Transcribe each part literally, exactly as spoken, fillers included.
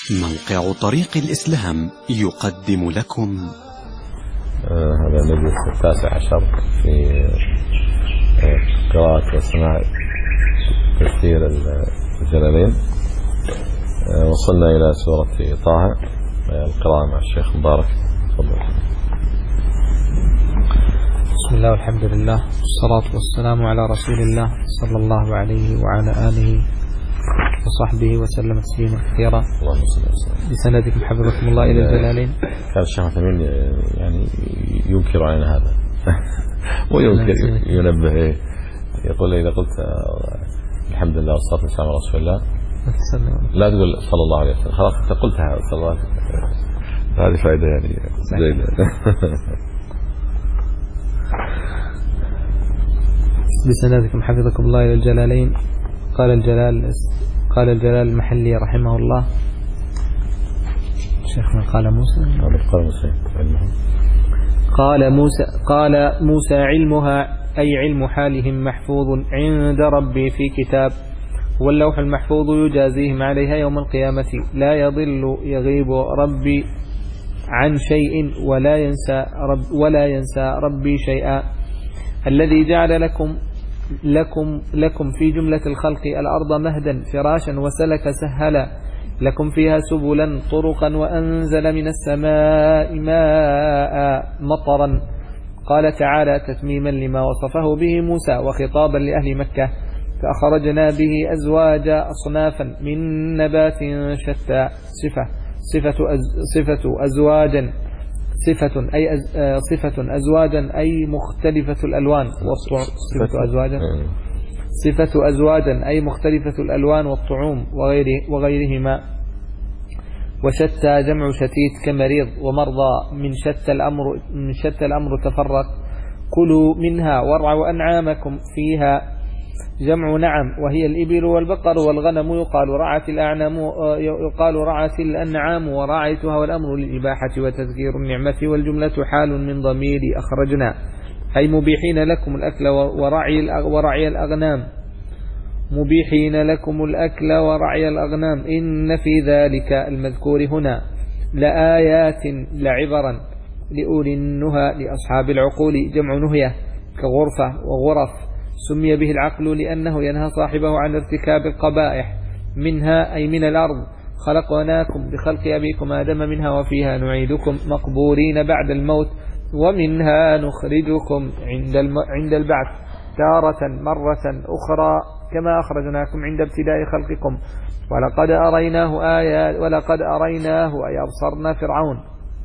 موقع طريق الإسلام يقدم لكم آه هذا المجلس التاسع عشر في آه قراءة وسماع تفسير الجلالين. آه وصلنا إلى سورة طه. آه القراءة مع الشيخ مبارك. تفضل. بسم الله والحمد لله والصلاة والسلام على رسول الله صلى الله عليه وعلى آله وصحبه وسلم تسليما كثيرا. اللهم صل وسلم. بسندكم حفظكم الله إلى الجلالين. كان الشيخ عثيمين يعني ينكر علينا هذا وينكر ينبه، يقول إذا قلت الحمد لله والصلاة والسلام على رسول الله لا تقول صلى الله عليه وسلم، خلاص أنت قلتها صلى الله عليه وسلم. هذه فائدة يعني جيدة. بسندكم حفظكم الله إلى الجلالين. قال الجلال قال الجلال المحلي رحمه الله. شيخنا قال موسى قال موسى قال موسى قال موسى علمها أي علم حالهم محفوظ عند ربي في كتاب، واللوح المحفوظ يجازيهم عليها يوم القيامة، لا يضل يغيب ربي عن شيء ولا ينسى رب ولا ينسى ربي شيئا. الذي جعل لكم لكم لكم في جملة الخلق الأرض مهدا فراشا وسلك سهلا لكم فيها سبلا طرقا وأنزل من السماء ماء مطرا. قال تعالى تتميما لما وصفه به موسى وخطابا لأهل مكة: فأخرجنا به أزواج أصنافا من نبات شتى. صفة صفة, أز صفة أزواجا صفة أي أز صفة أزواجا أي مختلفة الألوان صفة أزواجا صفة أزواجا أي مختلفة الألوان والطعوم وغيره وغيرهما. وشتى جمع شتيت كمريض ومرضى. من شتى الأمر من شتى الأمر تفرق. كلوا منها وارعوا أنعامكم فيها. جمع نعم وهي الإبل والبقر والغنم. يقال رعت الأعنام يقال رعت الأنعام ورعيتها، والأمر للإباحة وتذكير النعمة، والجملة حال من ضمير أخرجنا أي مبيحين لكم الأكل ورعي ورعي الأغنام مبيحين لكم الأكل ورعي الأغنام. إن في ذلك المذكور هنا لآيات لعبرا لأولي النهى لأصحاب العقول. جمع نهية كغرفة وغرف. سمي به العقل لأنه ينهى صاحبه عن ارتكاب القبائح. منها أي من الأرض خلقناكم بخلق أبيكم آدم منها وفيها نعيدكم مقبورين بعد الموت ومنها نخرجكم عند عند البعث تارة مرة أخرى كما أخرجناكم عند ابتداء خلقكم. ولقد أريناه آيات ولقد أريناه أي أبصرنا فرعون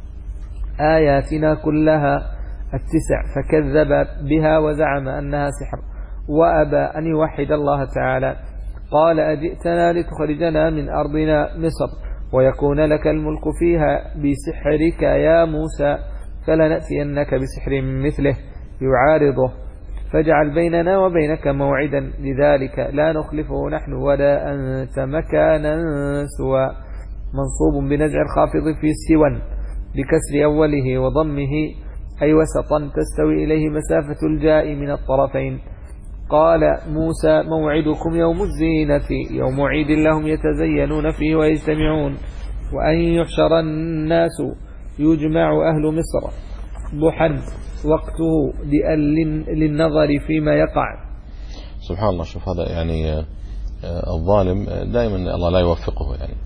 آياتنا كلها التسع فكذب بها وزعم أنها سحر وأبى أن يوحد الله تعالى. قال أجئتنا لتخرجنا من أرضنا مصر ويكون لك الملك فيها بسحرك يا موسى، فلنأتينك بسحر مثله يعارضه، فاجعل بيننا وبينك موعدا لذلك لا نخلفه نحن ولا أنت مكانا سوى. منصوب بنزع الخافض في سوى بكسر أوله وضمه أي وسطا تستوي إليه مسافة الجاء من الطرفين. قال موسى موعدكم يوم الزينة يوم عيد لهم يتزينون فيه ويجتمعون، وأن يحشر الناس يجمع أهل مصر ضحى وقته للنظر فيما يقع. سبحان الله. شوف هذا يعني الظالم دائما الله لا يوفقه يعني.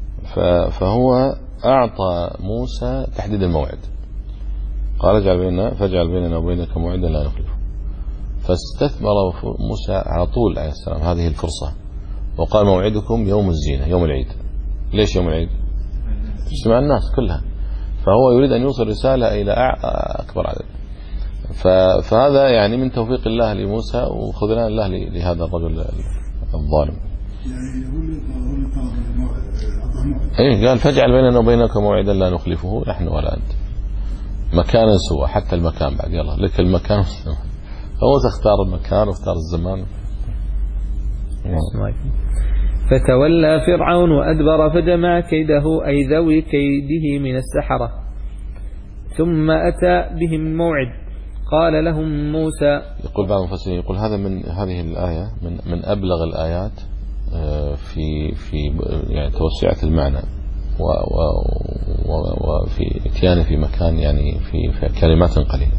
فهو أعطى موسى تحديد الموعد، قال اجعل بيننا فاجعل بيننا وبينك موعدا لا نخلفه، فاستثمر موسى على طول عليه السلام هذه الفرصة وقال موعدكم يوم الزينة يوم العيد. ليش يوم العيد؟ اجتماع الناس كلها، فهو يريد أن يوصل رسالة إلى أكبر عدد. فهذا يعني من توفيق الله لموسى وخذلان الله لهذا الرجل الظالم. ايه قال فاجعل بيننا وبينك موعدا لا نخلفه نحن ولا أنت مكانا سوى، حتى المكان بعد يلا لك المكان هو تختار المكان واختار الزمان. فتولى فرعون وأدبر فجمع كيده أي ذوي كيده من السحرة، ثم أتى بهم موعد. قال لهم موسى، يقول بعض المفسرين يقول هذا من هذه الآية من من أبلغ الآيات في في يعني توسعة المعنى وفي اتيانه في مكان يعني في, في كلمات قليلة.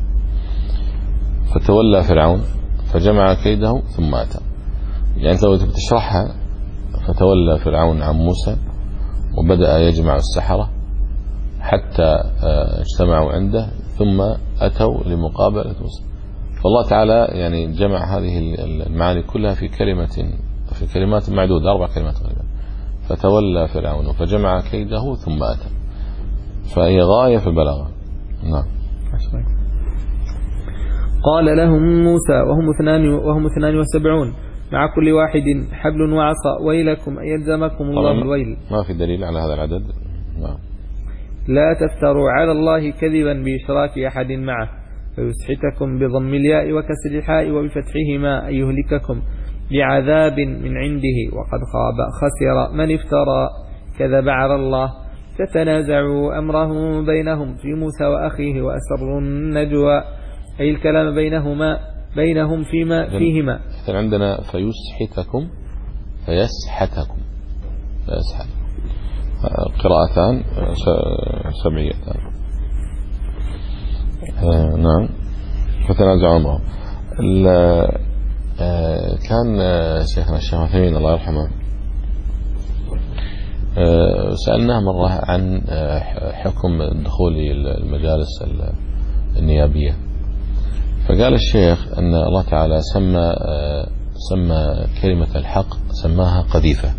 فتولى فرعون فجمع كيده ثم أتى. يعني لو تشرحها فتولى فرعون عن موسى وبدأ يجمع السحرة حتى اجتمعوا عنده ثم أتوا لمقابلة موسى. فالله تعالى يعني جمع هذه المعاني كلها في كلمة في كلمات معدودة، أربع كلمات غالبا. فتولى فرعون فجمع كيده ثم أتى، فهي غاية في البلاغة. نعم. قال لهم موسى وهم اثنان وهم اثنان وسبعون مع كل واحد حبل وعصا ويلكم أن يلزمكم الله الويل. ما في دليل على هذا العدد. نعم. لا تفتروا على الله كذبا بإشراك أحد معه فيسحتكم بضم الياء وكسر الحاء وبفتحهما أن يهلككم بعذاب من عنده وقد خاب خسر من افترى كذب على الله. فتنازعوا أمرهم بينهم في موسى وأخيه وأسروا النجوى أي الكلام بينهما بينهم فيما فيهما. عندنا فيسحتكم فيسحتكم فيسحت قراءتان سبعيتان. آه نعم. فتنازعوا أمرهم. آه كان شيخنا الشيخ عثيمين الله يرحمه آه سألناه مرة عن حكم دخول المجالس النيابية، فقال الشيخ أن الله تعالى سمى آه سمى كلمة الحق سماها قذيفة،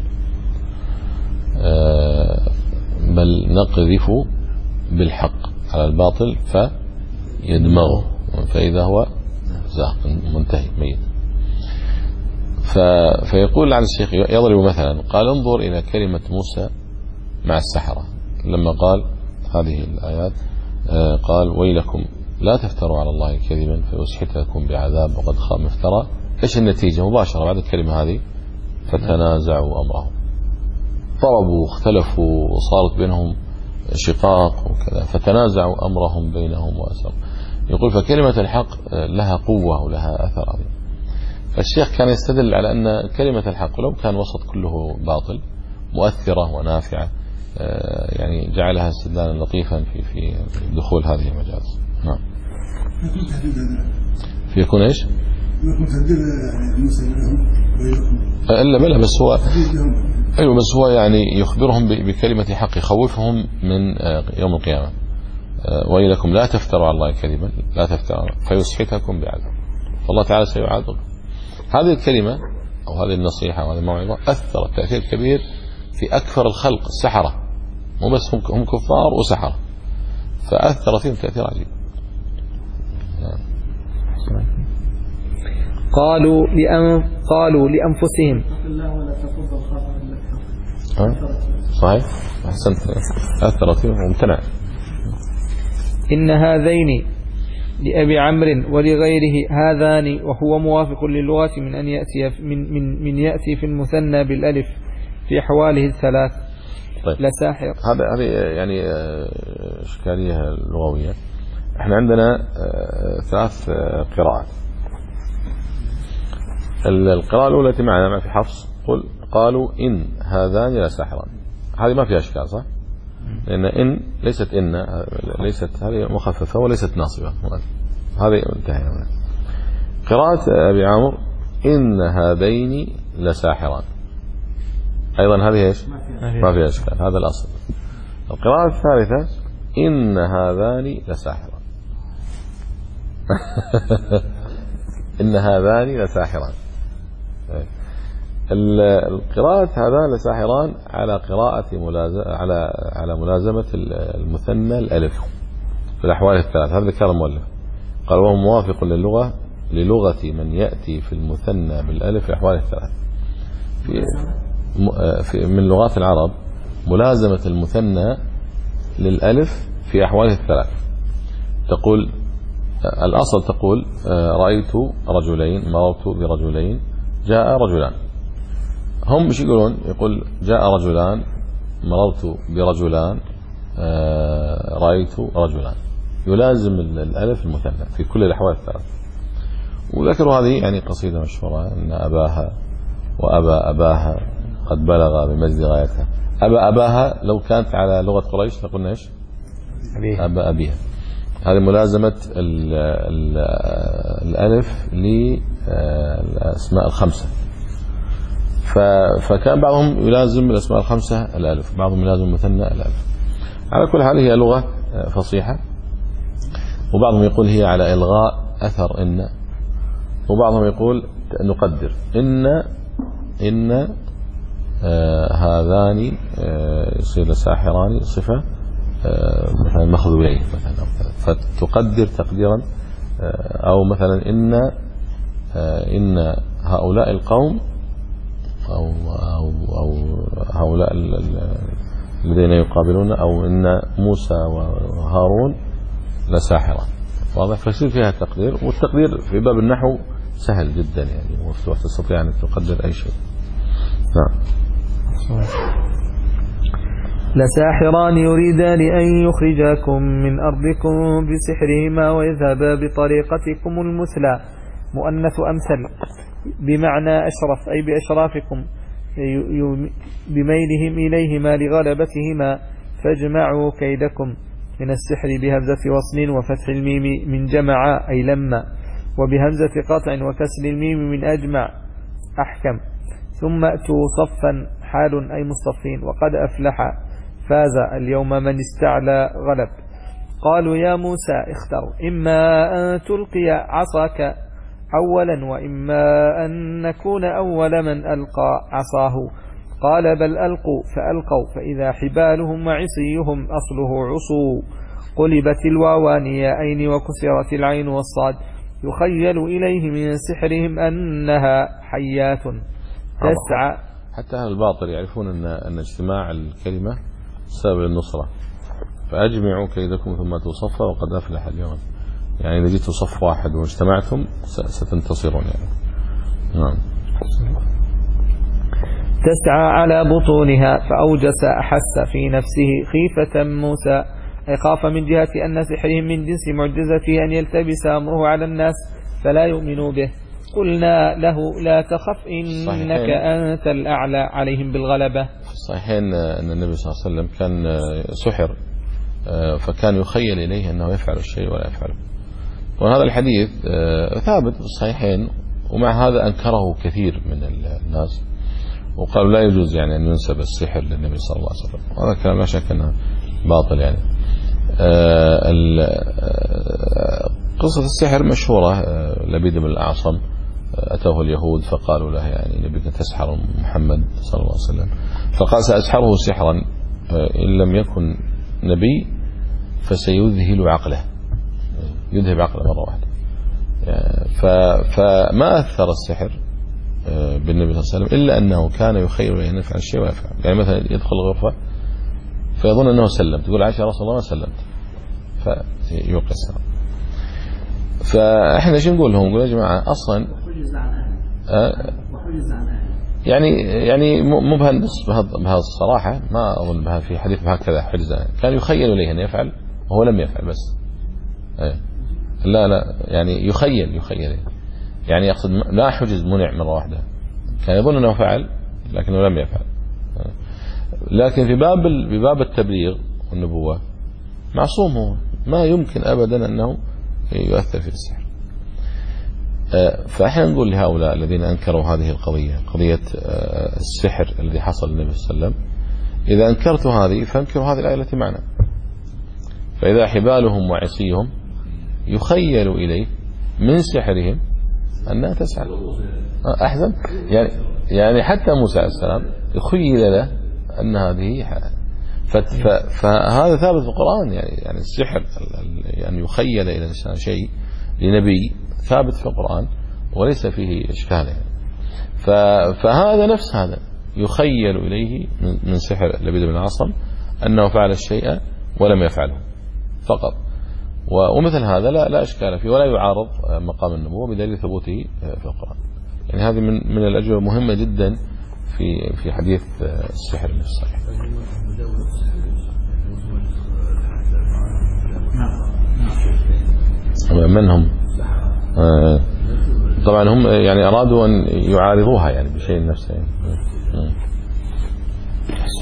آه بل نقذف بالحق على الباطل فيدمغه فإذا هو زاق منتهي ميت. فيقول عن الشيخ يضرب مثلا قال انظر إلى كلمة موسى مع السحرة لما قال هذه الآيات آه قال ويلكم لا تفتروا على الله كذبا فيسحتكم بعذاب وقد خاب افترى. ايش النتيجة مباشرة بعد الكلمة هذه؟ فتنازعوا أمرهم، ضربوا واختلفوا وصارت بينهم شقاق وكذا، فتنازعوا أمرهم بينهم وأسروا. يقول فكلمة الحق لها قوة ولها أثر عظيم. فالشيخ كان يستدل على أن كلمة الحق لو كان وسط كله باطل مؤثرة ونافعة يعني جعلها استدلالا لطيفا في في دخول هذه المجالس. نعم. في يكون ايش؟ الا بلا بس هو ايوه بس هو يعني يخبرهم بكلمة حق يخوفهم من يوم القيامة. ويلكم لا تفتروا على الله كذبا لا تفتروا فيسحتكم بعذاب، فالله تعالى سيعاقب. هذه الكلمة او هذه النصيحة وهذه الموعظة اثرت تأثير كبير في اكثر الخلق السحرة، مو بس هم كفار وسحرة، فاثر فيهم تأثير عجيب. قالوا لأن قالوا لأنفسهم صحيح أحسنت أثرت فيهم وامتنع. إن هذين لأبي عمرو ولغيره هذان وهو موافق للغة من أن يأتي من من من يأتي في المثنى بالألف في أحواله الثلاث. طيب. لساحر. هذا هذه يعني إشكالية لغوية. احنا عندنا ثلاث قراءات. القراءة الأولى التي معنا ما في حفص قل قالوا إن هذان لساحران، هذه ما فيها إشكال صح؟ لأن إن ليست إن ليست هذه مخففة وليست ناصبة، هذه انتهينا منها. قراءة أبي عامر إن هذين لساحران أيضا هذه إيش؟ ما فيها إشكال، هذا الأصل. القراءة الثالثة إن هذان لساحران إن هذان لساحران. القراءة هذان لساحران على قراءة ملازمة على على ملازمة المثنى الألف في الأحوال الثلاث. هذا ذكر المؤلف قال وهو موافق للغة للغة من يأتي في المثنى بالألف في الأحوال الثلاث. في في من لغات العرب ملازمة المثنى للألف في أحواله الثلاث. تقول الأصل تقول رأيت رجلين مررت برجلين جاء رجلان. هم مش يقولون يقول جاء رجلان مررت برجلان رأيت رجلان، يلازم الألف المثنى في كل الأحوال الثلاث. وذكروا هذه يعني قصيدة مشهورة أن أباها وأبا أباها قد بلغ بمجد غايتها. أبا أباها لو كانت على لغة قريش لقلنا إيش؟ أبيها. أبا أبيها. هذه ملازمة ال ال الألف للأسماء الخمسة. فكان بعضهم يلازم الأسماء الخمسة الألف، بعضهم يلازم المثنى الألف. على كل حال هي لغة فصيحة، وبعضهم يقول هي على إلغاء أثر إن، وبعضهم يقول نقدر إن إن آه هذان آه يصير ساحران صفة آه مثلا مخذولين مثلا، فتقدر تقديرا آه أو مثلا إن آه إن هؤلاء القوم أو أو أو هؤلاء الذين يقابلون، أو إن موسى وهارون لساحران. واضح؟ فيصير فيها تقدير، والتقدير في باب النحو سهل جدا يعني، ومفتوح، تستطيع أن تقدر أي شيء. نعم. لساحران يريدان أن يخرجاكم من أرضكم بسحرهما ويذهبا بطريقتكم المثلى، مؤنث أمثل بمعنى أشرف، أي بأشرافكم، بميلهم إليهما لغلبتهما، فاجمعوا كيدكم، من السحر بهمزة وصل وفتح الميم من جمع أي لما، وبهمزة قطع وكسر الميم من أجمع أحكم. ثم أتوا صفا حال أي مصطفين، وقد أفلح فاز اليوم من استعلى غلب. قالوا يا موسى اختر، إما أن تلقي عصاك أولا وإما أن نكون أول من ألقى عصاه. قال بل ألقوا، فألقوا فإذا حبالهم وعصيهم أصله عصوا، قلبت الواوان ياءين وكسرت العين والصاد، يخيل إليه من سحرهم أنها حيات تسعى. حتى أهل الباطل يعرفون أن أن اجتماع الكلمة سبب للنصرة، فأجمعوا كيدكم ثم تصفى وقد أفلح اليوم. يعني إذا جئتوا صف واحد واجتمعتم ستنتصرون يعني. نعم. تسعى على بطونها، فأوجس أحس في نفسه خيفة موسى، أي خاف من جهة أن سحرهم من جنس معجزته أن يلتبس أمره على الناس فلا يؤمنوا به. قلنا له لا تخف إنك أنت الأعلى عليهم بالغلبة. في الصحيحين أن النبي صلى الله عليه وسلم كان سحر، فكان يخيل إليه أنه يفعل الشيء ولا يفعله، وهذا الحديث ثابت في الصحيحين، ومع هذا أنكره كثير من الناس وقالوا لا يجوز يعني أن ينسب السحر للنبي صلى الله عليه وسلم، وهذا الكلام لا شك أنه باطل يعني. قصة السحر مشهورة. لبيد بن الأعصم أتوه اليهود فقالوا له يعني نبيك تسحر محمد صلى الله عليه وسلم، فقال سأسحره سحرا إن لم يكن نبي فسيذهل عقله، يذهب عقله مرة واحدة. فما أثر السحر بالنبي صلى الله عليه وسلم إلا أنه كان يخيل إليه أن يفعل الشيء ولا يفعل. يعني مثلا يدخل الغرفة فيظن أنه سلم، تقول عائشة رسول الله ما سلمت، فيوقع السلام. فإحنا شو نقول لهم؟ نقول يا جماعة أصلا آه يعني يعني مو بهالنص بهالصراحة، ما أظن بها في حديث بهكذا حجزة، كان يخيل إليه أن يفعل وهو لم يفعل بس. آه لا لا يعني يخيل يخيل يعني يقصد لا حجز منع مرة واحدة، كان يظن أنه فعل لكنه لم يفعل. آه لكن في باب بباب التبليغ والنبوة معصوم، هو ما يمكن أبدا أنه يؤثر في السحر. فإحنا نقول لهؤلاء الذين أنكروا هذه القضية، قضية السحر الذي حصل للنبي صلى الله عليه وسلم، إذا أنكرتوا هذه فانكروا هذه الآية التي معنا، فإذا حبالهم وعصيهم يخيل إليه من سحرهم أنها تسعى. أحسن يعني يعني حتى موسى عليه السلام يخيل له أن هذه حالة. فهذا ثابت في القرآن، يعني يعني السحر يعني يخيل إلى الإنسان شيء لنبي ثابت في القرآن وليس فيه إشكال يعني. فهذا نفس هذا يخيل إليه من سحر لبيد بن الأعصم أنه فعل الشيء ولم يفعله فقط، ومثل هذا لا لا إشكال فيه ولا يعارض مقام النبوة بدليل ثبوته في القرآن. يعني هذه من من الأجوبة المهمة جدا في في حديث السحر في الصحيح. من هم؟ آه طبعا هم يعني أرادوا أن يعارضوها يعني بشيء نفسه يعني.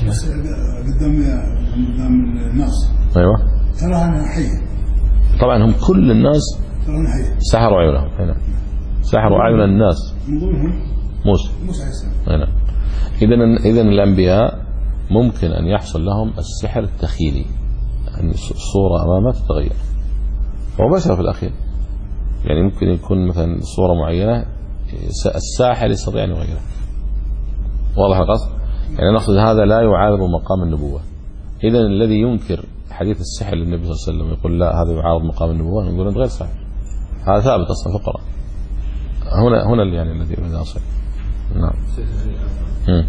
قدام قدام الناس. أيوة. تراها حية. طبعا هم كل الناس تراها حية. سحروا عيونهم هنا. سحروا أعين الناس. من ضمنهم موسى. موسى عليه السلام. هنا. إذن إذن الأنبياء ممكن أن يحصل لهم السحر التخيلي، أن الصورة أمامه تتغير. هو بشر في الأخير، يعني ممكن يكون مثلا صورة معينة الساحر يستطيع أن يغيرها. واضح القصد؟ يعني نقصد هذا لا يعارض مقام النبوة. إذن الذي ينكر حديث السحر للنبي صلى الله عليه وسلم يقول لا هذا يعارض مقام النبوة، نقول أنت غير صحيح. هذا ثابت أصلا في القرآن. هنا هنا يعني الذي يريد أصل. نعم. امم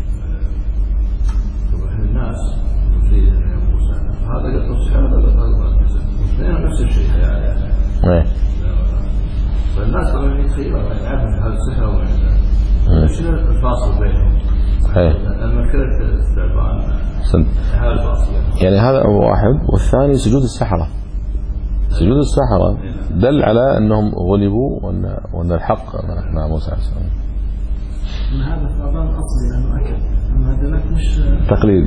الناس هذا قد تصحى هذا نفس الشيء يعني. ايه. فالناس طبعا يتخيلوا يعرفون هذا السحر ولا شنو الفاصل بينهم. ايه. لما كنت استعبان هذا الفاصل. يعني هذا أول واحد، والثاني سجود السحرة. سجود السحرة دل على أنهم غلبوا وأن وأن الحق مع موسى عليه السلام. هذا ثعبان أصلي لأنه أكل، أما هذاك مش تقليد.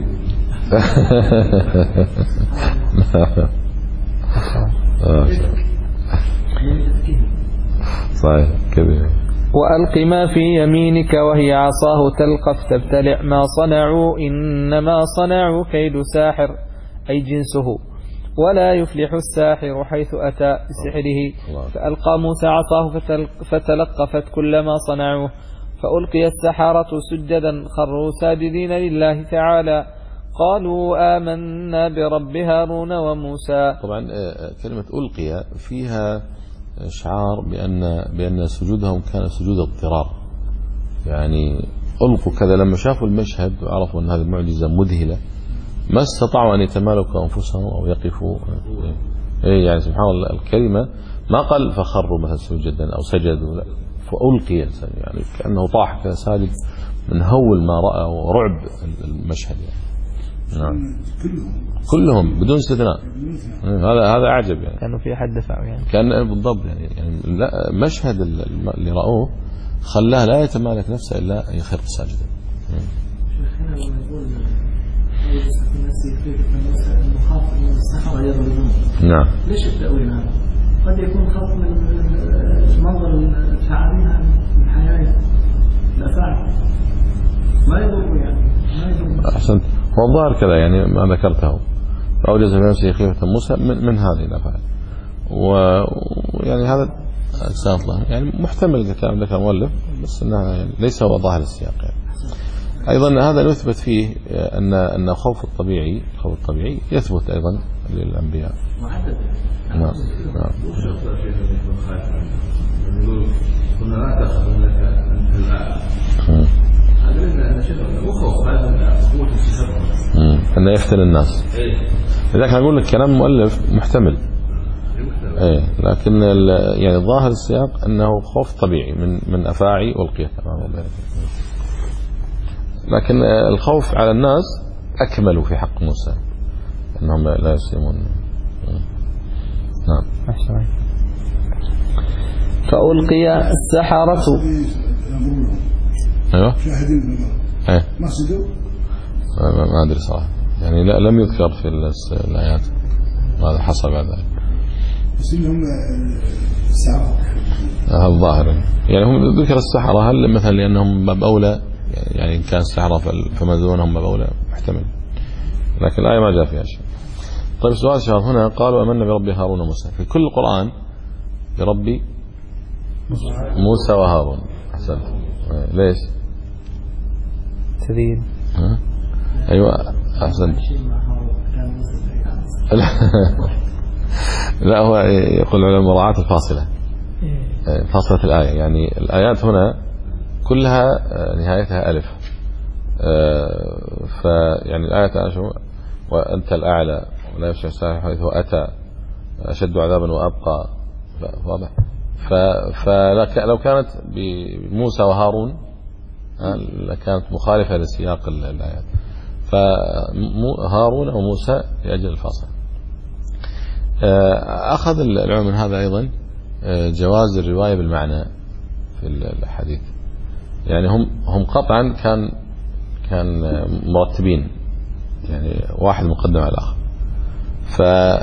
صحيح كذا. وألق ما في يمينك وهي عصاه تلقف تبتلع ما صنعوا إنما صنعوا كيد ساحر أي جنسه ولا يفلح الساحر حيث أتى بسحره. فألقى موسى عصاه فتلقفت كل ما صنعوه فألقي السحرة سجدا خروا ساجدين لله تعالى قالوا آمنا برب هارون وموسى. طبعا كلمة ألقي فيها إشعار بأن بأن سجودهم كان سجود اضطرار، يعني ألقوا كذا لما شافوا المشهد وعرفوا أن هذه المعجزة مذهلة ما استطاعوا أن يتمالكوا أنفسهم أو يقفوا. إيه يعني سبحان الله الكلمة ما قال فخروا مثلا سجدا أو سجدوا، لا فألقي يعني كأنه طاح كذا ساجد من هول ما رأى ورعب المشهد يعني. نعم. كلهم بدون استثناء. هذا هذا أعجب يعني. كانوا في حد دفعوا يعني. كان بالضبط يعني يعني لا مشهد اللي رأوه خلاه لا يتمالك نفسه إلا أن يخر ساجدا. شيخنا لما يقول الناس يفيد انه خاف من السحرة يضربون. نعم. ليش التأويل هذا؟ قد يكون خاف من منظر الفعاليها من حياة الأفاعي ما يضر يعني ما يضر. أحسنت. هو الظاهر كذا يعني ما ذكرته فأوجز في نفسه خيفة موسى من, من هذه الأفعال، ويعني هذا أجساد الله يعني محتمل الكلام ذكر مؤلف بس أنها يعني ليس هو ظاهر السياق يعني. أيضا هذا نثبت فيه أن أن الخوف الطبيعي الخوف الطبيعي يثبت أيضا للأنبياء. نعم نعم. كنا لا تخاف انك انت الاعلى. هذا مو خوف هذا قوه التسبب. انه يفتن الناس. لذلك اقول لك كلام المؤلف محتمل. ايه لكن يعني ظاهر السياق انه خوف طبيعي من من افاعي والقيت امام الله. لكن الخوف على الناس اكمل في حق موسى انهم لا يسلمون. نعم. فألقي السحرة. ايوه. شاهدين ايه. ما سجدوا؟ ما ادري صراحه يعني لا لم يذكر في الايات هذا حصل بعد ذلك. بس انهم السحرة. هذا الظاهر يعني هم ذكر السحرة هل مثلا لانهم باب اولى يعني ان كان السحرة فما دونهم باب اولى محتمل، لكن الايه ما جاء فيها شيء. طيب السؤال شباب هنا قالوا امنا برب هارون وموسى في كل القرآن بربي موسى وهارون. أحسنت. ليش؟ تذيل. أيوة أحسنت. لا هو يقول على مراعاة الفاصلة فاصلة الآية، يعني الآيات هنا كلها نهايتها ألف، فيعني الآية شو وأنت الأعلى ولا يفشى الساحر حيث أتى أشد عذابا وأبقى واضح. فلو كانت بموسى وهارون لكانت مخالفة لسياق الآيات، فهارون وموسى لأجل الفاصل. أخذ العلماء من هذا أيضا جواز الرواية بالمعنى في الحديث، يعني هم هم قطعا كان كان مرتبين يعني واحد مقدم على الآخر. ف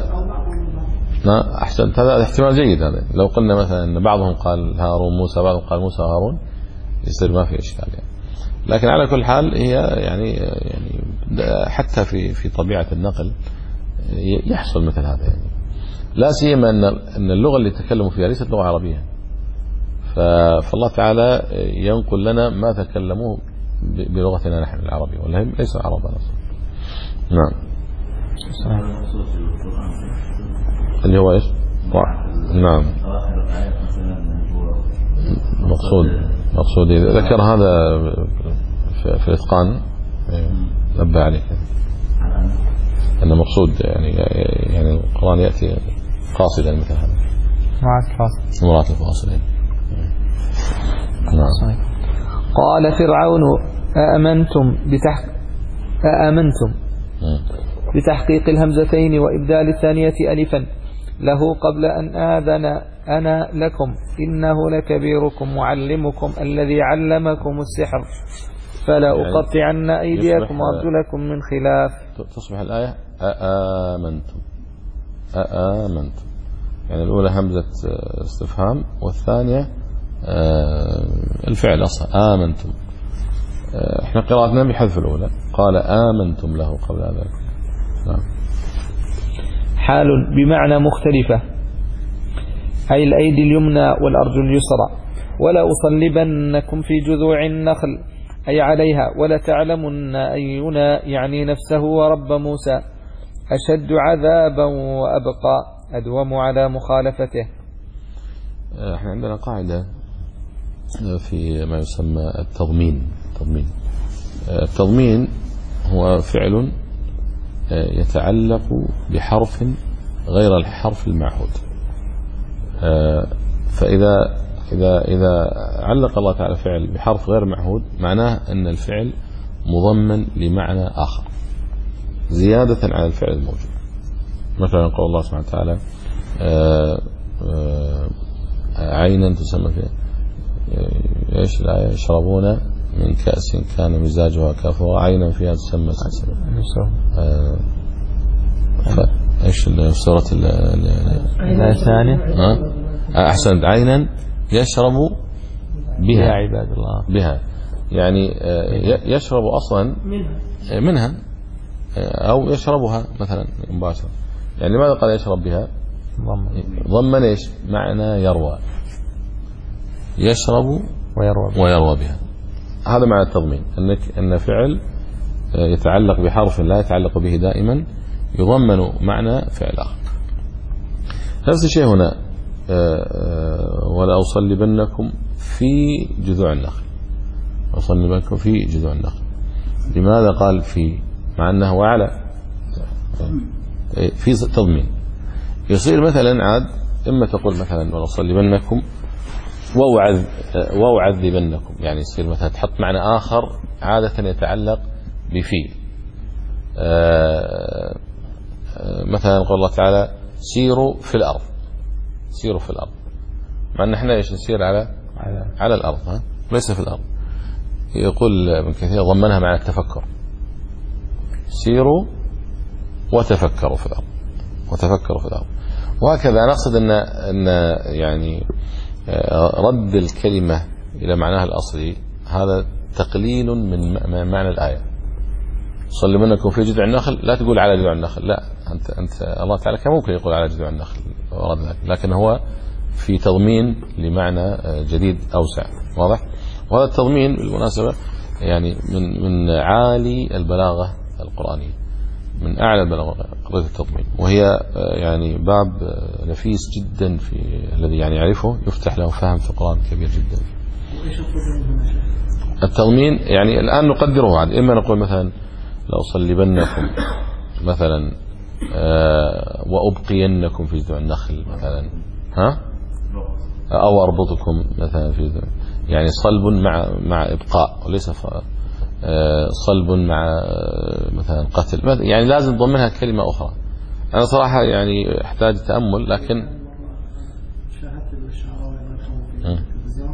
أحسنت، هذا احتمال جيد. هذا لو قلنا مثلا أن بعضهم قال هارون موسى، بعضهم قال موسى هارون، يصير ما في إشكال يعني. لكن على كل حال هي يعني يعني حتى في في طبيعة النقل يحصل مثل هذا يعني. لا سيما أن أن اللغة اللي تكلموا فيها ليست لغة عربية، فالله تعالى ينقل لنا ما تكلموه بلغتنا نحن العربية، ولا هم ليسوا عربا أصلا. نعم. اللي هو إيش؟ نعم. مقصود مقصود ذكر هذا في الإتقان، نبه عليه أن مقصود يعني يعني القرآن يأتي قاصدا مثل هذا، مراعاة الفاصل مراعاة الفاصل. نعم. قال فرعون أأمنتم بتحق أأمنتم بتحقيق الهمزتين وإبدال الثانية ألفا له قبل أن آذن أنا لكم إنه لكبيركم معلمكم الذي علمكم السحر فلا أقطعن أيديكم وأرجلكم من خلاف. تصبح الآية أآمنتم أآمنتم، يعني الأولى همزة استفهام والثانية الفعل أصلا آمنتم. احنا قراءتنا بحذف الأولى، قال آمنتم له قبل ذلك. نعم. حال بمعنى مختلفة، أي الأيدي اليمنى والأرجل اليسرى. ولا أصلبنكم في جذوع النخل أي عليها، ولا تعلمن أينا يعني نفسه ورب موسى أشد عذابا وأبقى أدوم على مخالفته. احنا عندنا قاعدة في ما يسمى التضمين. التضمين التضمين هو فعل يتعلق بحرف غير الحرف المعهود. فإذا إذا إذا علق الله تعالى فعل بحرف غير معهود معناه أن الفعل مضمن لمعنى آخر زيادة على الفعل الموجود. مثلا قول الله سبحانه وتعالى عينا تسمى فيها ايش الآية؟ يشربون من كأس كان مزاجها كافورا عينا فيها تسمى العسل. ايش سورة الآية الثانية؟ أحسنت. عينا يشرب بها يا عباد الله بها، يعني يشرب أصلا منها أو يشربها مثلا مباشرة. يعني لماذا قال يشرب بها؟ ضمن ايش معنى يروى، يشرب ويروى, ويروى بها. هذا معنى التضمين، أنك أن فعل يتعلق بحرف لا يتعلق به دائما يضمن معنى فعل آخر. نفس الشيء هنا، ولا أصلبنكم في جذوع النخل. أصلبنكم في جذوع النخل، لماذا قال في مع أنه على في تضمين؟ يصير مثلا عاد إما تقول مثلا ولا أصلبنكم وأعذبنكم، يعني يصير مثلا تحط معنى آخر عادة يتعلق بفي. مثلا قال الله تعالى سيروا في الأرض، سيروا في الأرض، مع أن احنا ايش نسير على على الأرض، ها ليس في الأرض. يقول ابن كثير ضمنها مع التفكر، سيروا وتفكروا في الأرض، وتفكروا في الأرض. وهكذا نقصد أن أن يعني رد الكلمة إلى معناها الأصلي هذا تقليل من معنى الآية. صلي منكم في جذع النخل، لا تقول على جذع النخل، لا أنت أنت الله تعالى كان ممكن يقول على جذع النخل، لكن هو في تضمين لمعنى جديد أوسع، واضح؟ وهذا التضمين بالمناسبة يعني من من عالي البلاغة القرآنية، من أعلى البلاغة قضية التضمين، وهي يعني باب نفيس جدا في الذي يعني يعرفه يفتح له فهم في القرآن كبير جدا. التضمين يعني الآن نقدره عاد، إما نقول مثلا لأصلبنكم مثلا وأبقينكم في جذوع النخل مثلا، ها، أو أربطكم مثلا في جذوع، يعني صلب مع مع إبقاء وليس صلب مع مثلا قتل، يعني لازم تضمنها كلمة أخرى. أنا صراحة يعني أحتاج تأمل، لكن شاهدت الشعراوي في التلفزيون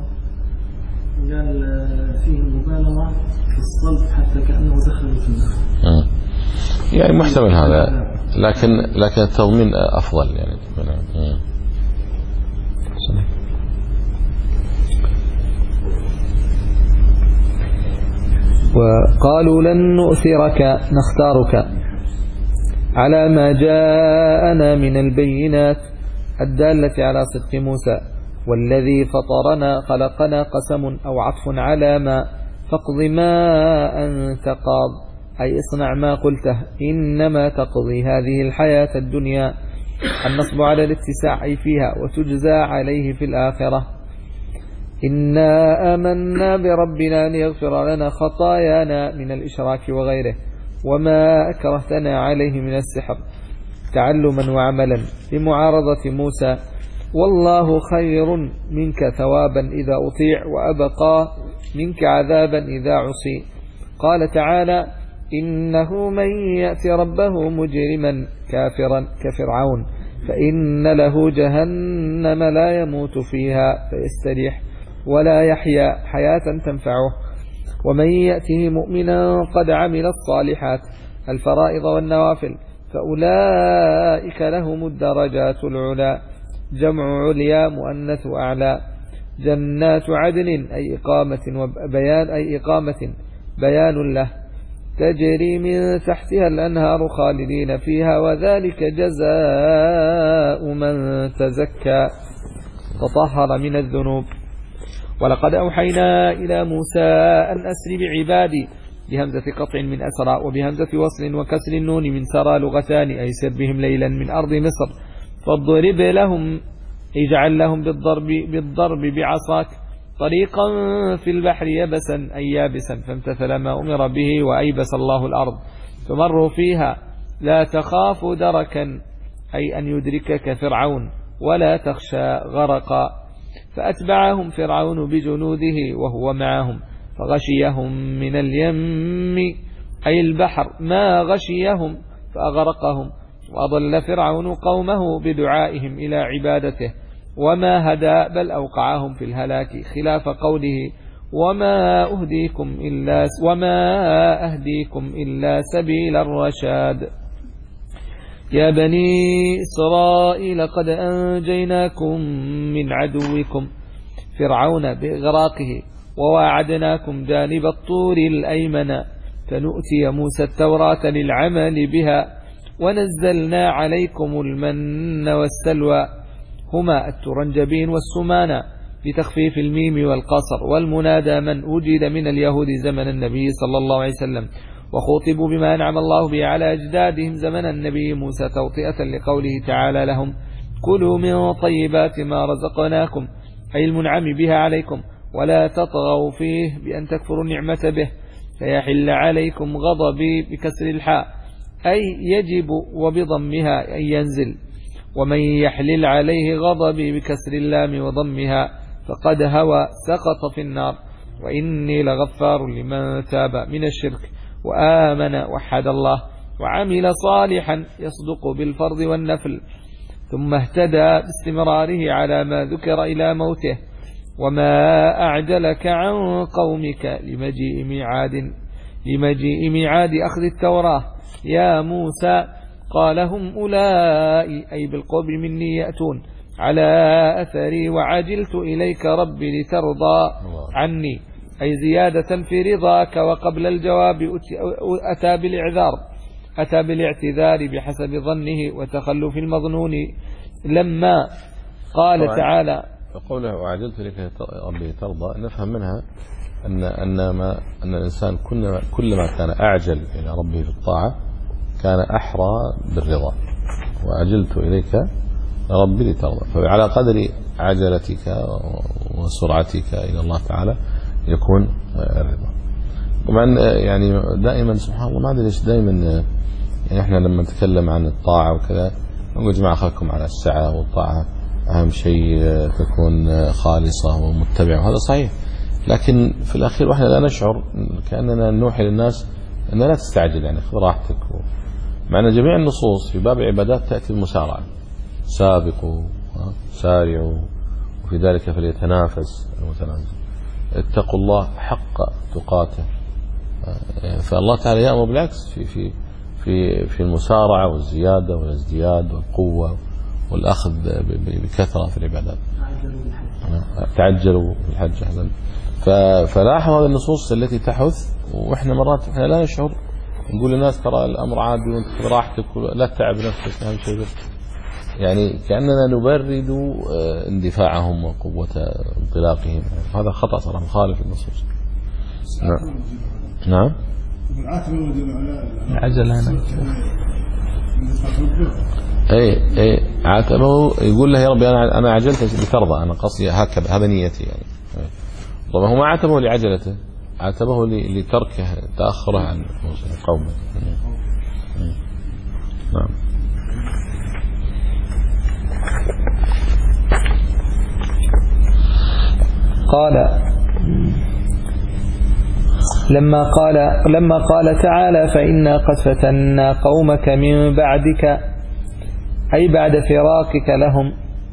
قال فيه مبالغة في الصلب حتى كأنه دخل في النخل. يعني محتمل هذا، لكن لكن التضمين أفضل يعني. وقالوا لن نؤثرك نختارك على ما جاءنا من البينات الدالة على صدق موسى، والذي فطرنا خلقنا قسم أو عطف على ما، فاقض ما أنت قاض، أي اصنع ما قلته، إنما تقضي هذه الحياة الدنيا. النصب على الاتساع أي فيها، وتجزى عليه في الآخرة. إنا آمنا بربنا ليغفر لنا خطايانا من الإشراك وغيره، وما أكرهتنا عليه من السحر، تعلما وعملا بمعارضة موسى. والله خير منك ثوابا إذا أطيع، وأبقى منك عذابا إذا عصي. قال تعالى: إنه من يأتي ربه مجرما كافرا كفرعون فإن له جهنم لا يموت فيها فيستريح ولا يحيا حياة تنفعه. ومن يأته مؤمنا قد عمل الصالحات الفرائض والنوافل فأولئك لهم الدرجات العلا. جمع عليا مؤنث أعلى. جنات عدن أي إقامة وبيان أي إقامة بيان له، تجري من تحتها الأنهار خالدين فيها، وذلك جزاء من تزكى تطهر من الذنوب. ولقد أوحينا إلى موسى أن أسر بعبادي بهمزة قطع من أسرى، وبهمزة وصل وكسر النون من سرى لغتان، أي سر بهم ليلا من أرض مصر فاضرب لهم، اجعل لهم بالضرب, بالضرب بعصاك طريقا في البحر يبسا أي يابسا، فامتثل ما أمر به وأيبس الله الأرض فمروا فيها. لا تخاف دركا أي أن يدركك فرعون، ولا تخشى غرقا. فأتبعهم فرعون بجنوده وهو معهم فغشيهم من اليم أي البحر ما غشيهم فأغرقهم. وأضل فرعون قومه بدعائهم إلى عبادته وما هدى بل أوقعهم في الهلاك، خلاف قوله وما أهديكم إلا وما أهديكم إلا سبيل الرشاد. يا بني إسرائيل قد أنجيناكم من عدوكم فرعون بإغراقه، وواعدناكم جانب الطور الأيمن، فنؤتي موسى التوراة للعمل بها، ونزلنا عليكم المن والسلوى هما الترنجبين والسمانة بتخفيف الميم والقصر، والمنادى من وجد من اليهود زمن النبي صلى الله عليه وسلم، وخوطبوا بما أنعم الله به على أجدادهم زمن النبي موسى توطئة لقوله تعالى لهم كلوا من طيبات ما رزقناكم أي المنعم بها عليكم، ولا تطغوا فيه بأن تكفروا النعمة به فيحل عليكم غضبي بكسر الحاء أي يجب وبضمها أي ينزل، ومن يحلل عليه غضبي بكسر اللام وضمها فقد هوى سقط في النار. وإني لغفار لمن تاب من الشرك وآمن وحد الله وعمل صالحا يصدق بالفرض والنفل، ثم اهتدى باستمراره على ما ذكر إلى موته. وما أعجلك عن قومك لمجيء ميعاد لمجيء ميعاد أخذ التوراة يا موسى. قال هم أولئك أي بالقرب مني يأتون على أثري وعجلت إليك ربي لترضى عني أي زيادة في رضاك. وقبل الجواب أتى بالإعذار أتى بالاعتذار بحسب ظنه وتخلف المظنون لما قال تعالى فقوله وعجلت إليك ربي لترضى نفهم منها أن أن ما أن الإنسان كلما كلما كان أعجل إلى ربه في الطاعة كان أحرى بالرضا. وعجلت إليك ربي لترضى، فعلى قدر عجلتك وسرعتك إلى الله تعالى يكون الرضا. طبعا يعني دائما سبحان الله ما أدري ليش دائما يعني احنا لما نتكلم عن الطاعة وكذا نقول جماعة خلكم على السعة، والطاعة أهم شيء تكون خالصة ومتبعة، وهذا صحيح، لكن في الأخير وإحنا لا نشعر كأننا نوحي للناس أن لا تستعجل، يعني خذ راحتك. مع أن جميع النصوص في باب العبادات تأتي المسارعة، سابقوا سارعوا وفي ذلك فليتنافس المتنافس، اتقوا الله حق تقاته. فالله تعالى يأمر بالعكس في في في في المسارعة والزيادة والازدياد والقوة والأخذ بكثرة في العبادات. تعجلوا في الحج أحسن. فلاحظ هذه النصوص التي تحث، وإحنا مرات إحنا لا نشعر، نقول للناس ترى الأمر عادي وأنت براحتك لا تتعب نفسك، أهم شيء يعني كأننا نبرد اندفاعهم وقوة انطلاقهم. هذا خطأ صراحة، مخالف النصوص. نعم نعم. العجلة هنا. اي اي عاتبه، يقول له يا ربي انا انا عجلت لترضى، انا قصدي هكذا، هذا نيتي يعني. طبعا هو ما عاتبه لعجلته، عاتبه لتركه تاخره عن قومه. نعم. قال لما قال لما قال تعالى فإنا قد فتنا قومك من بعدك، أي بعد فراقك لهم،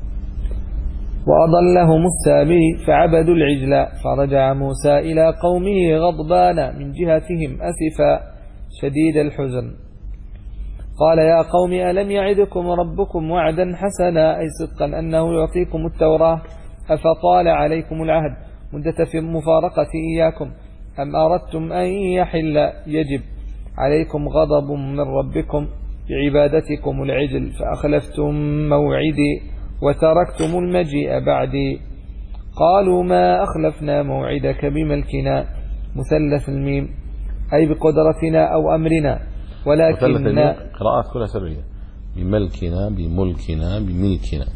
وأضلهم السامري فعبدوا العجل، فرجع موسى إلى قومه غضبان من جهتهم أسفا شديد الحزن. قال يا قوم ألم يعدكم ربكم وعدا حسنا، أي صدقا أنه يعطيكم التوراة، أفطال عليكم العهد مدة في مفارقة إياكم، أم أردتم أن يحل يجب عليكم غضب من ربكم بعبادتكم العجل، فأخلفتم موعدي وتركتم المجيء بعدي. قالوا ما أخلفنا موعدك بملكنا، مثلث الميم، أي بقدرتنا أو أمرنا، ولكننا قراءات كلها سرية، بملكنا بملكنا بملكنا.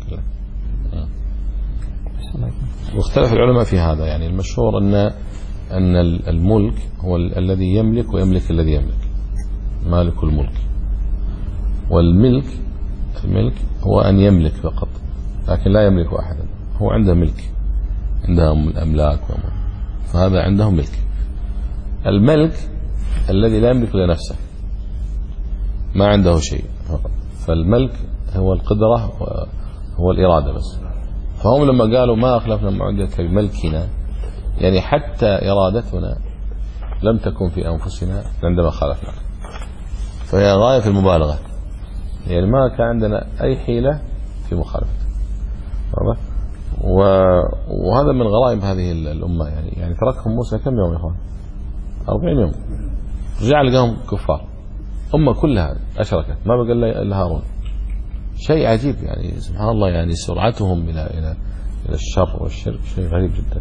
واختلف العلماء في هذا، يعني المشهور أن أن الملك هو الذي يملك ويملك الذي يملك، مالك الملك. والملك الملك هو أن يملك فقط، لكن لا يملك أحدا، هو عنده ملك، عندهم الأملاك، فهذا عنده ملك. الملك الذي لا يملك لنفسه، ما عنده شيء فقط، فالملك هو القدرة هو الإرادة بس. فهم لما قالوا ما أخلفنا موعدك بملكنا، يعني حتى إرادتنا لم تكن في أنفسنا عندما خالفنا، فهي غاية في المبالغة، يعني ما كان عندنا أي حيلة في مخالفته. وهذا من غرائب هذه الأمة، يعني يعني تركهم موسى كم يوم يا إخوان؟ أربعين يوم، رجع لقاهم كفار، أمة كلها أشركت، ما بقى إلا هارون. شيء عجيب يعني، سبحان الله، يعني سرعتهم إلى إلى إلى الشر والشرك شيء غريب جدا.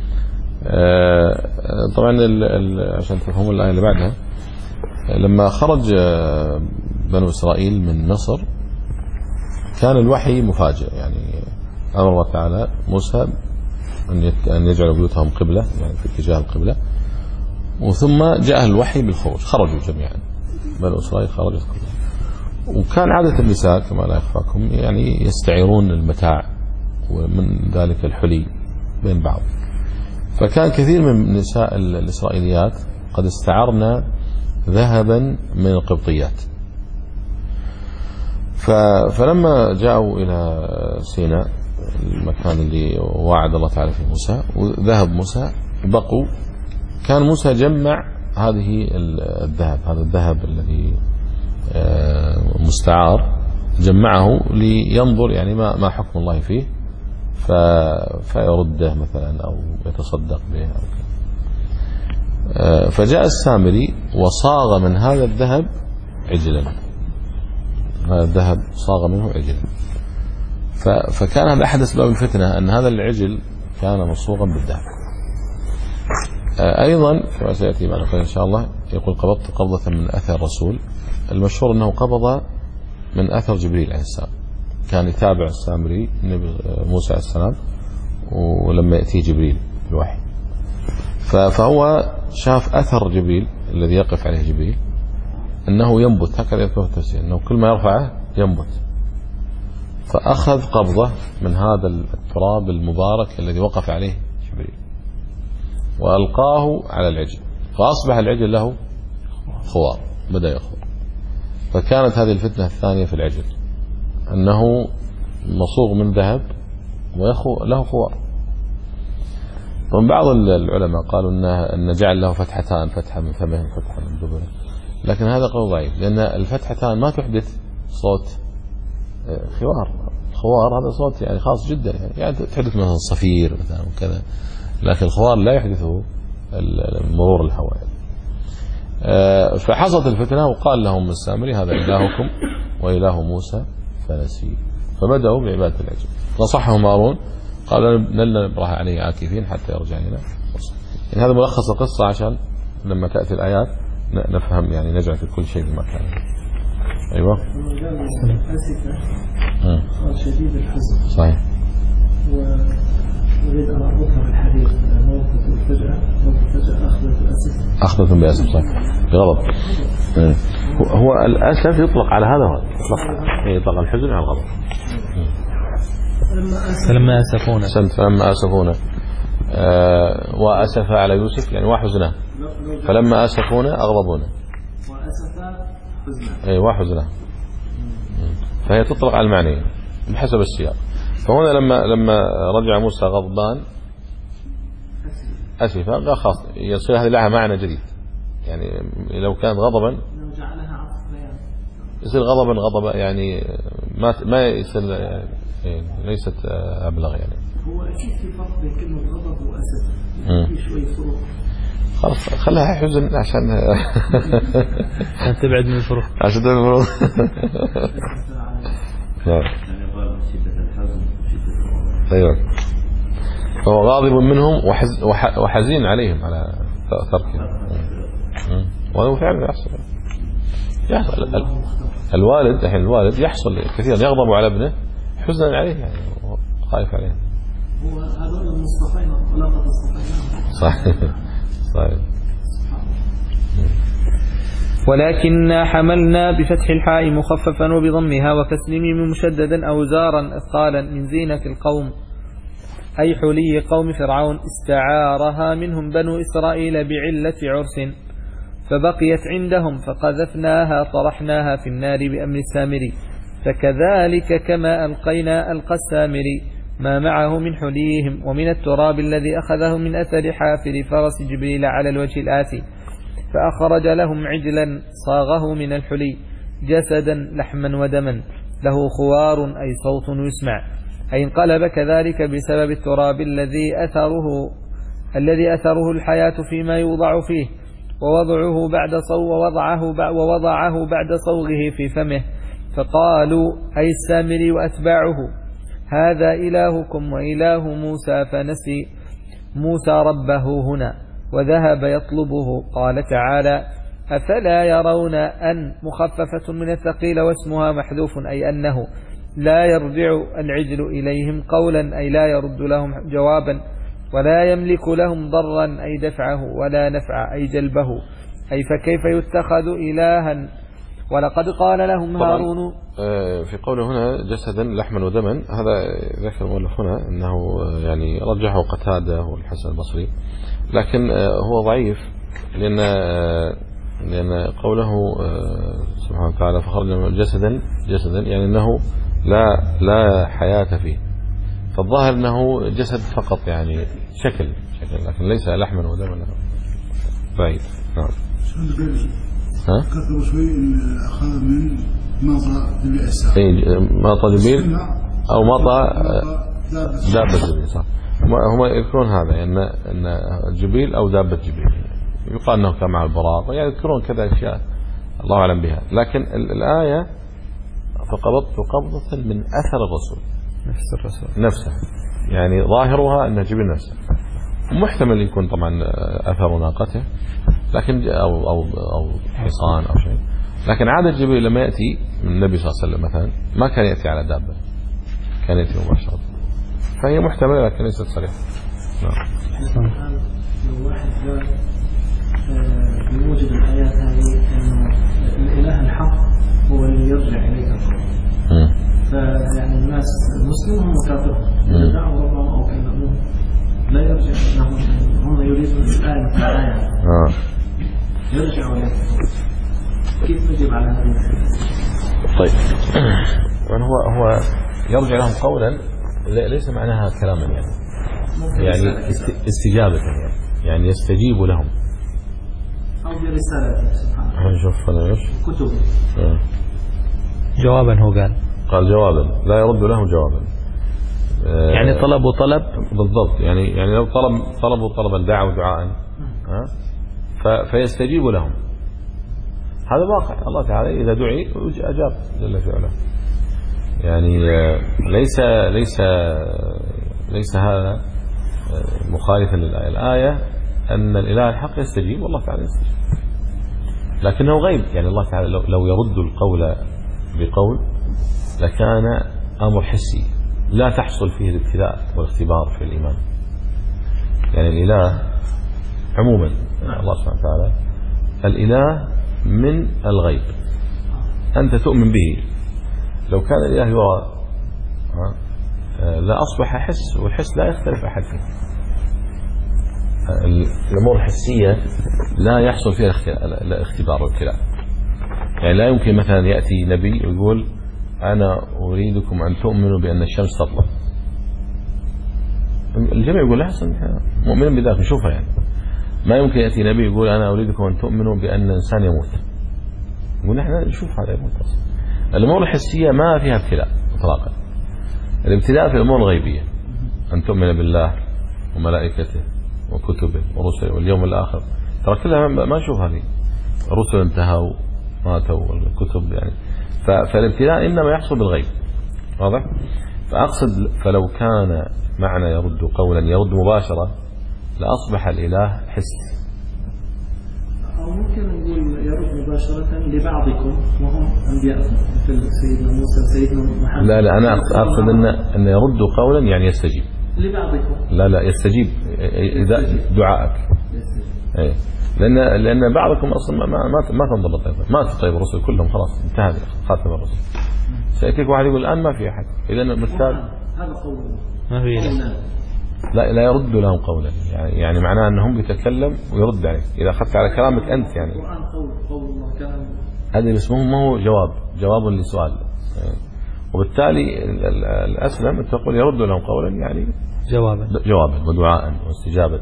طبعا عشان تفهموا الآية اللي بعدها، لما خرج بنو إسرائيل من مصر كان الوحي مفاجئ، يعني أمر الله تعالى موسى أن يجعل بيوتهم قبلة، يعني في اتجاه القبلة، وثم جاء الوحي بالخروج، خرجوا جميعا، بنو إسرائيل خرجت كلها. وكان عادة النساء كما لا يخفاكم يعني يستعيرون المتاع ومن ذلك الحلي بين بعض، فكان كثير من نساء الإسرائيليات قد استعرنا ذهبا من القبطيات. فلما جاءوا إلى سيناء، المكان اللي وعد الله تعالى في موسى، وذهب موسى بقوا، كان موسى جمع هذه الذهب، هذا الذهب الذي مستعار، جمعه لينظر يعني ما ما حكم الله فيه، فيرده مثلا أو يتصدق به أو كذا. فجاء السامري وصاغ من هذا الذهب عجلا، هذا الذهب صاغ منه عجلا. فكان هذا أحد أسباب الفتنة، أن هذا العجل كان مصوغا بالذهب. أيضا كما سيأتي معنا إن شاء الله، يقول قبضت قبضة من أثر الرسول، المشهور أنه قبض من أثر جبريل عليه السلام، كان يتابع السامري موسى عليه السلام ولما يأتيه جبريل الوحي، فهو شاف أثر جبريل الذي يقف عليه جبريل أنه ينبت، هكذا يذكر التفسير، أنه كل ما يرفعه ينبت، فأخذ قبضة من هذا التراب المبارك الذي وقف عليه جبريل وألقاه على العجل، فأصبح العجل له خوار، بدأ يخور. فكانت هذه الفتنة الثانية في العجل، أنه مصوغ من ذهب وله خوار. ومن بعض العلماء قالوا أن جعل له فتحتان، فتحة من فمه وفتحة من دبره، لكن هذا قول ضعيف، لأن الفتحتان ما تحدث صوت خوار. الخوار هذا صوت يعني خاص جدا، يعني, يعني تحدث مثلا الصفير مثلا وكذا، لكن الخوار لا يحدثه مرور الهواء. فحصلت الفتنة وقال لهم السامري هذا إلهكم وإله موسى فنسي، فبدأوا بعبادة العجل. نصحهم هارون قال لن نبرح عليه عاكفين حتى يرجع لنا. يعني هذا ملخص القصة عشان لما تأتي الآيات نفهم، يعني نجعل في كل شيء في مكانه. أيوة. قال شديد الحزن. صحيح. وأريد أن أربطها بالحديث موقف الفجأة، موقف الفجأة أخذت الأسف. أخذت بأسف صحيح. بغضب. هو الأسف يطلق على هذا وهذا، يطلق يطلق الحزن على الغضب. فلما أسفونا. سنت فلما أسفونا. آه وأسف على يوسف يعني وحزنه، فلما أسفونا أغضبونا. وأسف حزنه. أي وحزنه. فهي تطلق على المعنى بحسب السياق. فهنا لما لما رجع موسى غضبان أسفا خاص يصير هذه لها معنى جديد. يعني لو كان غضبا يصير غضبا غضبا يعني ما ما يصير يعني ليست أبلغ يعني. هو أكيد في فرق بين كلمة غضب وأسف. في شوي فروق. خلاص خلها حزن عشان عشان تبعد من الفروق. عشان تبعد من الفروق. أيوة. فهو غاضب منهم وحز وحزين عليهم على تركهم. وهو فعلا يحصل. يحصل الوالد الحين الوالد يحصل كثيرا يغضب على ابنه حزنا عليه يعني خايف عليه. هو هذول المصطفين وخلقة الصفين. صحيح صحيح. ولكننا حملنا بفتح الحاء مخففا وبضمها وكسر الميم مشددا أوزارا أثقالا من زينة القوم، أي حلي قوم فرعون استعارها منهم بنو إسرائيل بعلة عرس، فبقيت عندهم فقذفناها طرحناها في النار بأمر السامري، فكذلك كما ألقينا ألقى السامري ما معه من حليهم ومن التراب الذي أخذه من أثر حافر فرس جبريل على الوجه الآتي، فأخرج لهم عجلا صاغه من الحلي جسدا لحما ودما له خوار أي صوت يسمع، أي انقلب كذلك بسبب التراب الذي أثره الذي أثره الحياة فيما يوضع فيه، ووضعه بعد صو ووضعه ووضعه بعد صوغه في فمه، فقالوا أي السامري وأتباعه هذا إلهكم وإله موسى فنسي موسى ربه هنا وذهب يطلبه. قال تعالى أفلا يرون أن مخففة من الثقيل واسمها محذوف، أي أنه لا يرجع العجل إليهم قولا، أي لا يرد لهم جوابا، ولا يملك لهم ضرا أي دفعه، ولا نفع أي جلبه، أي فكيف يتخذ إلها. ولقد قال لهم هارون في قوله هنا جسدا لحما ودما، هذا ذكر المؤلف هنا أنه يعني رجحه قتادة والحسن البصري، لكن هو ضعيف لأن لأن قوله سبحانه وتعالى فخرج جسدا جسدا يعني أنه لا لا حياة فيه، فالظاهر أنه جسد فقط يعني شكل شكل لكن ليس لحما ودما. بعيد. نعم. ها؟ كثر شوي إن أخذ من مطى جبيل الساعة. إيه مطى جبيل أو مطى دابة جبيل صح. هم يذكرون هذا إن إن جبيل أو دابة جبيل، يقال أنه كان مع البراق، يعني يذكرون كذا أشياء الله أعلم بها. لكن الآية فقبضت قبضة من أثر الرسول نفس الرسول نفسه، يعني ظاهرها أن جبيل نفسه، محتمل يكون طبعا أثر ناقته لكن أو أو أو حصان أو شيء، لكن عادة جبريل لما يأتي من النبي صلى الله عليه وسلم مثلا ما كان يأتي على دابة، كان يأتي مباشرة، فهي محتملة لكن ليست صريحة. نعم. لو واحد قال بموجب الآيات هذه أن الإله الحق هو اللي يرجع إليه القول، فيعني الناس المسلمين هم كافرون دعوا ربهم أو كلموه لا يرجع لهم، هم يريدون الآية في الآية يرجعوا إليه، كيف نجيب على هذه؟ طيب يعني هو هو يرجع لهم قولا ليس معناها كلاما يعني يعني استجابة يعني يعني يستجيب لهم أو برسالته سبحانه نشوف أنا إيش كتب. جوابا هو قال قال جوابا لا يرد له جوابا. يعني طلبوا طلب بالضبط. يعني يعني لو طلب طلبوا طلبا دعوا دعاء فيستجيب لهم. هذا واقع. الله تعالى إذا دعي أجاب جل في علاه. يعني ليس ليس ليس هذا مخالفا للآية. الآية أن الإله الحق يستجيب والله تعالى يستجيب، لكنه غيب. يعني الله تعالى لو, لو يرد القول بقول لكان أمر حسي لا تحصل فيه الابتلاء والاختبار في الإيمان. يعني الإله عموما الله سبحانه وتعالى الإله من الغيب، أنت تؤمن به. لو كان الإله يرى لا أصبح حس، والحس لا يختلف أحد فيه. الأمور الحسية لا يحصل فيها الاختبار والابتلاء. يعني لا يمكن مثلا يأتي نبي ويقول أنا أريدكم أن تؤمنوا بأن الشمس تطلع، الجميع يقول لا حسن مؤمن بذلك نشوفها. يعني ما يمكن يأتي نبي يقول أنا أريدكم أن تؤمنوا بأن الإنسان يموت، يقول نحن نشوف هذا يموت. الأمور الحسية ما فيها ابتلاء إطلاقا. الابتلاء في الأمور الغيبية، أن تؤمن بالله وملائكته وكتبه ورسله واليوم الآخر، ترى كلها ما نشوف هذه. الرسل انتهوا ماتوا والكتب يعني. فالابتلاء إنما يحصل بالغيب، واضح؟ فأقصد فلو كان معنى يرد قولا يرد مباشرة لأصبح الإله حس. أو ممكن نقول يرد مباشرة لبعضكم وهم أنبياءكم مثل سيدنا موسى سيدنا محمد. لا لا أنا أقصد أن أن يرد قولا يعني يستجيب لبعضكم. لا لا يستجيب إذا دعائك. أي لأن لأن بعضكم أصلا ما ما ما تنضبط أيضا. ما تطيب الرسل كلهم خلاص انتهى خاتم الرسل. سيأتيك واحد يقول الآن ما في أحد. إذا المثال هذا قول ما في لا لا يرد لهم قولا. يعني يعني معناه أنهم يتكلم ويرد عليك إذا أخذت على كلامك أنت. يعني القرآن قول قول الله كلام. هذا اسمه ما هو جواب جواب لسؤال. يعني وبالتالي الأسلم تقول يرد لهم قولا يعني جوابا جوابا ودعاء واستجابة.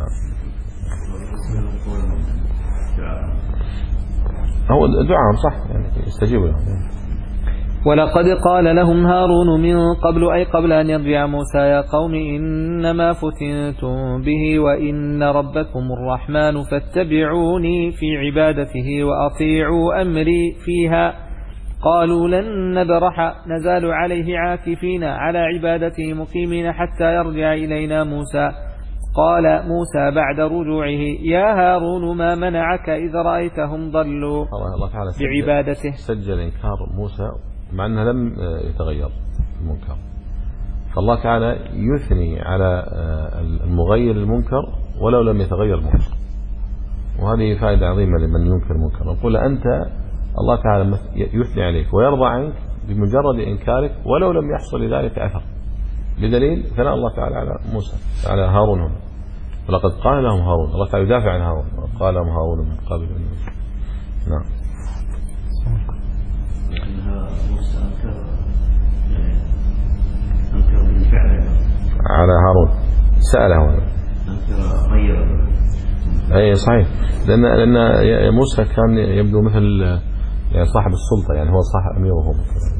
هو دعاء صح يعني يستجيب لهم. ولقد قال لهم هارون من قبل أي قبل أن يرجع موسى يا قوم إنما فتنتم به وإن ربكم الرحمن فاتبعوني في عبادته وأطيعوا أمري فيها. قالوا لن نبرح نزال عليه عاكفين على عبادته مقيمين حتى يرجع إلينا موسى. قال موسى بعد رجوعه يا هارون ما منعك إذ رأيتهم ضلوا الله تعالى بعبادته. سجل إنكار موسى مع أنه لم يتغير المنكر. فالله تعالى يثني على المغير المنكر ولو لم يتغير المنكر، وهذه فائدة عظيمة لمن ينكر المنكر. نقول أنت الله تعالى يثني عليك ويرضى عنك بمجرد إنكارك ولو لم يحصل لذلك أثر، بدليل ثناء الله تعالى على موسى على هارون هنا. ولقد قال لهم هارون، الله تعالى يدافع عن هارون، قال لهم هارون من قبل. نعم. موسى أنكر أنكر بالفعل على هارون، سأله أنكر غير. أي صحيح، لأن لأن موسى كان يبدو مثل يعني صاحب السلطة، يعني هو صاحب أمير وهو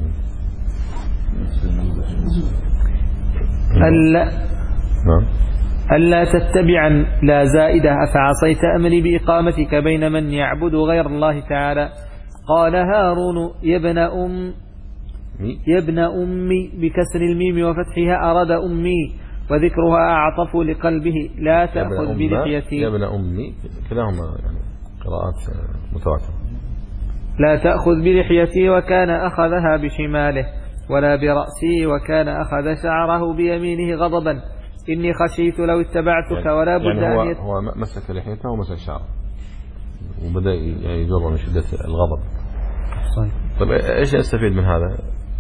ألا نعم ألا تتبعا لا زائدة أفعصيت أمري بإقامتك بين من يعبد غير الله تعالى. قال هارون يا ابن أم يا ابن أمي بكسر الميم وفتحها أراد أمي وذكرها أعطف لقلبه لا تأخذ بلحيتي. يا ابن أمي كلاهما يعني قراءات متواترة. لا تأخذ بلحيتي وكان أخذها بشماله ولا برأسي وكان أخذ شعره بيمينه غضبا إني خشيت لو اتبعتك يعني ولا بد يعني هو, أن يت... هو مسك لحيته ومسك شعره وبدأ يجر من شدة الغضب. صحيح. طيب ايش نستفيد من هذا؟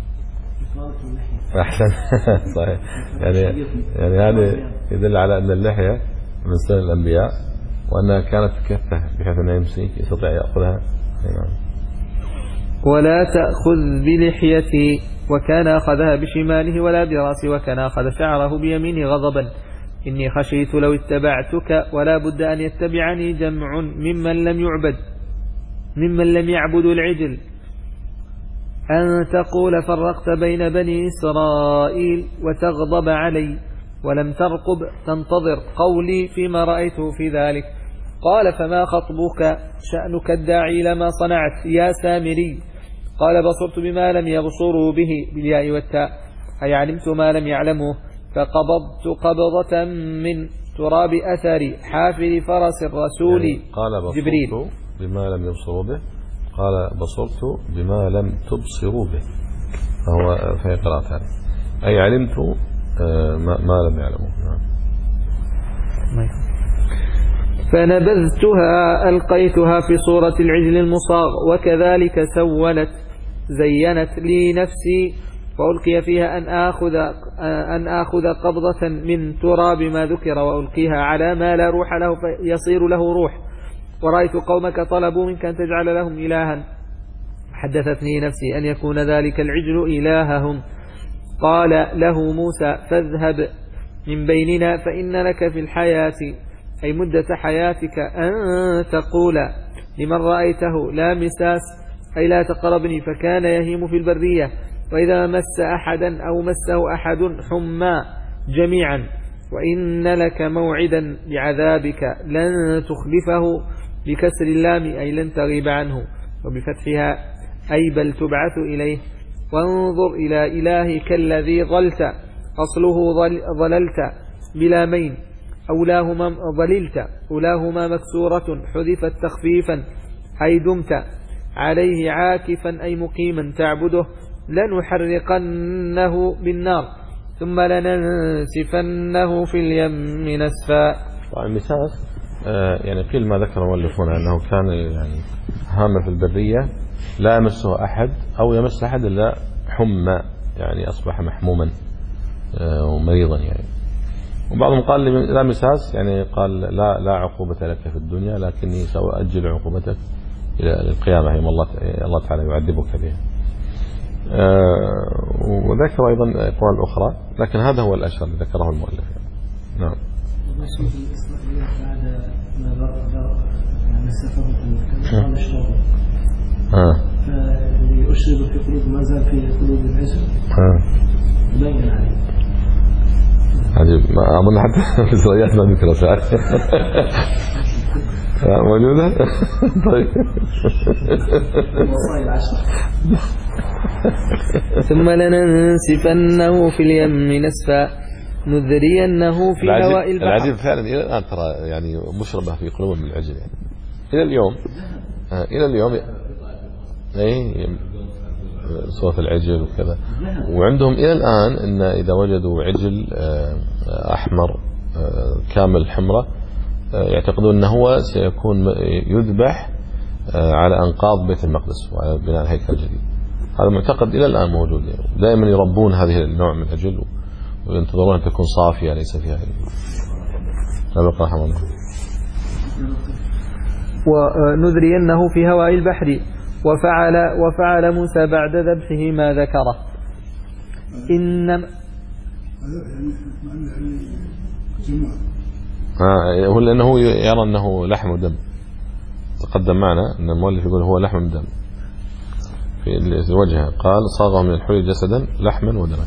احسن صحيح. يعني يعني هذا يدل على ان اللحية من سنن الانبياء وانها كانت كفة بحيث انه يمسك يستطيع ياخذها. ولا تأخذ بلحيتي وكان أخذها بشماله ولا براسي وكان أخذ شعره بيمينه غضبا إني خشيت لو اتبعتك ولا بد أن يتبعني جمع ممن لم يعبد ممن لم يعبدوا العجل أن تقول فرقت بين بني إسرائيل وتغضب علي ولم ترقب تنتظر قولي فيما رأيته في ذلك. قال فما خطبك شأنك الداعي لما صنعت يا سامري؟ قال بصرت بما لم يبصروا به بالياء والتاء أي علمت ما لم يعلموه فقبضت قبضة من تراب أثر حافر فرس الرسول يعني قال بصرت جبريل بما لم يبصروا به، قال بصرت بما لم تبصروا به، فهو في قراءة أي علمت ما لم يعلموا. فنبذتها ألقيتها في صورة العجل المصاغ وكذلك سولت زينت لي نفسي فألقي فيها أن آخذ, أن آخذ قبضة من تراب ما ذكر وألقيها على ما لا روح له فيصير له روح. ورأيت قومك طلبوا منك أن تجعل لهم إلها حدثتني نفسي أن يكون ذلك العجل إلههم. قال له موسى فاذهب من بيننا فإن لك في الحياة أي مدة حياتك أن تقول لمن رأيته لا مساس أي لا تقربني فكان يهيم في البرية وإذا مس أحدا أو مسه أحد حمى جميعا وإن لك موعدا بعذابك لن تخلفه بكسر اللام أي لن تغيب عنه وبفتحها أي بل تبعث إليه. وانظر إلى إلهك الذي ظلت أصله ظل ظللت بلا مين أولاهما ظللت أولاهما مكسورة حذفت تخفيفا أي دمت عليه عاكفا أي مقيما تعبده لنحرقنه بالنار ثم لننسفنه في اليم نسفا. طبعا المساس آه يعني قيل ما ذكر المؤلفون أنه كان يعني هام في البرية لا يمسه أحد أو يمس أحد إلا حمى يعني أصبح محموما آه ومريضا يعني. وبعضهم قال لا مساس يعني قال لا لا عقوبة لك في الدنيا لكني سأؤجل عقوبتك إلى القيامة يوم الله الله تعالى يعذبك بها. آه وذكر أيضا أقوال أخرى لكن هذا هو الأشهر اللي ذكره المؤلف يعني. نعم. ها فيشرب في قلوب ما زال في قلوب العسر بين عليه. عجيب أظن حتى في الإسرائيليات ما ذكر ساعات موجودة. طيب ثم لننسفنه في اليم نسفا نذرينه في هواء البحر. العجيب فعلا إلى الآن ترى يعني مشربة في قلوب من العجل يعني إلى اليوم آه إلى اليوم إيه صوت العجل وكذا. وعندهم إلى الآن إن إذا وجدوا عجل آه أحمر آه كامل حمرة آه يعتقدون أنه هو سيكون يذبح آه على أنقاض بيت المقدس وعلى بناء الهيكل الجديد. هذا معتقد إلى الآن موجود يعني. دائما يربون هذه النوع من العجل وينتظرون أن تكون صافية ليس فيها نبقى رحمه الله. ونذرينه في هواء البحر وفعل وفعل موسى بعد ذبحه ما ذكره. إنما آه هو لأنه يرى أنه لحم ودم. تقدم معنا أن المؤلف يقول هو لحم ودم في الوجه قال صاغه من الحلي جسدا لحما ودما.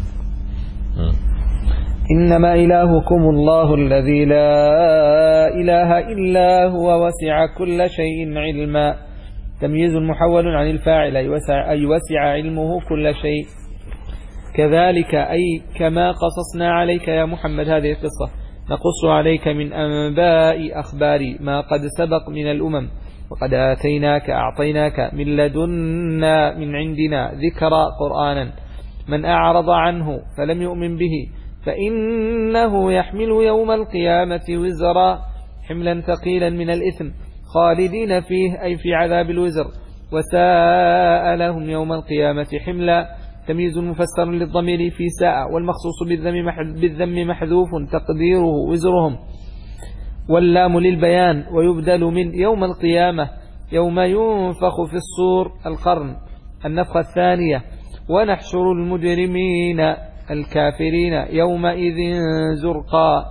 إنما إلهكم الله الذي لا إله إلا هو وسع كل شيء علما. تمييز محول عن الفاعل أي وسع, أي وسع علمه كل شيء. كذلك أي كما قصصنا عليك يا محمد هذه القصة نقص عليك من أنباء أخبار ما قد سبق من الأمم وقد آتيناك أعطيناك من لدنا من عندنا ذكرى قرآنا من أعرض عنه فلم يؤمن به فإنه يحمل يوم القيامة وزرا حملا ثقيلا من الإثم خالدين فيه أي في عذاب الوزر وساء لهم يوم القيامة حملا. تمييز مفسر للضمير في ساء والمخصوص بالذم محذوف تقديره وزرهم واللام للبيان ويبدل من يوم القيامة يوم ينفخ في الصور القرن النفخة الثانية ونحشر المجرمين الكافرين يومئذ زرقا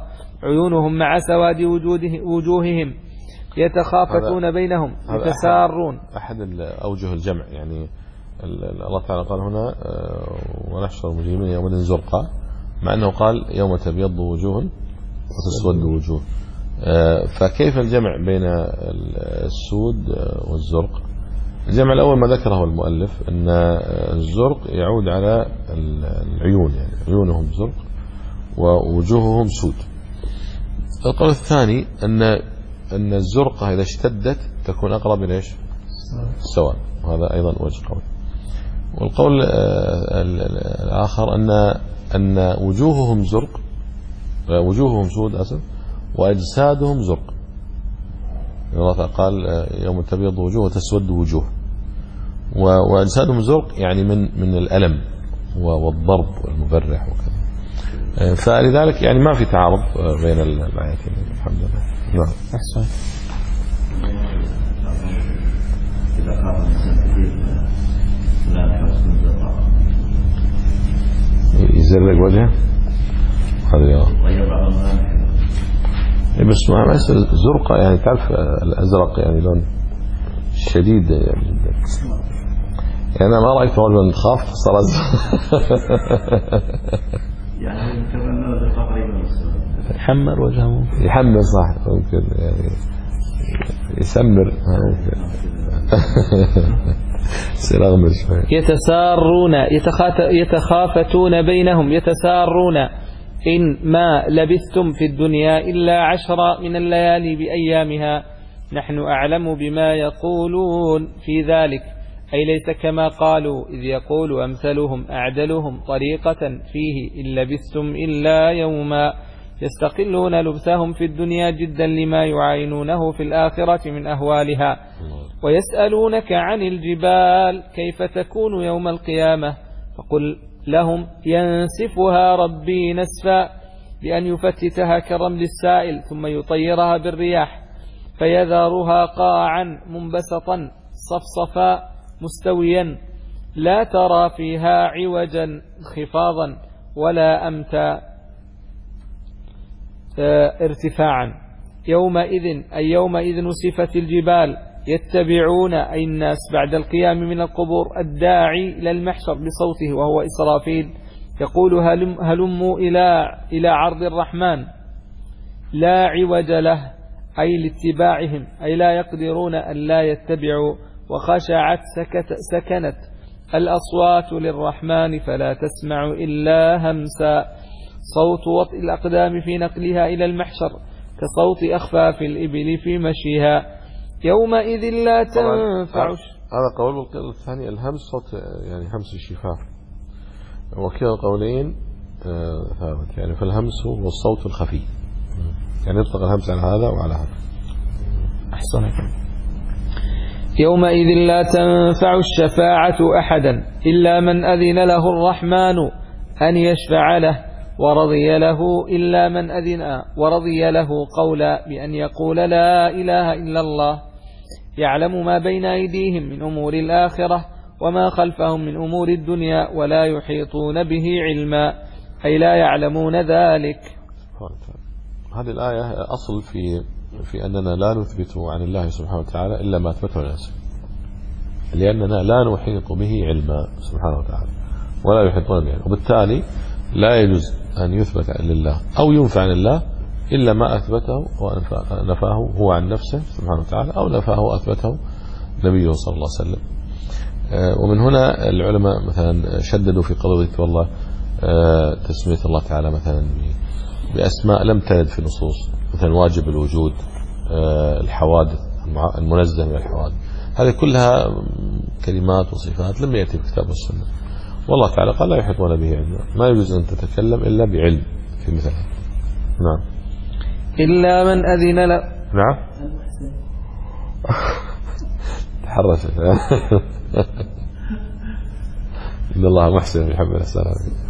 عيونهم مع سواد وجوده وجوههم يتخافتون بينهم يتسارون. أحد أوجه الجمع، يعني الله تعالى قال هنا ونحشر المجرمين يومئذ زرقا، مع أنه قال يوم تبيض وجوه وتسود وجوه. فكيف الجمع بين السود والزرق؟ الجمع الأول ما ذكره المؤلف أن الزرق يعود على العيون، يعني عيونهم زرق ووجوههم سود. القول الثاني أن أن الزرقة إذا اشتدت تكون أقرب إلى إيش؟ السواد، وهذا أيضا وجه قول. والقول الآخر أن أن وجوههم زرق، وجوههم سود أسف، وأجسادهم زرق. الله قال يوم تبيض وجوه وتسود وجوه، وأجسادهم زرق يعني من من الألم والضرب والمبرح وكذا. فلذلك يعني ما في تعارض بين الآيتين الحمد لله. نعم. أحسن. إذا خاف الإنسان كثير لا يحس بالزرقاء يزرق وجهه هذا غير بعض الملامح. بس ما بس زرقاء يعني تعرف الأزرق يعني لون شديد يعني جدا. يعني أنا ما رأيت أول من خاف صار أزرق. يعني كمان الزرقاء قريبة يحمر وجهه، يحمر صح ممكن يعني يسمر ممكن. سيرغمر شوي. يتسارون يتخافتون بينهم يتسارون إن ما لبثتم في الدنيا إلا عشر من الليالي بأيامها نحن أعلم بما يقولون في ذلك، أي ليس كما قالوا إذ يقول أمثلهم أعدلهم طريقة فيه إن لبثتم إلا يوما يستقلون لبثهم في الدنيا جدا لما يعاينونه في الآخرة من أهوالها. ويسألونك عن الجبال كيف تكون يوم القيامة فقل لهم ينسفها ربي نسفا بأن يفتتها كرمل السائل ثم يطيرها بالرياح فيذرها قاعا منبسطا صفصفا مستويا لا ترى فيها عوجا خفاضا ولا أمتا ارتفاعا. يومئذ أي يومئذ نسفت الجبال يتبعون أي الناس بعد القيام من القبور الداعي إلى المحشر بصوته وهو إسرافيل يقول هلم هلموا إلى إلى عرض الرحمن لا عوج له أي لاتباعهم أي لا يقدرون أن لا يتبعوا. وخشعت سكت سكنت الأصوات للرحمن فلا تسمع إلا همسا صوت وطئ الأقدام في نقلها إلى المحشر كصوت أخفاف الإبل في مشيها يومئذ لا تنفع. هذا قول. القول الثاني الهمس صوت يعني همس الشفاف، وكلا القولين ثابت يعني فالهمس هو الصوت الخفي، يعني يطلق الهمس على هذا وعلى هذا. أحسنك. يومئذ لا تنفع الشفاعة أحدا إلا من أذن له الرحمن أن يشفع له ورضي له إلا من أذن ورضي له قولا بأن يقول لا إله إلا الله يعلم ما بين أيديهم من أمور الآخرة وما خلفهم من أمور الدنيا ولا يحيطون به علما أي لا يعلمون ذلك. هذه الآية أصل في في أننا لا نثبت عن الله سبحانه وتعالى إلا ما أثبته لنفسه، لأننا لا نحيط به علما سبحانه وتعالى ولا يحيطون به، وبالتالي لا يجوز أن يثبت لله أو ينفع عن الله إلا ما أثبته ونفاه هو عن نفسه سبحانه وتعالى أو نفاه وأثبته نبيه صلى الله عليه وسلم. ومن هنا العلماء مثلا شددوا في قضية والله تسمية الله تعالى مثلا بأسماء لم ترد في النصوص، مثلا واجب الوجود، الحوادث المنزه من الحوادث، هذه كلها كلمات وصفات لم يأتي في الكتاب والسنة، والله تعالى قال لا يحيطون به علما، ما يجوز أن تتكلم إلا بعلم في مثل هذا. نعم. إلا من أذن له. نعم. تحرش. إن الله محسن يحب الإحسان.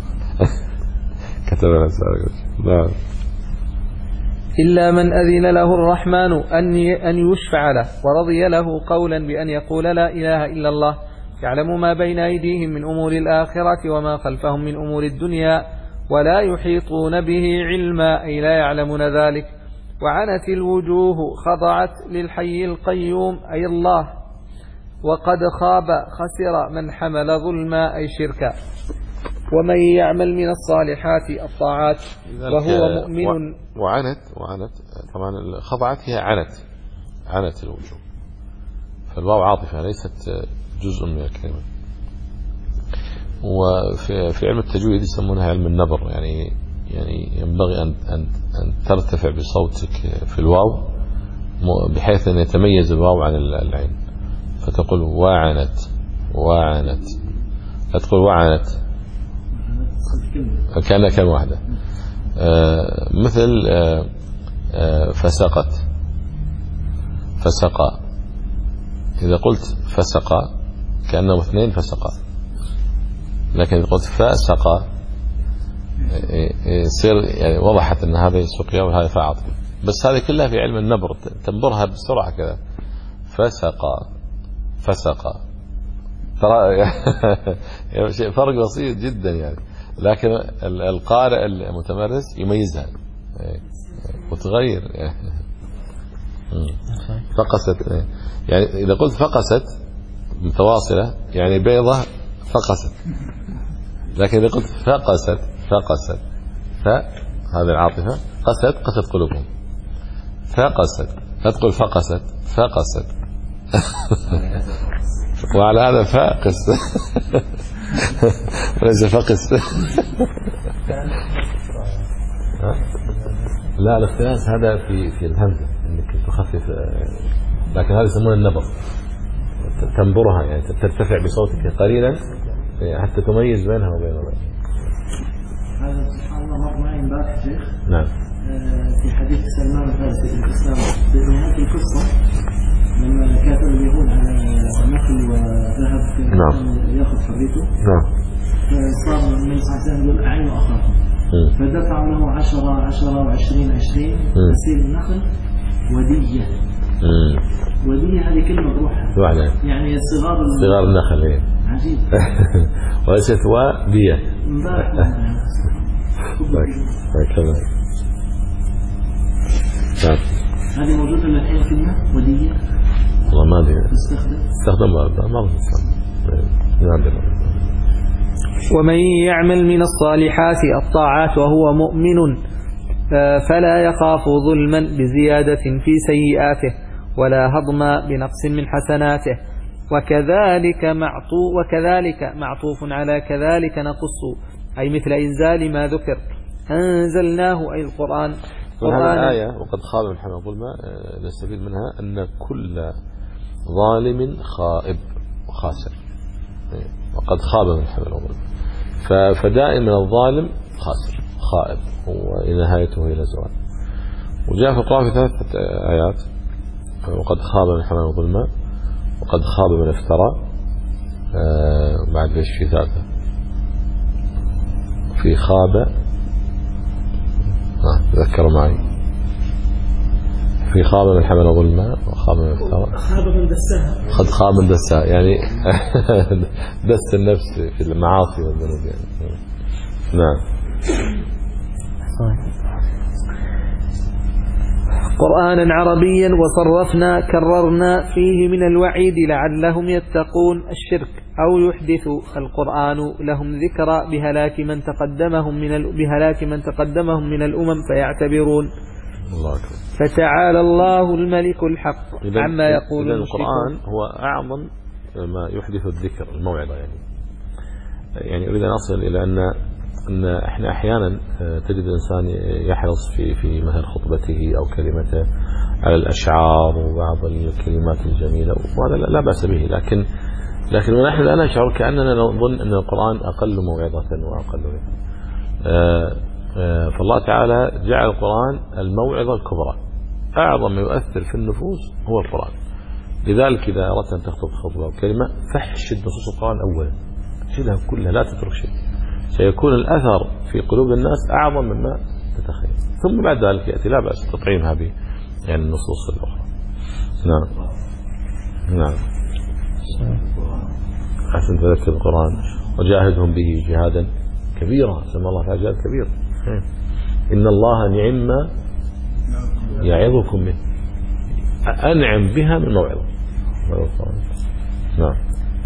كتب الإحسان. نعم. إلا من أذن له الرحمن أن أن يشفع له ورضي له قولا بأن يقول لا إله إلا الله يعلم ما بين أيديهم من أمور الآخرة وما خلفهم من أمور الدنيا ولا يحيطون به علما أي لا يعلمون ذلك. وعنت الوجوه خضعت للحي القيوم أي الله. وقد خاب خسر من حمل ظلما أي شركا. ومن يعمل من الصالحات الطاعات وهو مؤمن. وعنت وعنت طبعا خضعت هي عنت عنت الوجوه، فالواو عاطفة ليست جزء من الكلمة. وفي في علم التجويد يسمونها علم النبر، يعني يعني ينبغي أن أن أن ترتفع بصوتك في الواو بحيث أن يتميز الواو عن العين، فتقول وعنت وعنت، لا تقول وعنت كأنها كلمة واحدة. آه مثل آه آه فسقت فسقا، إذا قلت فسقا كأنهم اثنين فسقا، لكن إذا قلت فسقا يصير يعني وضحت أن هذا سقيا وهذا فعط. بس هذه كلها في علم النبر، تنبرها بسرعة كذا. فسقا فسقا ترى شيء فرق بسيط جدا يعني، لكن القارئ المتمرس يميزها وتغير. فقست يعني إذا قلت فقست متواصلة يعني بيضة فقست، لكن إذا قلت فقست فقست فهذه العاطفة قست قست قلوبهم. فقست لا تقول فقست فقست وعلى هذا فاقس وليس فقس. لا الاختلاس هذا في في الهمزة انك تخفف، لكن هذا يسمونه النبر، تنبرها يعني ترتفع بصوتك قليلا حتى تميز بينها وبين غيرها. هذا سبحان الله مر معي امبارح شيخ. نعم. في حديث سلمان الفارسي في الإسلام في نهاية القصة لما كاتب اليهود على نخل وذهب نعم. ياخذ حريته. نعم. فصار النبي صلى الله عليه وسلم يقول أعينوا أخاكم، فدفع له عشرة عشرة وعشرين عشرين تصير النخل ودية. مم. ودية هذه كلمة بروحها يعني صغار صغار النخل. ايه عجيب. وليست ودية. امبارح هكذا. هذه موجودة الحين كلمة ودية؟ والله ما أدري. تستخدم؟ تستخدم ما تستخدم. ومن يعمل من الصالحات الطاعات وهو مؤمن فلا يخاف ظلما بزيادة في سيئاته ولا هضم بنقص من حسناته. وكذلك معطوف وكذلك معطوف على كذلك نقص أي مثل إنزال ما ذكر. أنزلناه أي القرآن. هذه الآية وقد خاب من حمل ظلما نستفيد منها أن كل ظالم خائب وخاسر، وقد خاب من حمل ظلما، فدائما الظالم خاسر خائب ونهايته إلى الزوال. وجاء في القرآن في ثلاثة آيات وقد خاب من حمل ظلما وقد خاب من افترى. آه بعد ايش في ثالثة في خاب آه تذكروا معي في خاب من حمل ظلما وخاب من افترى. خاب من دساها قد خاب من دساها يعني دس النفس في المعاصي والذنوب يعني. نعم. قرآنا عربيا وصرفنا كررنا فيه من الوعيد لعلهم يتقون الشرك أو يحدث القرآن لهم ذكرى بهلاك من تقدمهم من بهلاك من تقدمهم من الأمم فيعتبرون. الله أكبر. فتعالى الله الملك الحق عما يقول القرآن هو أعظم ما يحدث الذكر الموعظة يعني. يعني أريد أن أصل إلى أن أن إحنا أحيانا تجد الإنسان يحرص في في مثل خطبته أو كلمته على الأشعار وبعض الكلمات الجميلة، وهذا لا بأس به، لكن لكن ونحن لا نشعر كأننا نظن أن القرآن أقل موعظة وأقل وعظة. فالله تعالى جعل القرآن الموعظة الكبرى، أعظم ما يؤثر في النفوس هو القرآن. لذلك إذا أردت أن تخطب خطبة أو كلمة فاحشد نصوص القرآن أولا، احشدها كلها لا تترك شيء، سيكون الأثر في قلوب الناس أعظم مما تتخيل. ثم بعد ذلك يأتي لا بأس تطعيمها ب يعني النصوص الأخرى. نعم نعم. أحسن تذكر القرآن وجاهدهم به جهادا كبيرة، سمى الله تعالى جلال كبير. إن الله نعم يعظكم منه، أنعم بها من موعظة. نعم.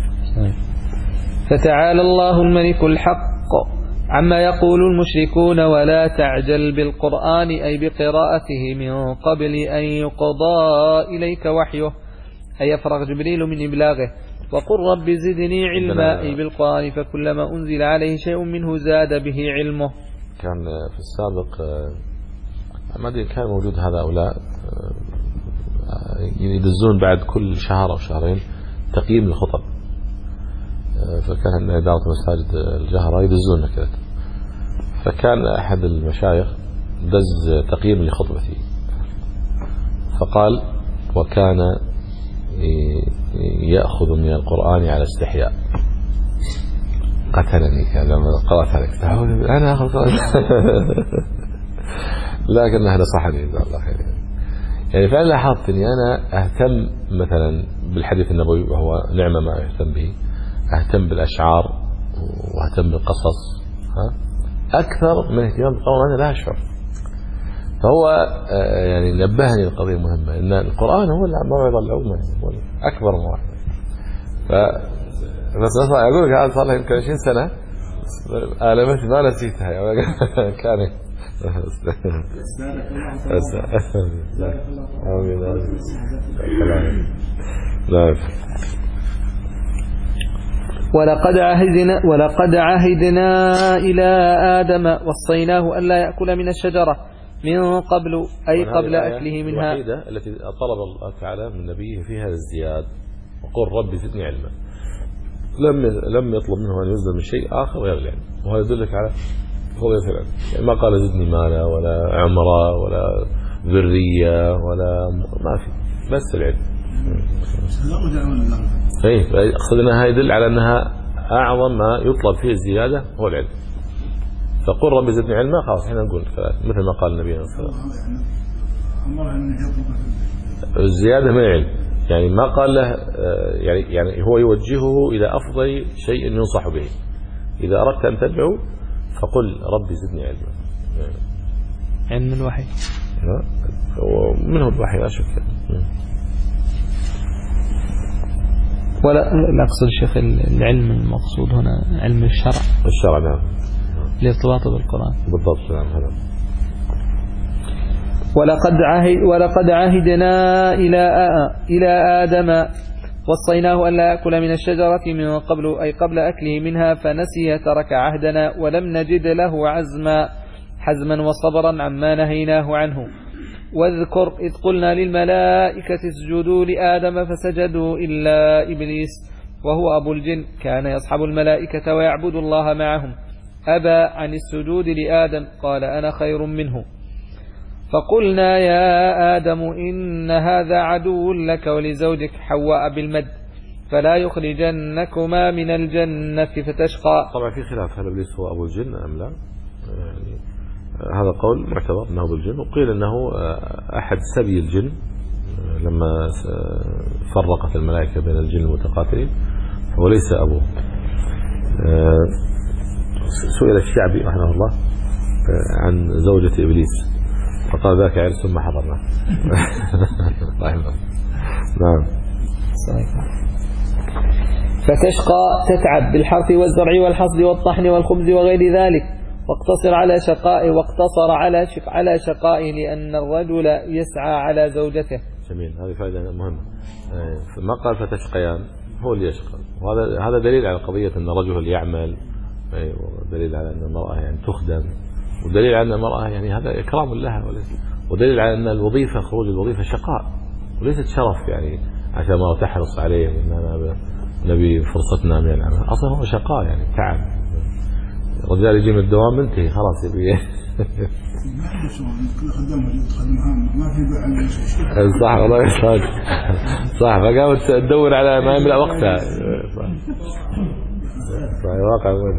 فتعالى الله الملك الحق عما يقول المشركون ولا تعجل بالقرآن أي بقراءته من قبل أن يقضى إليك وحيه أي يفرغ جبريل من إبلاغه. وقل رب زدني علما أي بالقرآن فكلما أنزل عليه شيء منه زاد به علمه. كان في السابق ما أدري كان موجود هذا أو لا، يدزون بعد كل شهر أو شهرين تقييم الخطب، فكان إدارة مساجد الجهرة يدزون كذا، فكان أحد المشايخ دز تقييم لخطبتي فقال وكان يأخذ من القرآن على استحياء. قتلني كان لما قرأت عليك أنا أخذ لكن هذا صحني جزاه الله خير. يعني فأنا لاحظت أني أنا أهتم مثلا بالحديث النبوي وهو نعمة ما أهتم به، أهتم بالأشعار وأهتم بالقصص ها أكثر من اهتمام بالقرآن. أنا لا أشعر. فهو يعني نبهني القضية مهمة أن القرآن هو الموعظة العظمى أكبر موعظة. ف بس أقول لك هذا صار له يمكن عشرين سنة آلمتي ما نسيتها كان ولقد عهدنا ولقد عهدنا إلى آدم وصيناه ألا يأكل من الشجرة من قبل أي قبل أكله منها. الوحيدة التي طلب الله تعالى من نبيه فيها الزياد وقل رب زدني علما، لم لم يطلب منه أن يزداد من شيء آخر غير العلم، وهذا يدلك على فضيلة العلم. يعني ما قال زدني مالا ولا عمرا ولا ذرية ولا ما في، بس العلم. اي اقصد انها يدل على انها اعظم ما يطلب فيه الزياده هو العلم. فقل رب زدني علما خلاص احنا نقول مثل ما قال النبي صلى الله عليه وسلم الزياده من العلم، يعني ما قال له يعني يعني هو يوجهه الى افضل شيء ينصح به. اذا اردت ان تدعو فقل رب زدني علما. علم الوحي ومنه الوحي لا شك. ولا لا أقصد الشيخ العلم المقصود هنا علم الشرع. الشرع نعم. لارتباطه بالقرآن. بالضبط نعم هذا. ولقد عهد ولقد عهدنا إلى إلى آدم وصيناه ألا يأكل من الشجرة من قبل أي قبل أكله منها فنسي ترك عهدنا ولم نجد له عزما حزما وصبرا عما نهيناه عنه. واذكر إذ قلنا للملائكة اسجدوا لآدم فسجدوا إلا إبليس وهو أبو الجن كان يصحب الملائكة ويعبد الله معهم أبى عن السجود لآدم قال أنا خير منه. فقلنا يا آدم إن هذا عدو لك ولزوجك حواء بالمد فلا يخرجنكما من الجنة فتشقى. طبعا في خلاف هل إبليس هو أبو الجن أم لا، يعني هذا قول معتبر أنه أبو الجن، وقيل أنه أحد سبي الجن لما فرقت الملائكة بين الجن المتقاتلين هو ليس أبوه. سئل الشعبي رحمه الله عن زوجة إبليس فقال ذاك عرس ثم حضرنا. نعم. فتشقى تتعب بالحرث والزرع والحصد والطحن والخبز وغير ذلك، واقتصر على شقاء واقتصر على شق على شقاء لأن الرجل يسعى على زوجته. جميل، هذه فائدة مهمة. ما قال فتشقيان هو اللي يشقى، وهذا هذا دليل على قضية أن الرجل يعمل، ودليل على أن المرأة يعني تخدم، ودليل على أن المرأة يعني هذا إكرام لها، ودليل على أن الوظيفة خروج الوظيفة شقاء وليست شرف، يعني عشان ما تحرص عليه إن أنا نبي فرصتنا من العمل، أصلا هو شقاء يعني تعب. الرجال يجي من الدوام منتهي خلاص يبي صح والله صح صح فقامت تدور على ما يملأ وقتها صح واقع وين.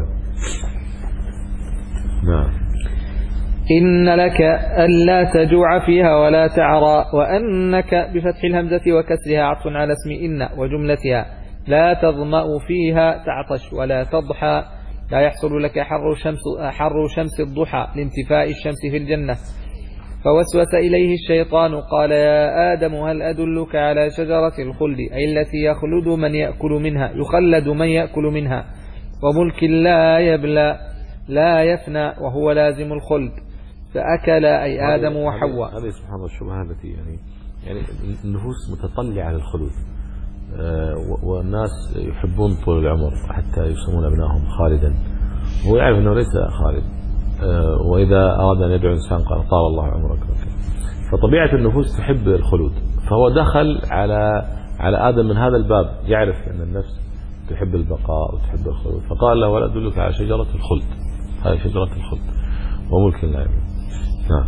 نعم. إن لك ألا تجوع فيها ولا تعرى، وأنك بفتح الهمزة وكسرها عطف على اسم إن وجملتها لا تظمأ فيها تعطش ولا تضحى لا يحصل لك حر شمس, حر شمس الضحى لانتفاء الشمس في الجنة. فوسوس إليه الشيطان قال يا آدم هل أدلك على شجرة الخلد أي التي يخلد من يأكل منها يخلد من يأكل منها وملك لا يبلى لا يفنى وهو لازم الخلد. فأكل أي آدم وحواء. هذه سبحان الله الشبهة التي يعني يعني النفوس متطلعة للخلود، آه والناس يحبون طول العمر حتى يسمون أبنائهم خالدا، هو يعرف أنه ليس خالد، آه وإذا أراد أن يدعو إنسان قال طال الله عمرك. فطبيعة النفوس تحب الخلود، فهو دخل على على آدم من هذا الباب، يعرف أن النفس تحب البقاء وتحب الخلود، فقال له ولا أدلك على شجرة الخلد، هذه شجرة الخلد وملك لا يبلى. نعم.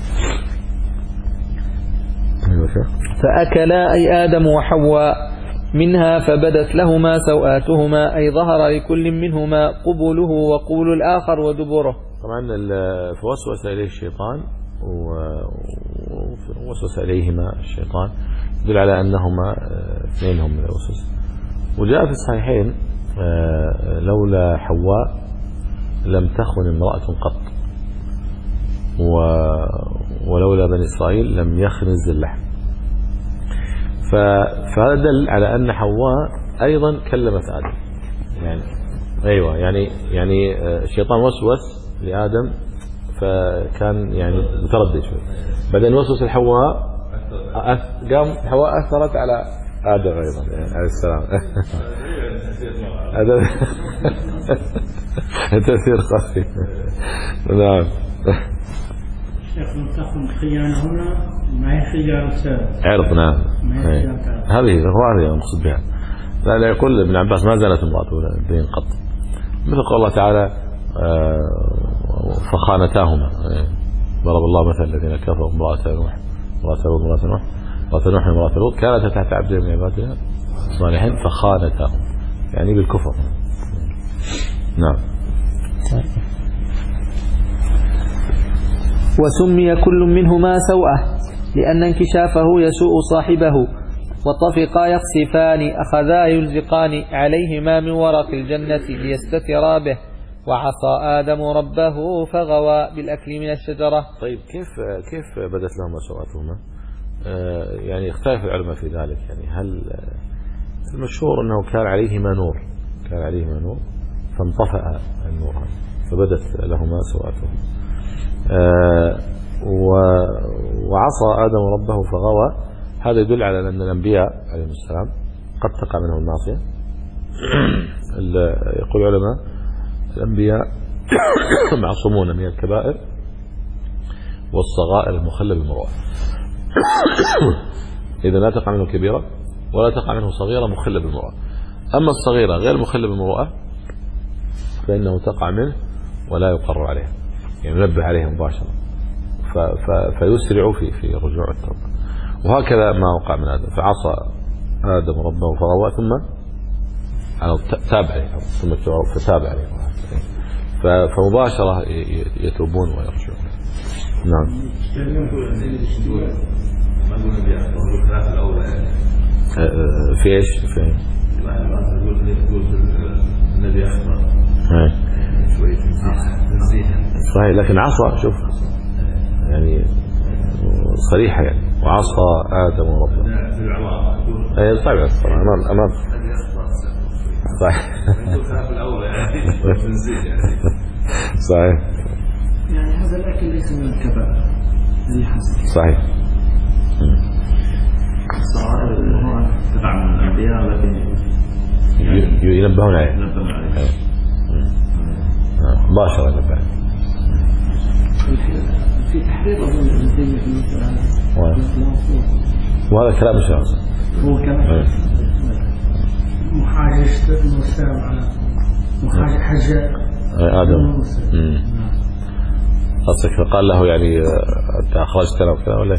فأكلا أي آدم وحواء منها فبدت لهما سوآتهما أي ظهر لكل منهما قبله وقول الآخر ودبره. طبعا فوسوس إليه الشيطان ووسوس إليهما الشيطان يدل على أنهما اثنين هم من الوسوس. وجاء في الصحيحين لولا حواء لم تخن امرأة قط، ولولا بني إسرائيل لم يخنز اللحم. فهذا دل على أن حواء أيضا كلمت آدم، يعني أيوة يعني يعني الشيطان وسوس لآدم فكان يعني متردد شوي، بعدين وسوس الحواء قام حواء أثرت على آدم أيضا يعني عليه السلام. هذا تأثير خفي. نعم. تكون خيانة هنا ما هي خيانة سابقة. عرض. نعم. هذه هو هذه المقصود بها. لا يقول ابن عباس ما زالت امرأته بين قط، مثل قول الله تعالى فخانتاهما، ضرب الله مثل الذين كفروا امرأة نوح امرأة لوط امرأة نوح امرأة نوح امرأة لوط كانت تحت عبد من عبادنا الصالحين فخانتاهم، يعني بالكفر. نعم. وسمي كل منهما سوءة لأن انكشافه يسوء صاحبه، وطفقا يخسفان أخذا يلزقان عليهما من ورق الجنة ليستترا به. وعصى آدم ربه فغوى بالأكل من الشجرة. طيب كيف كيف بدت لهما سوءاتهما؟ آه يعني اختلف العلماء في ذلك. يعني هل المشهور أنه كان عليهما نور كان عليهما نور فانطفأ النور فبدت لهما سوءاتهما. آه وعصى آدم ربه فغوى، هذا يدل على أن الأنبياء عليهم السلام قد تقع منهم المعصية. يقول العلماء الأنبياء معصومون من الكبائر والصغائر المخلة بالمروءة. إذا لا تقع منه كبيرة ولا تقع منه صغيرة مخلة بالمروءة. أما الصغيرة غير مخلة بالمروءة فإنه تقع منه ولا يقر عليها، يعني ينبه عليها مباشرة فيسرع في في رجوع التوبة. وهكذا ما وقع من آدم، فعصى آدم ربه فغوى ثم تاب عليه ثم فتاب عليه فمباشرة يتوبون ويرجعون. نعم. في ايش؟ في النبي أخبر صحيح، لكن عصى شوف يعني صريحة يعني وعصى آدم ربه. اي طبعا امام امام صحيح. صحيح. يعني هذا الأكل ليس من الكبائر اللي حصل. صحيح. الصغائر تبع من الأنبياء ولكن ينبهون عليه. ينبهون عليه. مباشرة ينبه عليه. في تحرير أظن الدنيا في المسألة. وهذا كلام الشيخ. هو كلام. محاجة المسلم على محاجة حجة آدم. قصدك قال له يعني أنت أخرجتنا وكذا ولا؟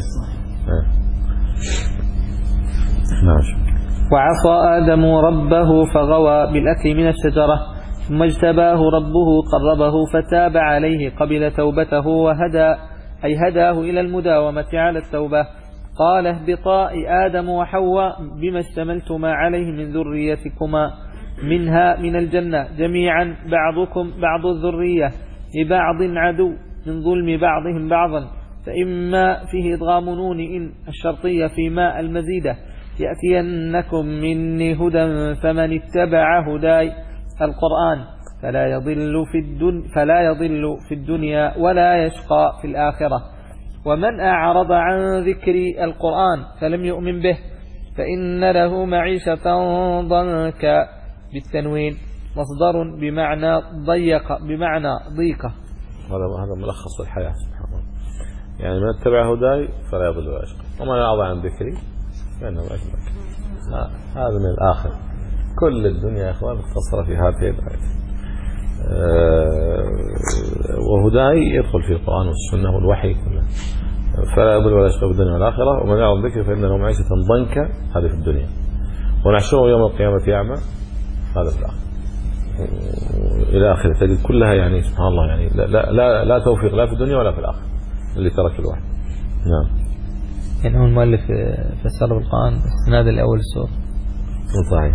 نعم. وعصى آدم ربه فغوى بالأكل من الشجرة ثم اجتباه ربه قربه فتاب عليه قبل توبته وهدى أي هداه إلى المداومة على التوبة. قال اهبطا آدم وحواء بما اشتملتما عليه من ذريتكما منها من الجنة جميعا بعضكم بعض الذرية لبعض عدو من ظلم بعضهم بعضا. فإما فيه إدغام نون إن الشرطية في ماء المزيدة يأتينكم مني هدى فمن اتبع هداي القرآن فلا يضل في الدنيا فلا يضل في الدنيا ولا يشقى في الآخرة. ومن أعرض عن ذكر القرآن فلم يؤمن به فإن له معيشة ضنكا بالتنوين مصدر بمعنى ضيق بمعنى ضيقة. هذا هذا ملخص الحياة سبحان الله. يعني من اتبع هداي فلا يضل ولا يشقى ومن أعرض عن ذكري فإنه أشرك. هذا من الآخر. كل الدنيا يا إخوان مختصرة في هذه الآية. أه وهداي يدخل في القرآن والسنة والوحي كله. فلا يضل ولا يشقى في الدنيا والآخرة. ومن أعرض عن ذكري فإنه معيشة ضنكا هذه في الدنيا ونحشره يوم القيامة أعمى هذا في الآخر إلى آخره. تجد كلها يعني سبحان الله يعني لا لا لا, لا توفيق لا في الدنيا ولا في الآخرة اللي ترك الواحد. نعم. يعني هو المؤلف فسر بالقرآن السناد الأول السورة. صحيح.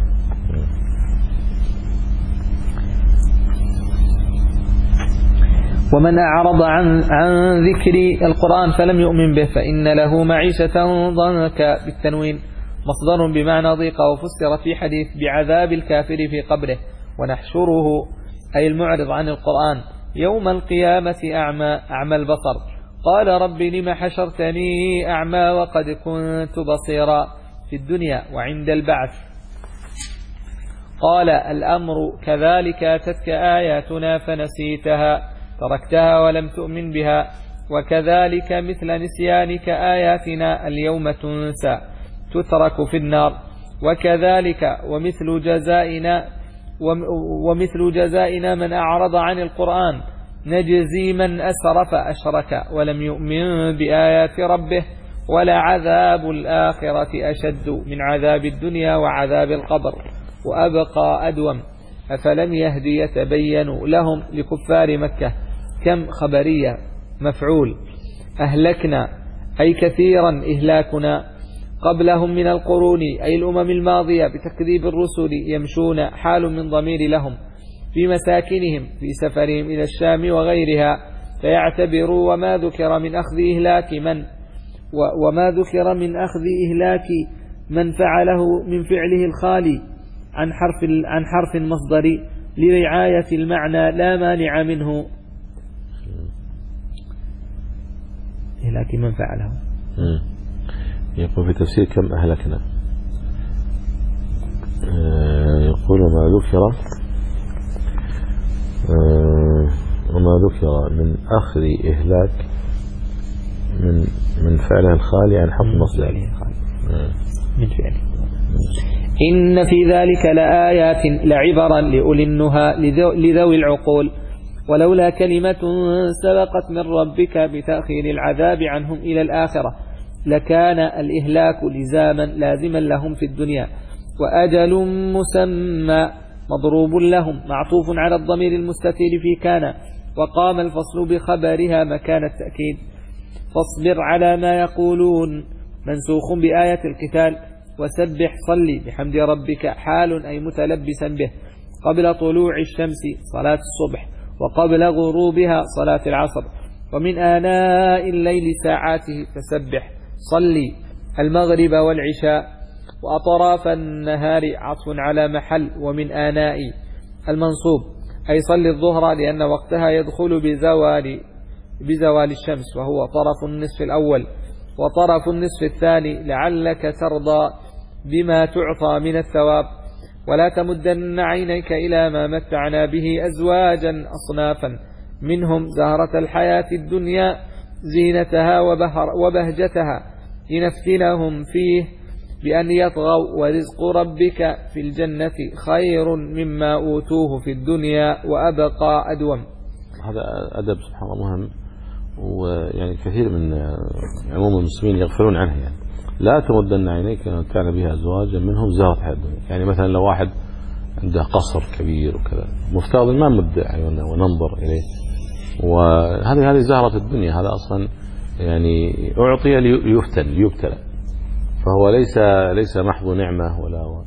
ومن أعرض عن عن ذكر القرآن فلم يؤمن به فإن له معيشة ضنكا بالتنوين مصدر بمعنى ضيقة. وفسر في حديث بعذاب الكافر في قبره. ونحشره أي المعرض عن القرآن يوم القيامة أعمى أعمى البصر قال رب لم حشرتني أعمى وقد كنت بصيرا في الدنيا وعند البعث. قال الأمر كذلك أتتك آياتنا فنسيتها تركتها ولم تؤمن بها وكذلك مثل نسيانك آياتنا اليوم تنسى تترك في النار وكذلك ومثل جزائنا ومثل جزائنا من أعرض عن القرآن نجزي من أسرف أشرك ولم يؤمن بآيات ربه ولعذاب الآخرة أشد من عذاب الدنيا وعذاب القبر وأبقى أدوم. أفلم يهدي يتبين لهم لكفار مكة كم خبرية مفعول أهلكنا أي كثيرا إهلاكنا قبلهم من القرون أي الأمم الماضية بتكذيب الرسل يمشون حال من ضمير لهم في مساكنهم في سفرهم إلى الشام وغيرها فيعتبروا وما ذكر من أخذ إهلاك من وما ذكر من أخذ إهلاك من فعله من فعله الخالي عن حرف عن حرف مصدري لرعاية المعنى لا مانع منه إهلاك من فعله. يقول في تفسير كم أهلكنا يقول ما ذكر وما ذكر من أخذ إهلاك من من فعله الخالي عن حرف مصدر من فعله. إن في ذلك لآيات لعبرا لأولي النهى لذوي العقول ولولا كلمة سبقت من ربك بتأخير العذاب عنهم إلى الآخرة لكان الإهلاك لزاما لازما لهم في الدنيا وأجل مسمى مضروب لهم معطوف على الضمير المستتر في كان وقام الفصل بخبرها مكان التأكيد. فاصبر على ما يقولون منسوخ بآية القتال وسبح صلي بحمد ربك حال أي متلبسا به قبل طلوع الشمس صلاة الصبح وقبل غروبها صلاة العصر ومن آناء الليل ساعاته فسبح صلي المغرب والعشاء وأطراف النهار عطف على محل ومن آناء المنصوب أي صلي الظهر لأن وقتها يدخل بزوال بزوال الشمس وهو طرف النصف الأول وطرف النصف الثاني لعلك ترضى بما تعطى من الثواب ولا تمدن عينيك إلى ما متعنا به أزواجا أصنافا منهم زهرة الحياة الدنيا زينتها وبهجتها لنفتنهم فيه بأن يطغوا ورزق ربك في الجنة خير مما أوتوه في الدنيا وأبقى أدوم. هذا أدب سبحان الله مهم ويعني كثير من عموم المسلمين يغفلون عنه. يعني لا تمدن عينيك أن متعنا بها أزواجا منهم زهرة الحياة الدنيا. يعني مثلا لو واحد عنده قصر كبير وكذا مفترض ما نمد عيوننا وننظر إليه وهذه هذه زهرة الدنيا. هذا أصلا يعني أعطي ليفتن ليبتلى فهو ليس ليس محض نعمة ولا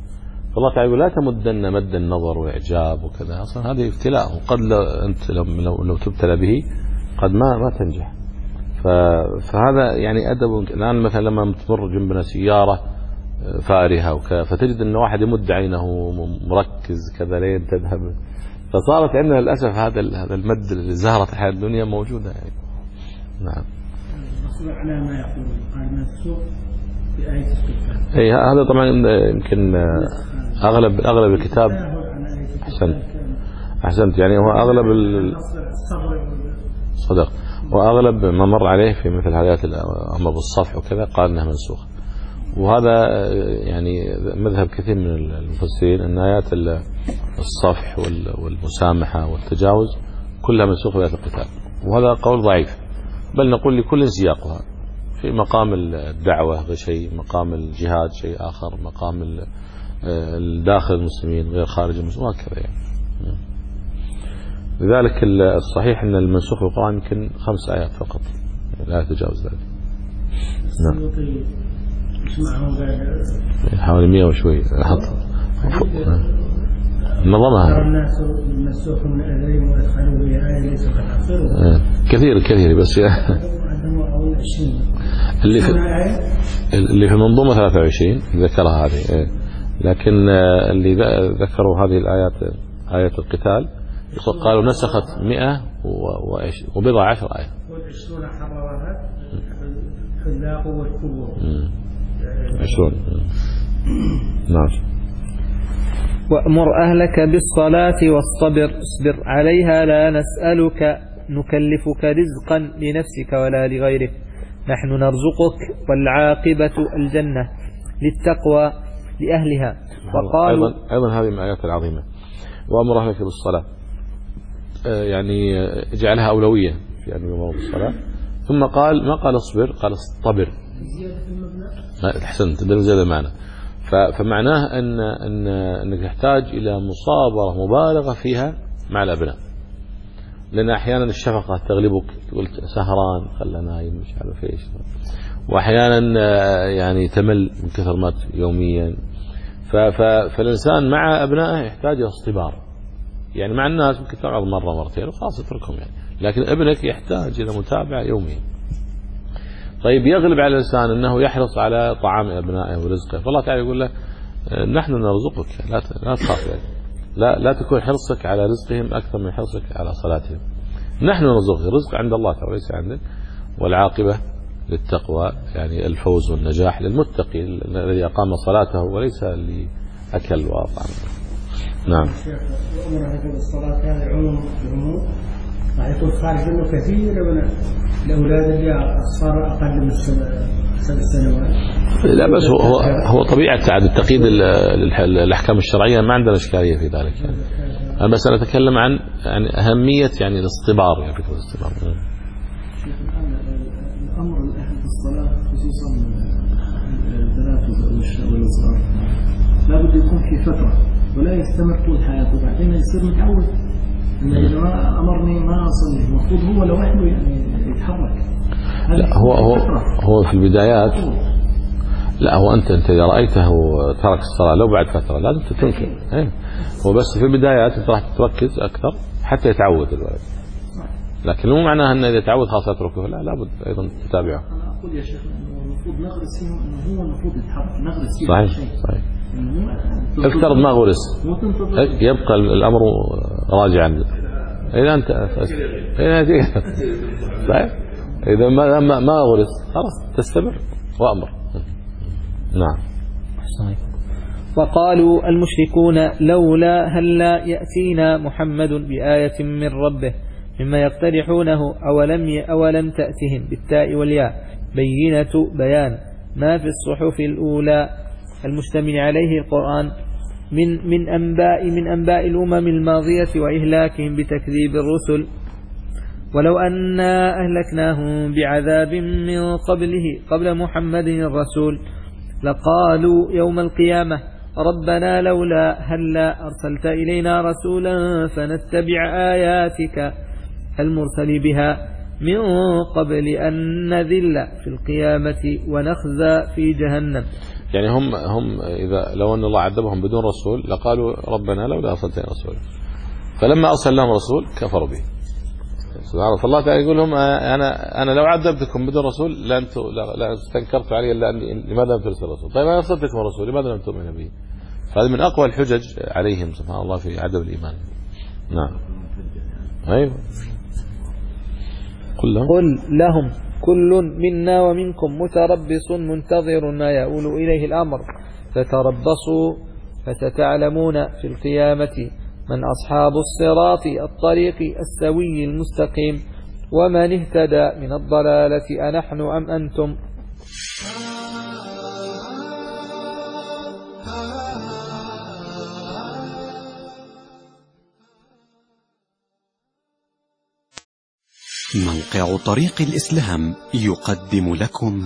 فالله تعالى يقول لا تمدن مد النظر وإعجاب وكذا، أصلا هذه ابتلاء، وقد لو أنت لو, لو تبتلى به قد ما ما تنجح. فهذا يعني أدب. الآن مثلا لما تمر جنبنا سيارة فارهة وكذا، فتجد أن واحد يمد عينه مركز كذا لين تذهب، فصارت عندنا للأسف هذا هذا المد اللي زهرت الحياة الدنيا موجودة يعني. نعم. على ما يقول قال من السوق في آية الكتاب. أي هذا طبعا يمكن أغلب أغلب الكتاب. أحسنت أحسنت يعني هو أغلب ال... صدق، وأغلب ما مر عليه في مثل هذه الأمر بالصفح وكذا قال أنها منسوخ. وهذا يعني مذهب كثير من المفسرين أن آيات الصفح والمسامحة والتجاوز كلها منسوخة بآيات القتال، وهذا قول ضعيف، بل نقول لكل سياقها. في مقام الدعوة شيء، مقام الجهاد شيء آخر، مقام الداخل المسلمين غير خارج المسلمين وهكذا يعني. لذلك الصحيح أن المنسوخ بالقرآن يمكن خمس آيات فقط لا يتجاوز ذلك. نعم. حوالي مئة وشوي حط نظمها كثير كثير بس اللي في اللي في المنظومة ثلاثة وعشرين ذكرها هذه، لكن اللي ذكروا هذه الآيات آية القتال قالوا نسخت مئة وبضع عشر آية. والعشرون حررها الحذاء والكبور عشرون. نعم. وأمر أهلك بالصلاة والصبر اصبر عليها لا نسألك نكلفك رزقا لنفسك ولا لغيرك نحن نرزقك والعاقبة الجنة للتقوى لأهلها. وقالوا أيضا, أيضا هذه من الآيات العظيمة. وأمر أهلك بالصلاة يعني جعلها أولوية في أن يؤمروا بالصلاة، ثم قال ما قال اصبر، قال اصطبر. أحسنت تدل زيادة المعنى. فمعناه أن أن أنك تحتاج إلى مصابرة مبالغة فيها مع الأبناء، لأن أحيانا الشفقة تغلبك، تقول سهران خلنا نايم مش عارف إيش، وأحيانا يعني تمل من كثر ما يوميا. فالإنسان مع أبنائه يحتاج إلى اصطبار. يعني مع الناس ممكن تقعد مرة مرتين وخلاص اتركهم يعني، لكن ابنك يحتاج إلى متابعة يوميا. طيب يغلب على الإنسان أنه يحرص على طعام أبنائه ورزقه، فالله تعالى يقول له نحن نرزقك لا لا تخاف يعني. لا لا تكون حرصك على رزقهم أكثر من حرصك على صلاتهم. نحن نرزقك، الرزق عند الله تعالى وليس عندك. والعاقبة للتقوى يعني الفوز والنجاح للمتقي الذي أقام صلاته وليس لأكل وأطعم. نعم. وأمر أهلك بالصلاة هذا عموم بعموم راح يكون خارج منه كثير من الأولاد اللي صار أقل من سبع سنوات. لا بس هو هو طبيعة تعدد تقييد الأحكام الشرعية ما عندنا إشكالية في ذلك يعني. أنا بس أنا أتكلم عن يعني أهمية يعني الاصطبار يعني فكرة الاصطبار. الأمر الأهل بالصلاة خصوصا البنات والصغار لابد يكون في فترة ولا يستمر طول حياته، وبعدين يصير متعود إنه ما أمرني ما أصلي، المفروض هو لوحده يعني يتحرك. لا هو هو هو في البدايات لا هو أنت أنت إذا رأيته ترك الصلاة لو بعد فترة لازم تنكر. هو بس في البدايات أنت راح تركز أكثر حتى يتعود الولد، لكن مو معناه أنه إذا تعود خلاص يتركه، لا لابد أيضا تتابعه. أنا أقول يا شيخ إنه المفروض نغرس فيه إنه هو المفروض يتحرك، نغرس فيه. صحيح صحيح. افترض ما غرس يبقى الأمر راجعا إذا أنت إذا صحيح إذا ما ما ما غرس خلاص تستمر وأمر. نعم. وقالوا المشركون لولا هلا يأتينا محمد بآية من ربه مما يقترحونه أولم أولم تأتهم بالتاء والياء بينة بيان ما في الصحف الأولى المشتمل عليه القرآن من من أنباء من أنباء الأمم الماضية وإهلاكهم بتكذيب الرسل ولو أنا أهلكناهم بعذاب من قبله قبل محمد الرسول لقالوا يوم القيامة ربنا لولا هلا أرسلت إلينا رسولا فنتبع آياتك المرسل بها من قبل أن نذل في القيامة ونخزى في جهنم. يعني هم هم إذا لو أن الله عذبهم بدون رسول لقالوا ربنا لولا أرسلتنا رسولا، فلما أرسل لهم رسول كفروا به. سبحان الله. فالله تعالى يقول لهم أنا أنا لو عذبتكم بدون رسول لا أنتم لا استنكرتوا علي إلا لماذا لم ترسل رسول؟ طيب أنا أرسلتكم رسول لماذا لم تؤمنوا به؟ فهذا من أقوى الحجج عليهم سبحان الله في عدم الإيمان. نعم. أيوه. قل لهم قل لهم كل منا ومنكم متربص منتظر ما يؤول إليه الأمر فتربصوا فستعلمون في القيامة من أصحاب الصراط الطريق السوي المستقيم ومن اهتدى من الضلالة أنحن أم أنتم. موقع طريق الإسلام يقدم لكم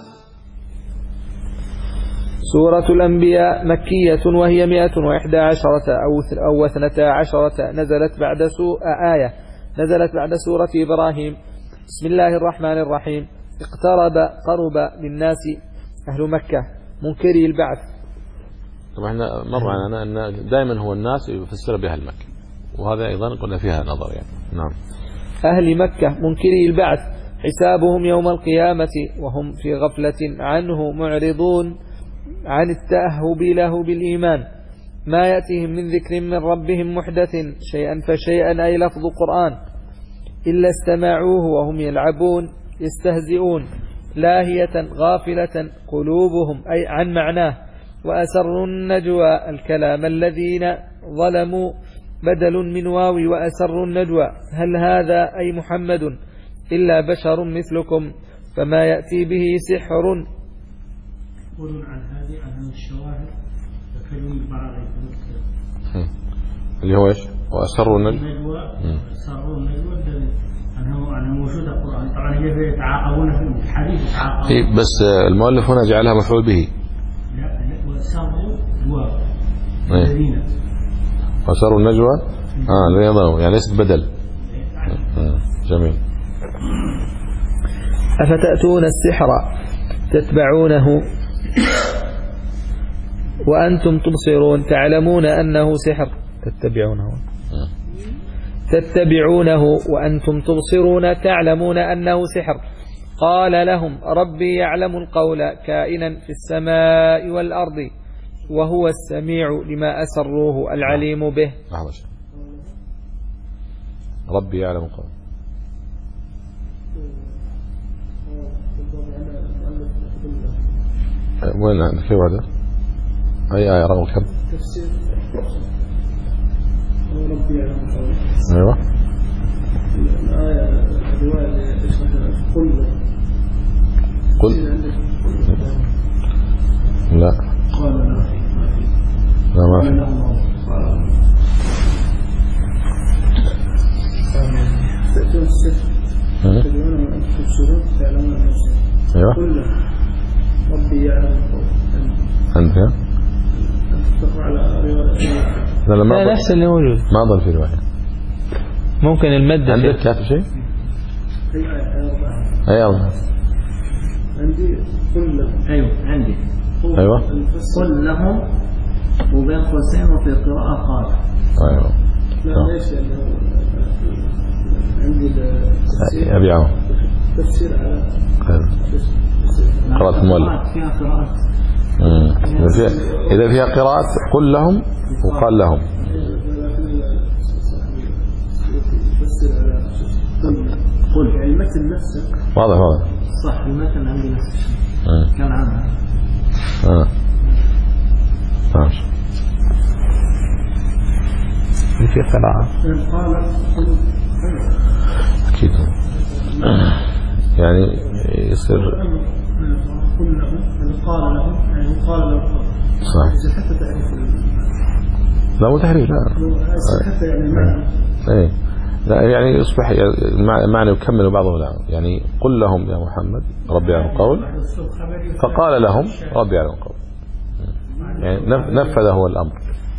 سورة الأنبياء مكية وهي مئة وإحدى عشرة أو اثنتا عشرة نزلت بعد سوء آية نزلت بعد سورة إبراهيم. بسم الله الرحمن الرحيم. اقترب قرب للناس أهل مكة منكري البعث. طبعا احنا مر معنا أن دائما هو الناس يفسر بها المكة، وهذا أيضا قلنا فيها نظر يعني. نعم. أهل مكة منكري البعث حسابهم يوم القيامة وهم في غفلة عنه معرضون عن التأهب له بالإيمان ما يأتيهم من ذكر من ربهم محدث شيئا فشيئا أي لفظ قرآن إلا استمعوه وهم يلعبون يستهزئون لاهية غافلة قلوبهم أي عن معناه وأسروا النجوى الكلام الذين ظلموا بدل من واوي وأسروا النجوى هل هذا أي محمد إلا بشر مثلكم فما يأتي به سحر. يقولون عن هذه عن الشواهد فكلوا بعض اللي هو ايش؟ وأسروا النجوى أسروا النجوى دليل أنه أنا موجودة القرآن طبعا هي يتعاقبون في الحديث يتعاقبون بس المؤلف هنا جعلها مفعول به. لا وأسروا الواو الذين وأسروا النجوى اه لا يضعوا يعني ليست بدل. آه. جميل. أفتأتون السحر تتبعونه وأنتم تبصرون تعلمون أنه سحر تتبعونه تتبعونه وأنتم تبصرون تعلمون أنه سحر. قال لهم ربي يعلم القول كائنا في السماء والأرض وهو السميع لما أسروه العليم به. ربي يعلم القول وين عندك في وعده أي آية رقم كم؟ تفسير ربي يعلم القول. أيوة الآية الرواية قل قل لا قال لا لا ما في. تأتون السحر تتبعون وأنتم تبصرون تعلمون أنه سحر. أيوة قل ربي يعلم القول. أنت أنت تقرأ على رواية لا لا ما لا نفس اللي موجود ما ضل في رواية. ممكن المادة عندك كاتب شيء؟ أي آية أربعة. أي أربعة عندي قل لهم. أيوة عندي أيوة قل لهم وبين قوسين وفي قراءة قال. أيوة لا ليش لأنه عندي التفسير أبي عون تفسير على قراءة المؤلف فيها قراءة. إذا فيها إذا فيها قراءة قل لهم وقال لهم تفسير على قل يعني المتن نفسه واضح واضح صح المتن عندي نفس الشيء كان عنها اه ماشي في قراءة قال أكيد يعني يصير قل لهم قال لهم يعني قال لهم صح حتى تعرف لا مو تحريف لا حتى يعني معنى ايه لا يعني يصبح معنى يكمل بعضه لا يعني قل لهم يا محمد ربي يعلم القول فقال لهم ربي يعلم القول يعني نفذ هو الأمر.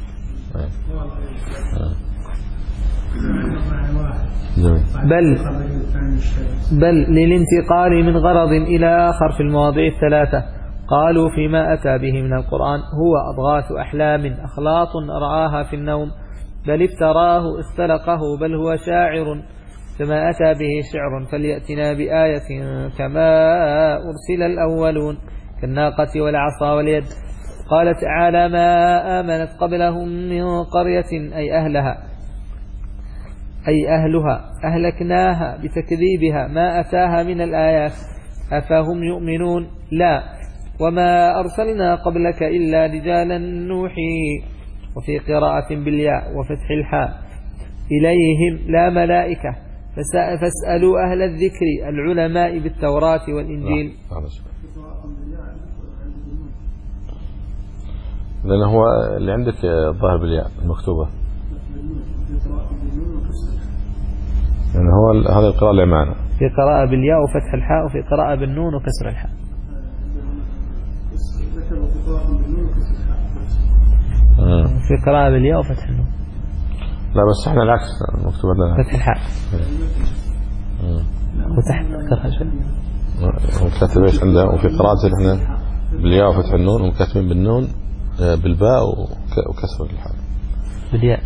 بل بل للانتقال من غرض إلى آخر في المواضيع الثلاثة قالوا فيما أتى به من القرآن هو أضغاث أحلام أخلاط رآها في النوم بل افتراه استلقه بل هو شاعر فما أتى به شعر فليأتنا بآية كما أرسل الأولون كالناقة والعصا واليد. قال تعالى ما آمنت قبلهم من قرية أي أهلها أي أهلها أهلكناها بتكذيبها ما أتاها من الآيات أفهم يؤمنون لا وما أرسلنا قبلك إلا رجالا نوحي وفي قراءة بالياء وفتح الحاء إليهم لا ملائكة فاسألوا أهل الذكر العلماء بالتوراة والإنجيل. لأن هو اللي عندك الظاهر بالياء المكتوبة يعني هو هذا القراءة اللي معنا في قراءة بالياء وفتح الحاء وفي قراءة بالنون وكسر الحاء. في قراءة بالياء وفتح النون. لا بس احنا العكس مكتوب لنا فتح الحاء وتحت ذكرها شيء وكاتب ايش عنده وفي قراءة احنا بالياء وفتح النون ومكاتبين بالنون بالباء وكسر الحاء بالياء.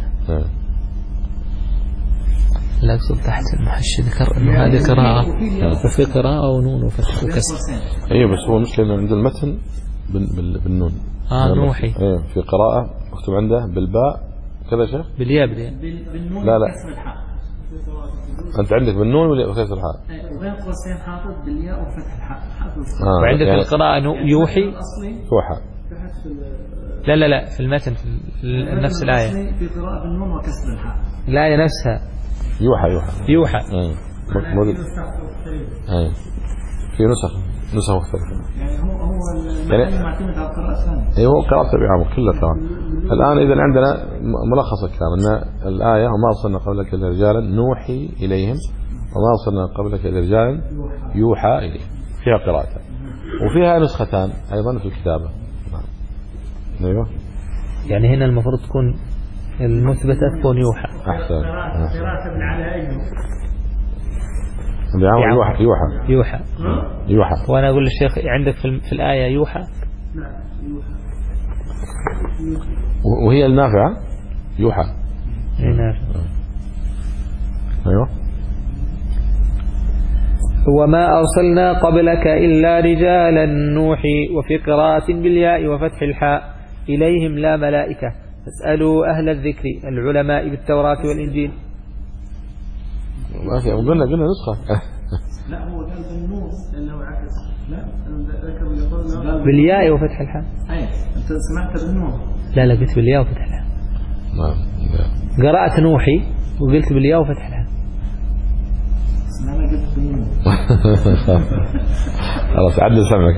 لا أقصد تحت المحشي ذكر أنه هذه قراءة وفي قراءة ونون وفتح وكسر. أيه بس هو المشكلة عند المتن بالنون آه نوحي أيه في قراءة مكتوب عنده بالباء كذا شيخ بالياء بالياء بالنون لا لا وكسر الحاء. أنت عندك بالنون وكسر الحاء وبين قوسين حاطط بالياء وفتح الحاء آه وعندك يعني القراءة يوحي يوحى لا لا لا في المتن في نفس الآية في قراءة بالنون وكسر الحاء الآية نفسها يوحى يوحى يوحى موجود اي في نسخ نسخ مختلفة يعني هو هو المعنى معتمد على القراءة الثانية. اي هو قراءة بعام كلها ترى. الآن إذا عندنا ملخص الكلام أن الآية وما أرسلنا قبلك إلا رجالا نوحي إليهم وما أرسلنا قبلك إلا رجالا يوحى إليهم فيها قراءة وفيها نسختان أيضا في الكتابة. أيوه يعني هنا المفروض تكون المثبتة تكون يوحى. أحسن قراءة بالعلائم بعام يوحى يوحى يوحى يوحى. وأنا أقول للشيخ عندك في الآية يوحى وهي النافعة يوحى. أيوه وما أرسلنا قبلك إلا رجالا نوحي وفي قراءة بالياء وفتح الحاء إليهم لا ملائكة فاسألوا أهل الذكر العلماء بالتوراة والإنجيل. ما في قلنا قلنا نسخة لا هو قال بالنون لأنه عكس لا ذكر يقول بالياء وفتح الحاء. أي أنت سمعت بالنون لا لا قلت بالياء وفتح الحاء. نعم قرأت نوحي وقلت بالياء وفتح الحاء. أنا قلت بالنون خلاص عدل سمعك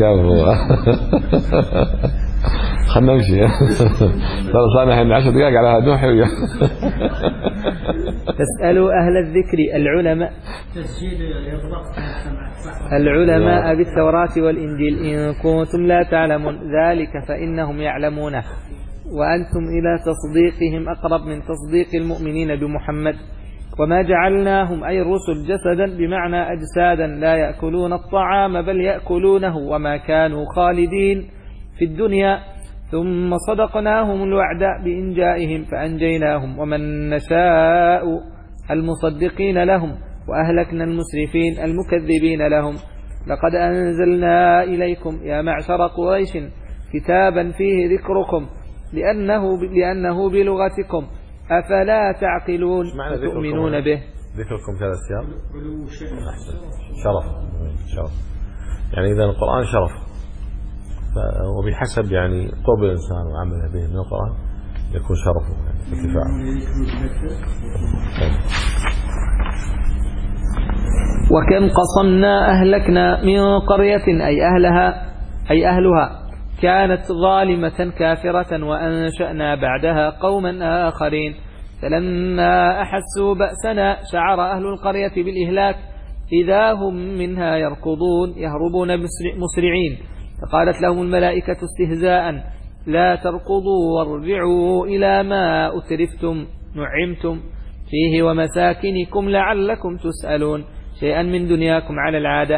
خلنا نمشي صار صار احنا عشر دقائق على نوحي ويا تسألوا أهل الذكر العلماء العلماء بالتوراة والإنجيل إن كنتم لا تعلمون ذلك فإنهم يعلمونه وأنتم إلى تصديقهم أقرب من تصديق المؤمنين بمحمد وما جعلناهم أي الرسل جسدا بمعنى أجسادا لا يأكلون الطعام بل يأكلونه وما كانوا خالدين في الدنيا ثم صدقناهم الوعد بإنجائهم فأنجيناهم ومن نشاء المصدقين لهم وأهلكنا المسرفين المكذبين لهم. لقد أنزلنا إليكم يا معشر قريش كتابا فيه ذكركم لأنه, لأنه بلغتكم أفلا تعقلون تؤمنون به. ذكركم كذا السياق شرف شرف يعني إذا القرآن شرف وبحسب يعني قرب الإنسان وعمله به من القرآن يكون شرفه يعني ارتفاعه. وكم قصمنا أهلكنا من قرية أي أهلها أي أهلها كانت ظالمة كافرة وأنشأنا بعدها قوما آخرين فلما أحسوا بأسنا شعر أهل القرية بالإهلاك إذا هم منها يركضون يهربون مسرعين فقالت لهم الملائكة استهزاء لا تركضوا وارجعوا إلى ما أترفتم نعمتم فيه ومساكنكم لعلكم تسألون شيئا من دنياكم على العادة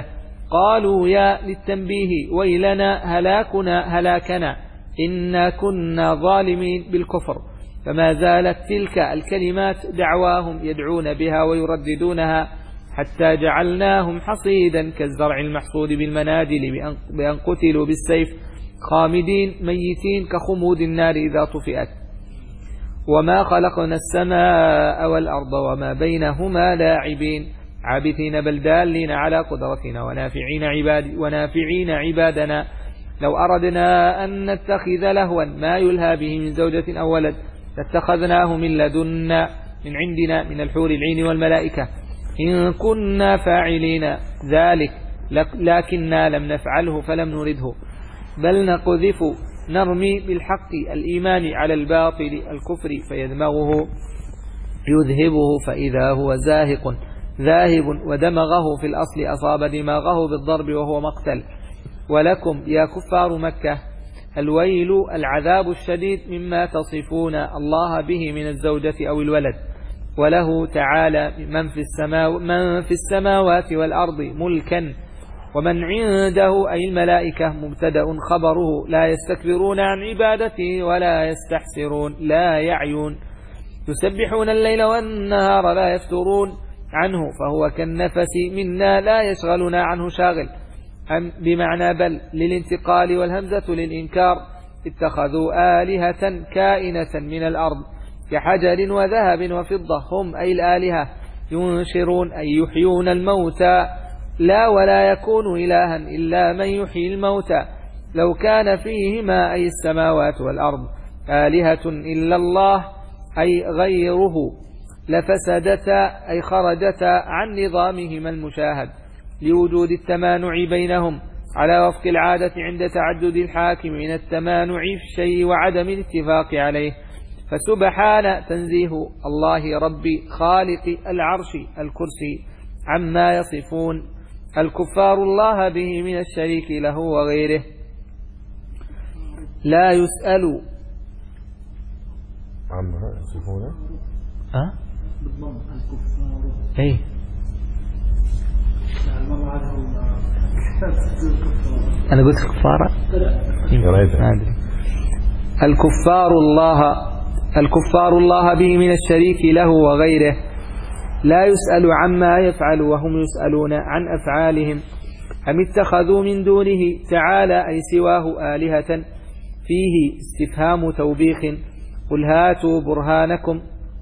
قالوا يا للتنبيه ويلنا هلاكنا هلاكنا إنا كنا ظالمين بالكفر. فما زالت تلك الكلمات دعواهم يدعون بها ويرددونها حتى جعلناهم حصيدا كالزرع المحصود بالمناجل بأن قتلوا بالسيف خامدين ميتين كخمود النار إذا طفئت. وما خلقنا السماء والأرض وما بينهما لاعبين عابثين بل دالين على قدرتنا ونافعين, عباد ونافعين عبادنا. لو أردنا أن نتخذ لهوا ما يلهى به من زوجة أو ولد لاتخذناه من لدنا من عندنا من الحور العين والملائكة إن كنا فاعلين ذلك لكننا لم نفعله فلم نرده بل نقذف نرمي بالحق الإيمان على الباطل الكفر فيدمغه يذهبه فإذا هو زاهق ذاهب ودمغه في الأصل أصاب دماغه بالضرب وهو مقتل. ولكم يا كفار مكة الويل العذاب الشديد مما تصفون الله به من الزوجة أو الولد. وله تعالى من في, السماو من في السماوات والأرض ملكا ومن عنده أي الملائكة مبتدأ خبره لا يستكبرون عن عبادته ولا يستحسرون لا يعيون يسبحون الليل والنهار لا يفترون عنه فهو كالنفس منا لا يشغلنا عنه شاغل. أم بمعنى بل للانتقال والهمزة للإنكار اتخذوا آلهة كائنة من الأرض كحجر وذهب وفضة هم أي الآلهة ينشرون أي يحيون الموتى لا ولا يكون إلها إلا من يحيي الموتى. لو كان فيهما أي السماوات والأرض آلهة إلا الله أي غيره لفسدتا أي خرجتا عن نظامهما المشاهد لوجود التمانع بينهم على وفق العادة عند تعدد الحاكم من التمانع في الشيء وعدم الاتفاق عليه. فسبحان تنزيه الله ربي خالق العرش الكرسي عما يصفون الكفار الله به من الشريك له وغيره لا يسأل عما يصفونه أه؟ ايه أنا قلت كفارة ما أدري. الكفار الله الكفار الله به من الشريك له وغيره لا يسأل عما يفعل وهم يسألون عن أفعالهم. أم اتخذوا من دونه تعالى أي سواه آلهة فيه استفهام توبيخ قل هاتوا برهانكم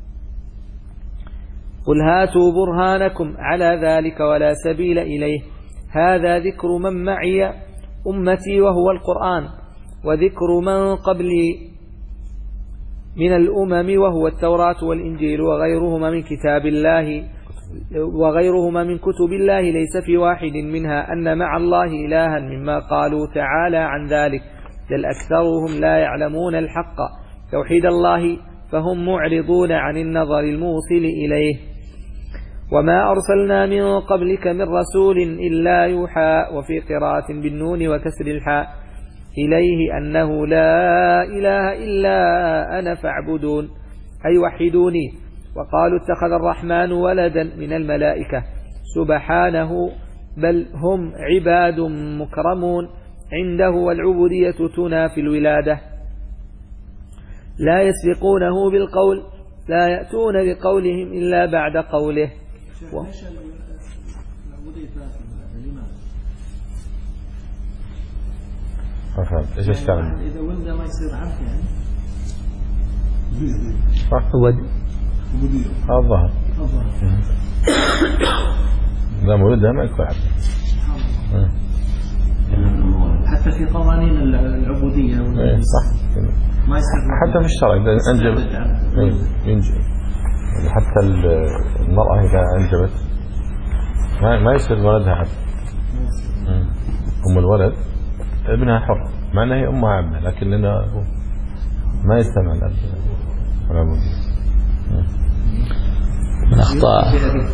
قل هاتوا برهانكم على ذلك ولا سبيل إليه. هذا ذكر من معي أمتي وهو القرآن وذكر من قبلي من الأمم وهو التوراة والإنجيل وغيرهما من كتاب الله وغيرهما من كتب الله ليس في واحد منها أن مع الله إلها مما قالوا تعالى عن ذلك بل أكثرهم لا يعلمون الحق توحيد الله فهم معرضون عن النظر الموصل إليه. وما أرسلنا من قبلك من رسول إلا يوحى وفي قراءة بالنون وكسر الحاء إليه أنه لا إله إلا أنا فاعبدون أي وحدوني. وقالوا اتخذ الرحمن ولدا من الملائكة سبحانه بل هم عباد مكرمون عنده والعبودية تنافي الولادة. لا يسبقونه بالقول لا يأتون بقولهم إلا بعد قوله. و... فهمت ايش اشتغل إذا ولد ما يصير عبد يعني هو الظهر لا مولدها ما يكون عبد حتى في قوانين العبودية صح ما يصير حتى في الشرع إذا أنجبت ينجب حتى المرأة إذا أنجبت ما ما يصير ولدها عبد. أم الولد ابنها حر مع أنها هي أمها عبد لكن لنا ما يستمع العبودية. من أخطاء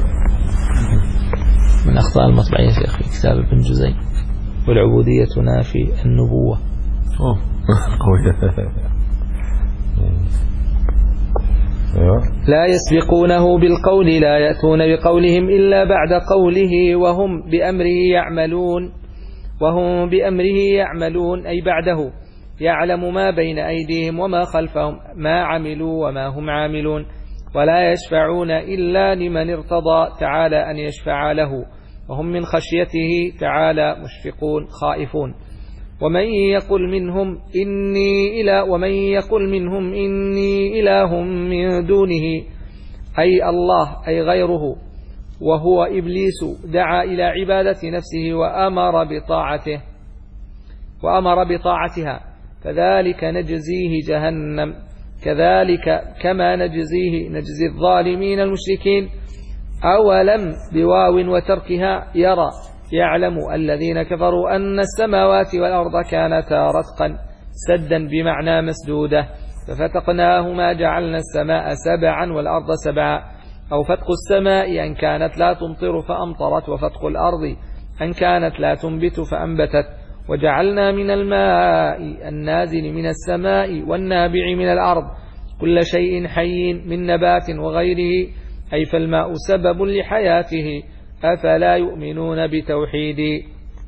من أخطاء المطبعية يا شيخ في كتاب ابن جزي والعبودية تنافي النبوة. أوه قوية. لا يسبقونه بالقول لا يأتون بقولهم إلا بعد قوله وهم بأمره يعملون وهم بأمره يعملون أي بعده يعلم ما بين أيديهم وما خلفهم ما عملوا وما هم عاملون ولا يشفعون إلا لمن ارتضى تعالى أن يشفع له وهم من خشيته تعالى مشفقون خائفون ومن يقل منهم إني إله ومن يقل منهم إني إله من دونه أي الله أي غيره وهو إبليس دعا إلى عبادة نفسه وأمر بطاعته وأمر بطاعتها كذلك نجزيه جهنم كذلك كما نجزيه نجزي الظالمين المشركين أولم بواو وتركها يرى يعلم الذين كفروا أن السماوات والأرض كانتا رتقا سدا بمعنى مسدودة ففتقناهما جعلنا السماء سبعا والأرض سبعا أو فتق السماء أن كانت لا تمطر فأمطرت وفتق الأرض أن كانت لا تنبت فأنبتت وجعلنا من الماء النازل من السماء والنابع من الأرض كل شيء حي من نبات وغيره أي فالماء سبب لحياته أفلا يؤمنون بتوحيدي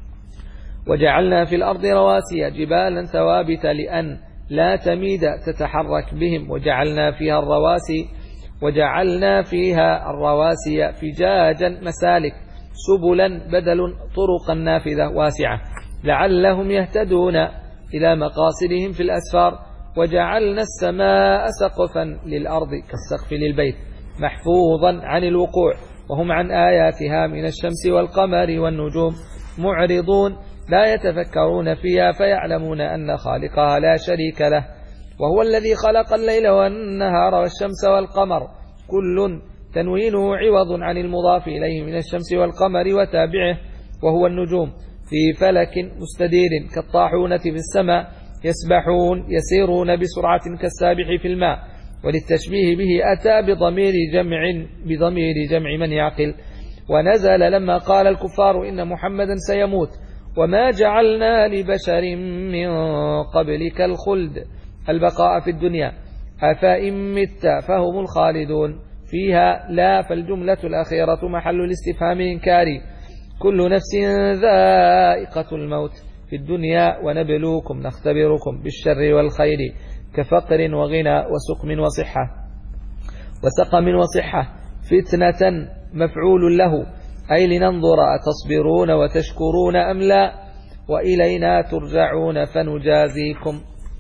وجعلنا في الأرض رواسي جبالا ثوابت لأن لا تميد تتحرك بهم وجعلنا فيها الرواسي وجعلنا فيها الرواسي فجاجا مسالك سبلا بدل طرقا نافذة واسعة لعلهم يهتدون إلى مقاصدهم في الأسفار وجعلنا السماء سقفا للأرض كالسقف للبيت محفوظا عن الوقوع وهم عن آياتها من الشمس والقمر والنجوم معرضون لا يتفكرون فيها فيعلمون أن خالقها لا شريك له وهو الذي خلق الليل والنهار والشمس والقمر كل تنوينه عوض عن المضاف إليه من الشمس والقمر وتابعه وهو النجوم في فلك مستدير كالطاحونة في السماء يسبحون يسيرون بسرعة كالسابح في الماء وللتشبيه به أتى بضمير جمع بضمير جمع من يعقل ونزل لما قال الكفار إن محمدا سيموت وما جعلنا لبشر من قبلك الخلد البقاء في الدنيا أفإن مت فهم الخالدون فيها لا فالجملة الأخيرة محل الاستفهام إنكاري كل نفس ذائقة الموت في الدنيا ونبلوكم نختبركم بالشر والخير كفقر وغنى وسقم وصحة وسقم وصحة فتنة مفعول له أي لننظر أتصبرون وتشكرون أم لا وإلينا ترجعون فنجازيكم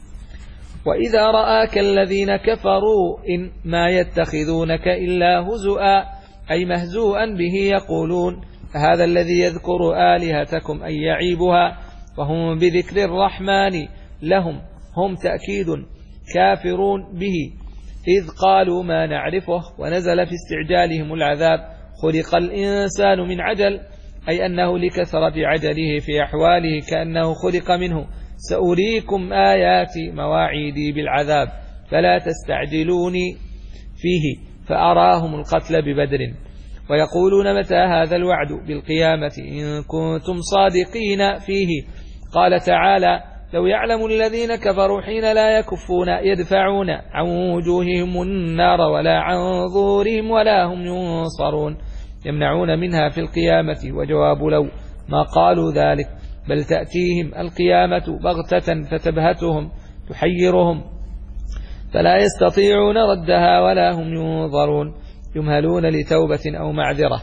وإذا رآك الذين كفروا إن ما يتخذونك إلا هزؤا أي مهزوءا به يقولون هذا الذي يذكر آلهتكم أي يعيبها وهم بذكر الرحمن لهم هم تأكيد كافرون به إذ قالوا ما نعرفه ونزل في استعجالهم العذاب خلق الإنسان من عجل أي أنه لكثرة عجله في أحواله كأنه خلق منه سأريكم آياتي مواعيدي بالعذاب فلا تستعجلوني فيه فأراهم القتل ببدر ويقولون متى هذا الوعد بالقيامة إن كنتم صادقين فيه قال تعالى لو يعلم الذين كفروا حين لا يكفون يدفعون عن وجوههم النار ولا عن ظهورهم ولا هم ينصرون يمنعون منها في القيامة وجواب لو ما قالوا ذلك بل تأتيهم القيامة بغتة فتبهتهم تحيرهم فلا يستطيعون ردها ولا هم ينظرون يمهلون لتوبة أو معذرة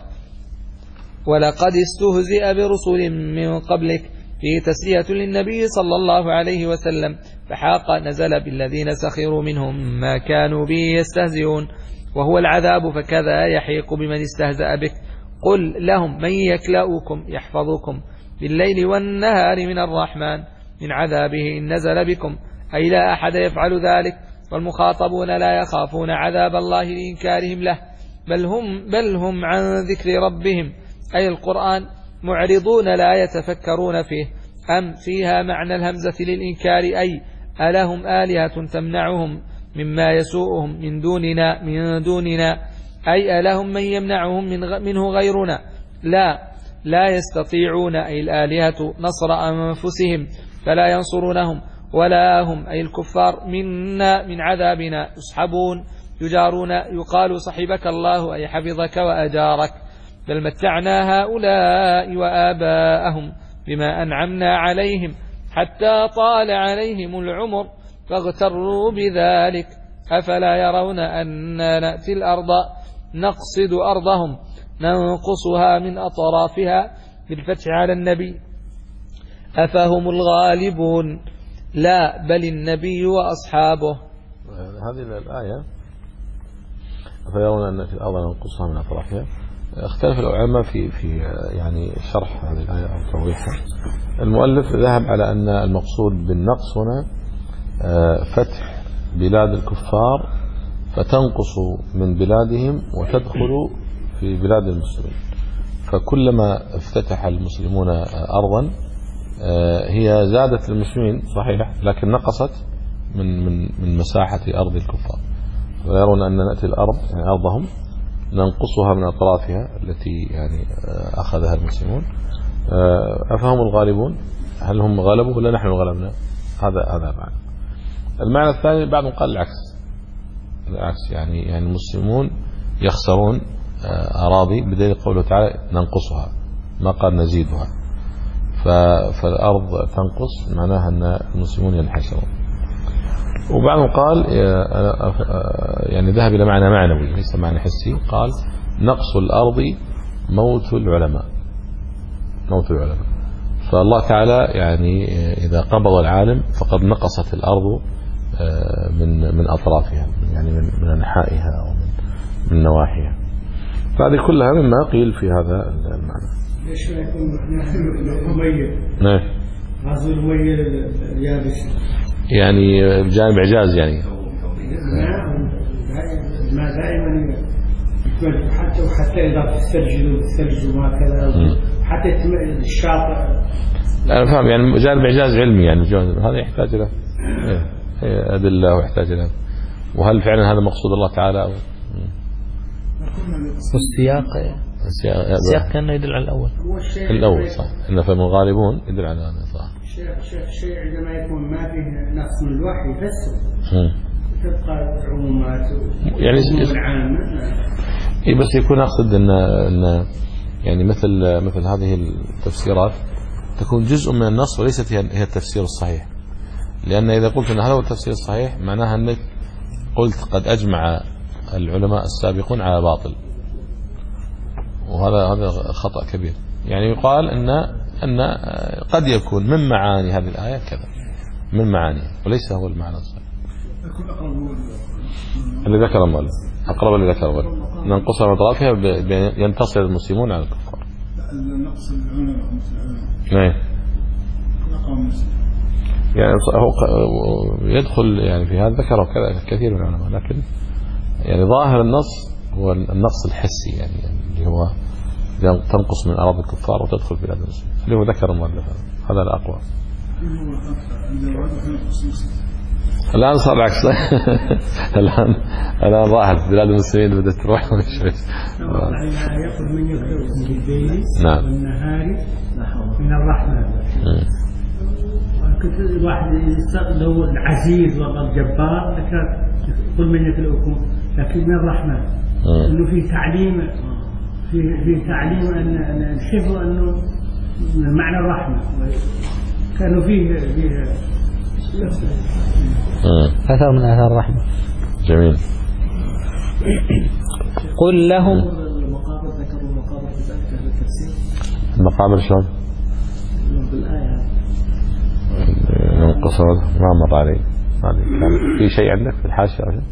ولقد استهزئ برسل من قبلك فيه تسلية للنبي صلى الله عليه وسلم فحاق نزل بالذين سخروا منهم ما كانوا به يستهزئون وهو العذاب فكذا يحيق بمن استهزأ بك قل لهم من يكلؤكم يحفظكم بالليل والنهار من الرحمن من عذابه إن نزل بكم أي لا أحد يفعل ذلك والمخاطبون لا يخافون عذاب الله لإنكارهم له بل هم, بل هم عن ذكر ربهم أي القرآن معرضون لا يتفكرون فيه أم فيها معنى الهمزة للإنكار أي ألهم آلهة تمنعهم مما يسوءهم من دوننا من دوننا أي ألهم من يمنعهم من منه غيرنا لا لا يستطيعون أي الآلهة نصر أنفسهم فلا ينصرونهم ولا هم أي الكفار منا من عذابنا يسحبون يجارون يقال صحبك الله أي حفظك وأجارك، بل متعنا هؤلاء وآباءهم بما أنعمنا عليهم حتى طال عليهم العمر فاغتروا بذلك، أفلا يرون أنا نأتي الأرض نقصد أرضهم ننقصها من أطرافها بالفتح على النبي، أفهم الغالبون لا بل النبي وأصحابه. هذه الآية أفيرون أن في الأرض ننقصها من أطرافها، اختلف العلماء في في يعني شرح هذه الآية أو توضيحها. المؤلف ذهب على أن المقصود بالنقص هنا فتح بلاد الكفار فتنقص من بلادهم وتدخل في بلاد المسلمين، فكلما افتتح المسلمون أرضا هي زادت للمسلمين صحيح، لكن نقصت من من من مساحة أرض الكفار، ويرون أن نأتي الأرض يعني أرضهم ننقصها من أطرافها التي يعني أخذها المسلمون. أفهم الغالبون، هل هم غلبوا ولا نحن غلبنا؟ هذا هذا معنى. المعنى الثاني بعضهم قال العكس، العكس يعني يعني المسلمون يخسرون أراضي بدليل قوله تعالى ننقصها، ما قال نزيدها، فالأرض تنقص معناها أن المسلمون ينحسرون. وبعضهم قال يعني ذهب إلى معنى معنوي ليس معنى حسي، قال نقص الأرض موت العلماء، موت العلماء، فالله تعالى يعني إذا قبض العالم فقد نقصت الأرض من من أطرافها يعني من من أنحائها ومن من نواحيها. فهذه كلها مما قيل في هذا المعنى. ليش ما يكون مميز؟ نعم. غزو المميز اليابس. يعني بجانب إعجاز يعني. ما دائما حتى وحتى إذا تسترجلوا تسترجلوا ما كذا حتى الشاطئ. أنا فاهم يعني جانب إعجاز علمي يعني هذا يحتاج له أدلة ويحتاج له، وهل فعلا هذا مقصود الله تعالى؟ أو السياق السياق كان يدل على الأول. الأول صح، إن فهم الغالبون يدل على هذا صح. شيخ شيخ شيء عندما يكون ما فيه نقص من الوحي بس تبقى عمومات يعني عامة. إيه بس يكون أقصد إن إن يعني مثل مثل هذه التفسيرات تكون جزء من النص وليست هي التفسير الصحيح، لأن إذا قلت أن هذا هو التفسير الصحيح معناها أنك قلت قد أجمع العلماء السابقون على باطل، وهذا هذا خطأ كبير. يعني يقال أن أن قد يكون من معاني هذه الآية كذا من معانيها وليس هو المعنى الصحيح اللي ذكر المؤلف، أقرب اللي ذكر المؤلف ننقصها من أطرافها ينتصر المسلمون على الكفار. نقص العلماء نعم يعني يدخل يعني في هذا ذكره كثير من العلماء، لكن يعني ظاهر النص هو النقص الحسي يعني اللي هو تنقص من أراضي الكفار وتدخل في بلاد المسلمين اللي هو ذكر المؤلف، هذا الأقوى. الآن صار العكس الآن الآن راحت بلاد المسلمين بدأت تروح شوي. يأخذ من الليل نعم والنهار من الرحمة. كنت واحد لو العزيز والله الجبار لكن كل من يتلوكم، لكن من الرحمة إنه في تعليم في في تعليم أن الحفظ أنه من معنى الرحمة كانوا فيه فيه أثر من آثار الرحمة. جميل. قل لهم المقابر ذكروا المقابر في أهل التفسير. المقابر شلون؟ بالآية ينقص ما مر علي في شيء عندك في الحاشية أو شيء؟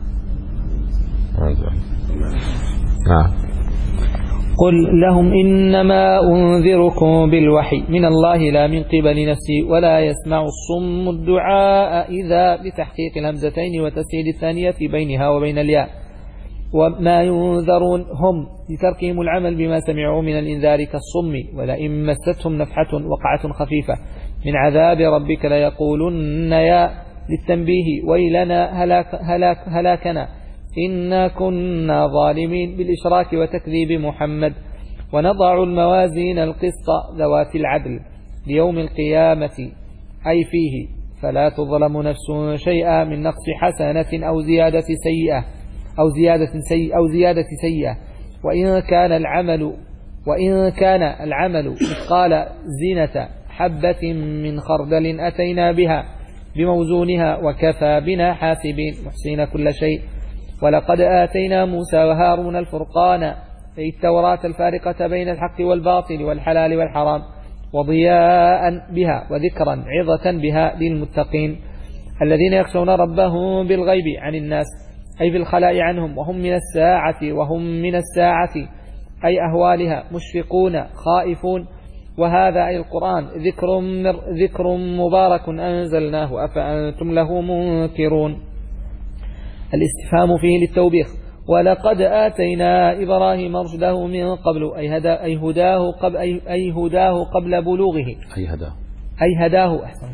نعم. قل لهم إنما أنذركم بالوحي من الله لا من قبل نفسي ولا يسمع الصم الدعاء إذا بتحقيق الهمزتين وتسهيل الثانية بينها وبين الياء. وما ينذرون هم لتركهم العمل بما سمعوا من الإنذار كالصم، ولئن مستهم نفحة وقعة خفيفة من عذاب ربك ليقولن يا للتنبيه ويلنا هلاك هلاك هلاكنا إنا كنا ظالمين بالإشراك وتكذيب محمد. ونضع الموازين القسط ذوات العدل ليوم القيامة أي فيه فلا تظلم نفس شيئا من نقص حسنة أو زيادة سيئة أو زيادة سيئة أو زيادة سيئة وإن كان العمل وإن كان العمل مثقال زينة حبة من خردل أتينا بها بموزونها وكفى بنا حاسبين محسين كل شيء. ولقد آتينا موسى وهارون الفرقان أي التوراة الفارقة بين الحق والباطل والحلال والحرام وضياء بها وذكرا عظة بها للمتقين الذين يخشون ربهم بالغيب عن الناس أي بالخلاء عنهم وهم من الساعة وهم من الساعة أي أهوالها مشفقون خائفون. وهذا أي القرآن ذكر ذكر مبارك أنزلناه أفأنتم له منكرون. الاستفهام فيه للتوبيخ. ولقد آتينا إبراهيم رشده من قبل أي, هدا أي, هداه قبل أي, أي هداه قبل بلوغه أي هداه أي هداه أحسن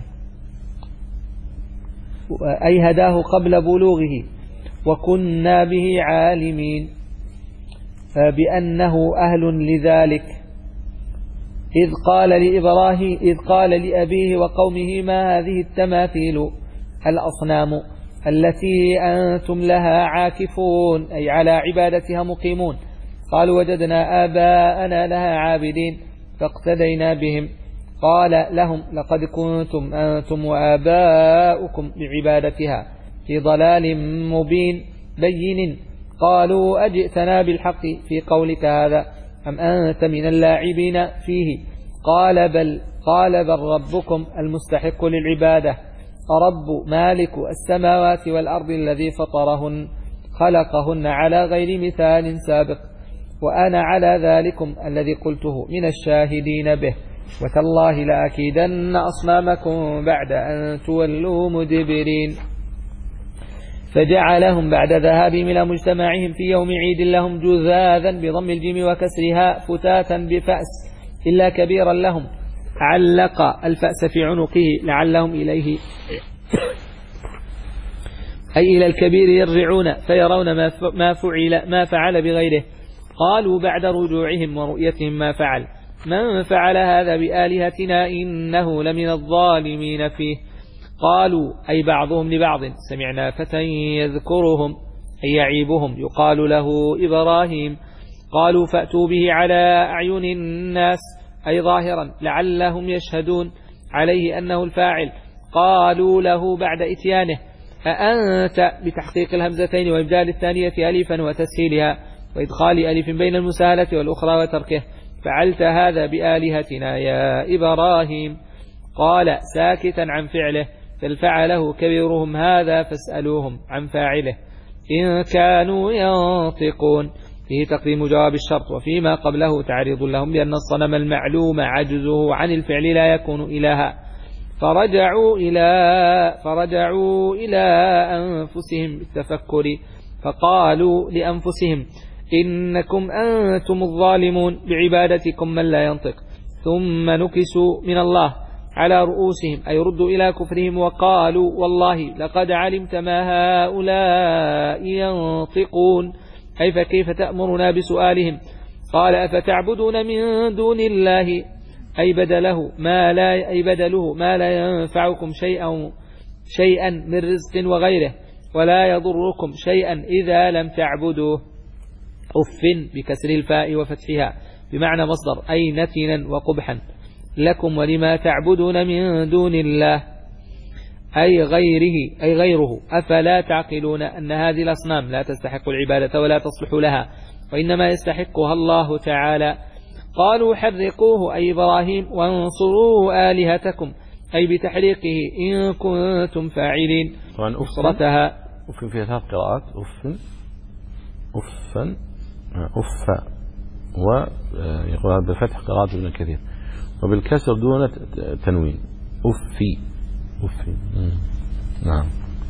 أي هداه قبل بلوغه وكنا به عالمين بأنه أهل لذلك إذ قال لإبراهيم إذ قال لأبيه وقومه ما هذه التماثيل الأصنام التي أنتم لها عاكفون أي على عبادتها مقيمون. قالوا وجدنا آباءنا لها عابدين فاقتدينا بهم. قال لهم لقد كنتم أنتم وآباؤكم بعبادتها في ضلال مبين بين. قالوا أجئتنا بالحق في قولك هذا أم أنت من اللاعبين فيه؟ قال بل قال بل ربكم المستحق للعبادة رب مالك السماوات والأرض الذي فطرهن خلقهن على غير مثال سابق وأنا على ذلكم الذي قلته من الشاهدين به وتالله لأكيدن أصنامكم بعد أن تولوا مدبرين. فجعلهم بعد ذهابهم إلى مجتمعهم في يوم عيد لهم جذاذا بضم الجيم وكسرها فتاتا بفأس إلا كبيرا لهم علق الفأس في عنقه لعلهم إليه أي إلى الكبير يرجعون فيرون ما فعل ما فعل بغيره. قالوا بعد رجوعهم ورؤيتهم ما فعل من فعل هذا بآلهتنا إنه لمن الظالمين فيه. قالوا أي بعضهم لبعض سمعنا فتى يذكرهم أي يعيبهم يقال له إبراهيم. قالوا فأتوا به على أعين الناس أي ظاهرا لعلهم يشهدون عليه أنه الفاعل. قالوا له بعد إتيانه أأنت بتحقيق الهمزتين وإبدال الثانية ألفا وتسهيلها وإدخال ألف بين المساهلة والأخرى وتركه فعلت هذا بآلهتنا يا إبراهيم؟ قال ساكتا عن فعله بل فعله كبيرهم هذا فاسألوهم عن فاعله إن كانوا ينطقون. فيه تقديم جواب الشرط وفيما قبله تعريض لهم بأن الصنم المعلوم عجزه عن الفعل لا يكون إلها. فرجعوا إلى فرجعوا إلى أنفسهم بالتفكر فقالوا لأنفسهم إنكم أنتم الظالمون بعبادتكم من لا ينطق. ثم نكسوا من الله على رؤوسهم أي ردوا إلى كفرهم وقالوا والله لقد علمت ما هؤلاء ينطقون أي فكيف تأمرنا بسؤالهم؟ قال أفتعبدون من دون الله أي بدله ما لا أي بدله ما لا ينفعكم شيئا شيئا من رزق وغيره ولا يضركم شيئا إذا لم تعبدوه. أف بكسر الفاء وفتحها بمعنى مصدر أي نتنا وقبحا لكم ولما تعبدون من دون الله أي غيره أي غيره. أفلا تعقلون أن هذه الأصنام لا تستحق العبادة ولا تصلح لها وإنما يستحقها الله تعالى. قالوا حرقوه أي إبراهيم وانصروا آلهتكم أي بتحريقه إن كنتم فاعلين. طبعا أسرتها أف فيها ثلاث قراءات أف أفا أفا ويقول بفتح قراءة ابن كثير وبالكسر دون تنوين أفي أفي. نعم.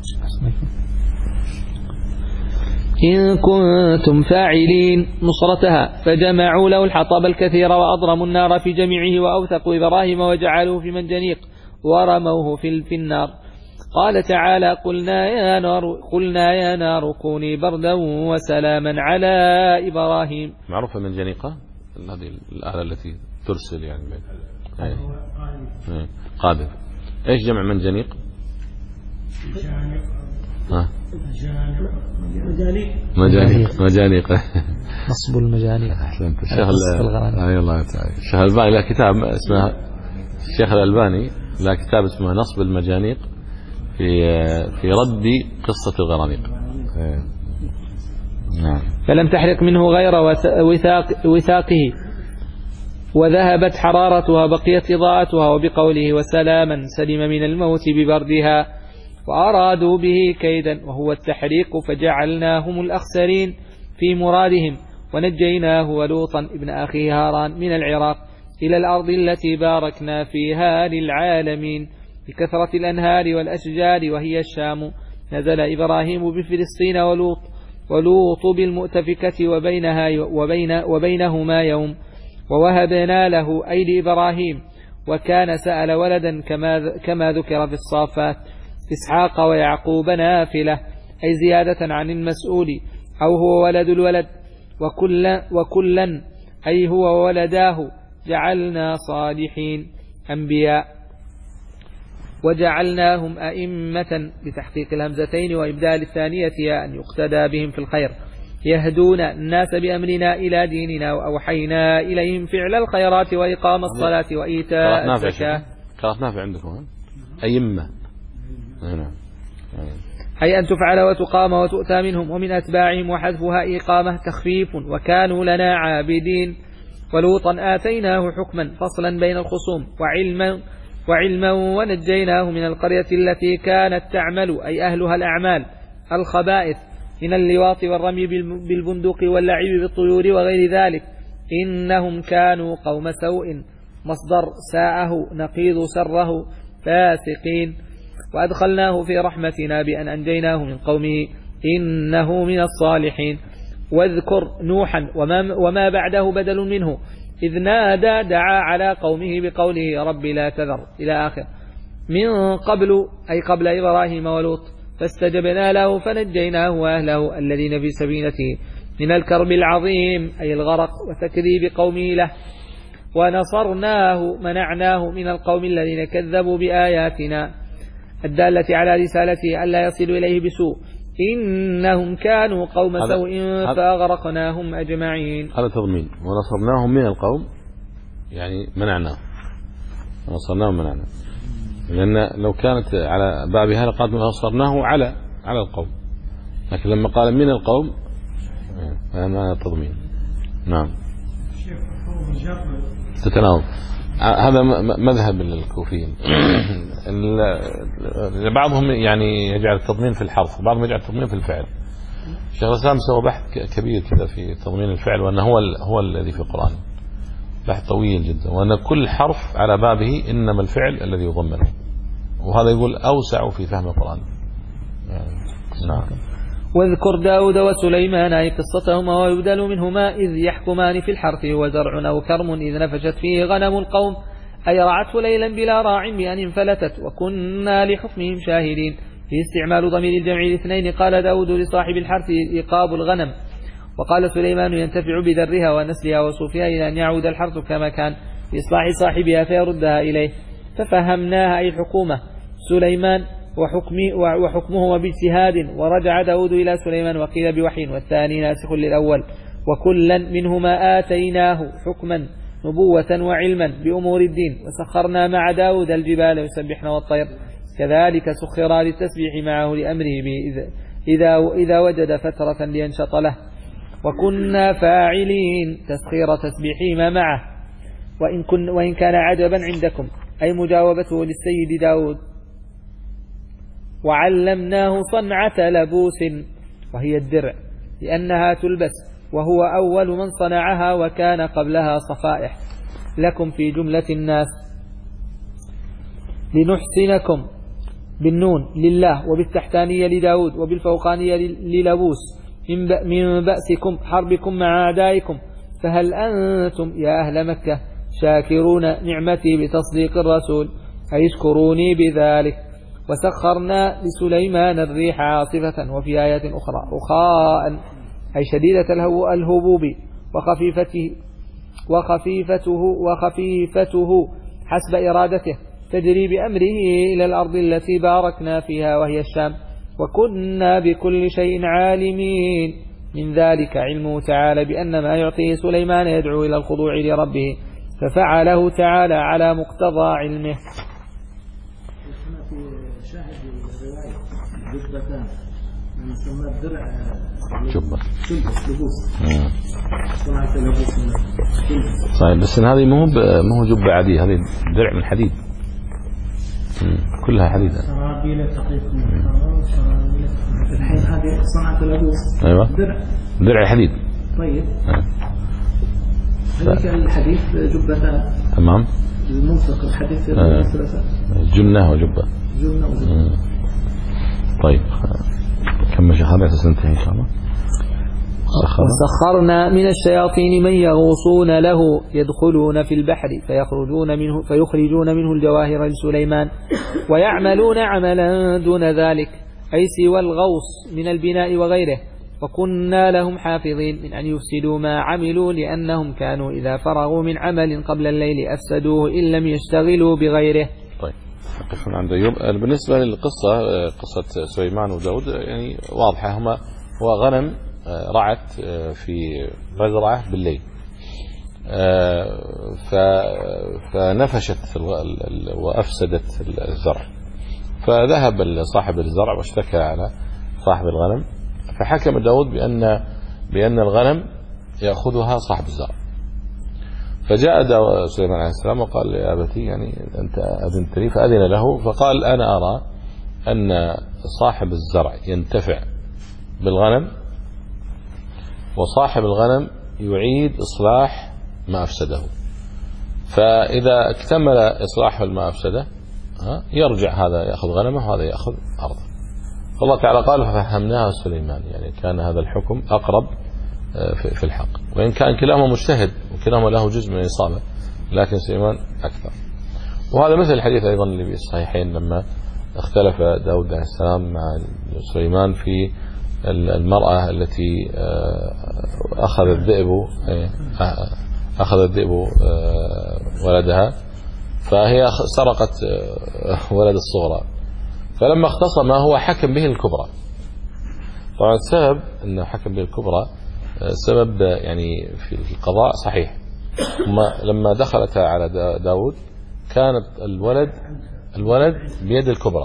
إن كنتم فاعلين نصرتها فجمعوا له الحطب الكثير وأضرموا النار في جميعه وأوثقوا إبراهيم وجعلوه في منجنيق ورموه في النار. قال تعالى قلنا يا نار قلنا يا نار كوني بردا وسلاما على إبراهيم. معروفة منجنيقة هذه الآلة التي ترسل يعني قاذف. إيش جمع منجنيق؟ ها مجانيق مجانيق مجانيق نصب المجانيق. أحسنت. الشيخ أي الله تعالى. الشيخ الألباني له كتاب اسمه الشيخ الألباني له كتاب اسمه نصب المجانيق في في رد قصة الغرانيق. نعم. فلم تحرق منه غير وثاق وثاقه وذهبت حرارتها بقيت إضاءتها، وبقوله وسلاما سلم من الموت ببردها، وأرادوا به كيدا وهو التحريق فجعلناهم الأخسرين في مرادهم، ونجيناه ولوطا ابن أخي هاران من العراق إلى الأرض التي باركنا فيها للعالمين بكثرة الأنهار والأشجار وهي الشام. نزل إبراهيم بفلسطين ولوط ولوط بالمؤتفكة وبينها وبين وبينهما يوم، ووهبنا له أي لإبراهيم وكان سأل ولدا كما كما ذكر في الصافات إسحاق ويعقوب نافلة، أي زيادة عن المسؤول، أو هو ولد الولد، وكلا وكلا أي هو وولداه جعلنا صالحين أنبياء، وجعلناهم أئمة بتحقيق الهمزتين وإبدال الثانية أن يقتدى بهم في الخير، يهدون الناس بأمرنا إلى ديننا، وأوحينا إليهم فعل الخيرات وإقام الصلاة وإيتاء الزكاة. قرأت نافع عندكم أئمة، أي أن تفعل وتقام وتؤتى منهم ومن أتباعهم، وحذفها إقامة تخفيف، وكانوا لنا عابدين. ولوطا آتيناه حكما فصلا بين الخصوم وعلما وعلما ونجيناه من القرية التي كانت تعمل أي أهلها الأعمال الخبائث من اللواط والرمي بالبندق واللعب بالطيور وغير ذلك، إنهم كانوا قوم سوء، مصدر ساءه نقيض سره فاسقين. وأدخلناه في رحمتنا بأن أنجيناه من قومه إنه من الصالحين. واذكر نوحا وما, وما بعده بدل منه، إذ نادى دعا على قومه بقوله رب لا تذر إلى آخر، من قبل أي قبل إبراهيم ولوط، فاستجبنا له فنجيناه وأهله الذين في سفينته من الكرب العظيم أي الغرق وتكذيب قومه له، ونصرناه منعناه من القوم الذين كذبوا بآياتنا الدالة على رسالته ألا يصلوا إليه بسوء، إنهم كانوا قوم سوء فأغرقناهم أجمعين. هذا تضمين ونصرناهم من القوم، يعني منعناه ونصرناهم منعناه، لأن لو كانت على بابها لقد نصرناه على على القوم، لكن لما قال من القوم فهذا تضمين. نعم. تتناوب. هذا مذهب الكوفيين. بعضهم يعني يجعل التضمين في الحرف، وبعضهم يجعل التضمين في الفعل. الشيخ الإسلام سوى بحث كبير كذا في تضمين الفعل، وأنه هو هو الذي في القرآن، بحث طويل جدا، وأن كل حرف على بابه إنما الفعل الذي يضمنه، وهذا يقول أوسع في فهم القرآن. يعني نعم. واذكر داود وسليمان أي قصتهما ويبدل منهما إذ يحكمان في الحرث وزرع أو كرم إذ نفشت فيه غنم القوم أي رعته ليلا بلا راع بأن انفلتت، وكنا لحكمهم شاهدين. في استعمال ضمير الجمع الاثنين قال داود لصاحب الحرث إيقاب الغنم، وقال سليمان ينتفع بذرها ونسلها وصوفها إلى أن يعود الحرث كما كان لإصلاح صاحبها فيردها إليه، ففهمناها أي حكومة سليمان وحكمه باجتهاد، ورجع داود إلى سليمان وقيل بوحي، والثاني ناسخ للأول. وكلا منهما آتيناه حكما نبوة وعلما بأمور الدين، وسخرنا مع داود الجبال يسبحن والطير، كذلك سخر للتسبيح معه لأمره إذا, إذا وجد فترة لينشط له، وكنا فاعلين تسخير تسبيحهما معه، وإن, كن وإن كان عجبا عندكم أي مجاوبته للسيد داود. وعلمناه صنعة لبوس وهي الدرع لأنها تلبس، وهو أول من صنعها وكان قبلها صفائح لكم في جملة الناس، لنحسنكم بالنون لله وبالتحتانية لداود وبالفوقانية للبوس من بأسكم حربكم مع أعدائكم، فهل أنتم يا أهل مكة شاكرون نعمتي بتصديق الرسول أي اشكروني بذلك. وسخرنا لسليمان الريح عاصفة، وفي آيات أخرى رخاء أي شديدة الهبوب وخفيفته وخفيفته وخفيفته حسب إرادته، تجري بأمره إلى الأرض التي باركنا فيها وهي الشام، وكنا بكل شيء عالمين. من ذلك علمه تعالى بأن ما يعطيه سليمان يدعو إلى الخضوع لربه، ففعله تعالى على مقتضى علمه. جبتان يسمى الدرع جبة جبة لبوس صنعت لبوس. صحيح، بس هذه مو مو جبة عادية، هذه درع من حديد كلها حديد. سرابيل تقيكم الحين هذه صنعت لبوس. أيوة درع درع حديد. طيب هذيك الحديث جبتان. تمام. المنطق الحديث ثلاثة جنة وجبة. جنة وجبة. طيب كم مشي هذا سنتين إن شاء الله. وسخرنا من الشياطين من يغوصون له يدخلون في البحر فيخرجون منه فيخرجون منه الجواهر لسليمان ويعملون عملا دون ذلك أي سوى الغوص من البناء وغيره، وكنا لهم حافظين من أن يفسدوا ما عملوا، لأنهم كانوا إذا فرغوا من عمل قبل الليل أفسدوه إن لم يشتغلوا بغيره. طيب قفنا عند أيوب. بالنسبة للقصة قصة سليمان وداود يعني واضحة، هما هو غنم رعت في مزرعة بالليل فنفشت وأفسدت الزرع، فذهب صاحب الزرع واشتكى على صاحب الغنم، فحكم داود بأن بأن الغنم يأخذها صاحب الزرع. فجاء سليمان عليه السلام وقال يا أبتي يعني أنت أذنت لي، فأذن له، فقال أنا أرى أن صاحب الزرع ينتفع بالغنم وصاحب الغنم يعيد إصلاح ما أفسده، فإذا اكتمل إصلاح ما أفسده يرجع هذا يأخذ غنمه وهذا يأخذ أرضه. فالله تعالى قال ففهمناها سليمان، يعني كان هذا الحكم أقرب في الحق، وإن كان كلاهما مجتهد وكلاهما له جزء من الإصابة، لكن سليمان أكثر. وهذا مثل الحديث أيضا اللي في الصحيحين لما اختلف داود عليه السلام مع سليمان في المرأة التي أخذ الذئب أخذ الذئب ولدها، فهي سرقت ولد الصغرى، فلما اختصم هو حكم به الكبرى. طبعا السبب أنه حكم به الكبرى سبب يعني في القضاء صحيح. لما دخلت على داود كانت الولد الولد بيد الكبرى،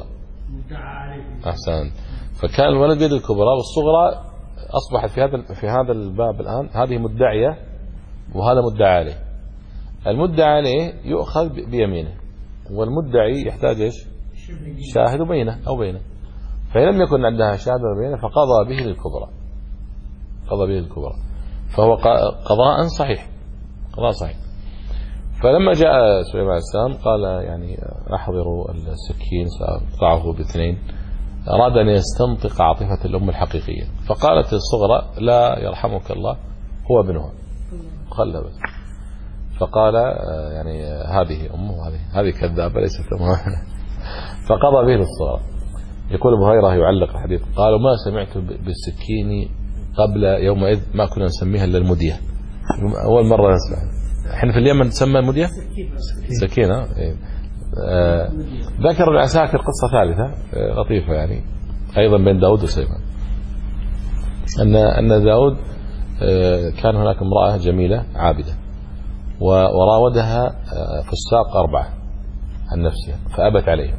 أحسن، فكان الولد بيد الكبرى والصغرى أصبحت في هذا في هذا الباب الآن هذه مدعية وهذا مدعى عليه. المدعى عليه يؤخذ بيمينه والمدعي يحتاج ايش؟ شاهد بينه أو بينه، فلم يكن عندها شاهد بينه فقضى به للكبرى، قضى به للكبرى، فهو قضاء صحيح، قضاء صحيح. فلما جاء سليمان عليه السلام قال يعني أحضروا السكين سأقطعه باثنين، أراد أن يستنطق عاطفة الأم الحقيقية، فقالت الصغرى لا يرحمك الله هو ابنها خلى بس، فقال يعني هذه أمه، هذه هذه كذابة ليست أمها فقضى به للصغرى. يقول أبو هريرة يعلق الحديث قالوا ما سمعت بالسكين قبل يومئذ ما كنا نسميها إلا المدية، أول مرة نسمع. احنا في اليمن تسمى المدية سكينة. آه ذكر العساكر قصة ثالثة آه لطيفة يعني أيضا بين داود وسليمان، أن أن داود آه كان هناك امرأة جميلة عابدة وراودها آه فساق أربعة عن نفسها فأبت عليهم،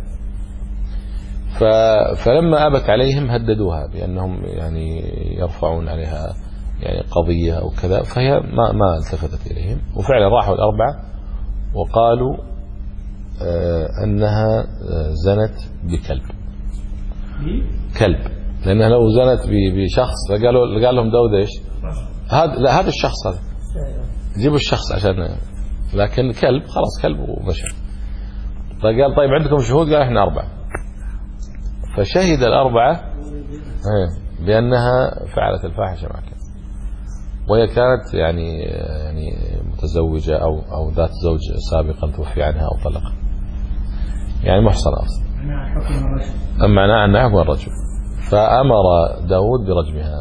فلما أبت عليهم هددوها بأنهم يعني يرفعون عليها يعني قضية أو كذا، فهي ما ما التفتت إليهم، وفعلا راحوا الأربعة وقالوا آه أنها آه زنت بكلب كلب، لأنها لو زنت بشخص قالوا قال لهم داود إيش هذا، لا هذا الشخص هذا جيبوا الشخص عشان، لكن كلب خلاص كلب وبشر. فقال طيب عندكم شهود؟ قال إحنا أربعة، فشهد الأربعة بأنها فعلت الفاحشة مع كلب، وهي كانت يعني يعني متزوجة أو أو ذات زوج سابقا توفي عنها أو طلقها، يعني محصنة أصلا، أما معناه أنها حكم الرجل. فأمر داود برجمها،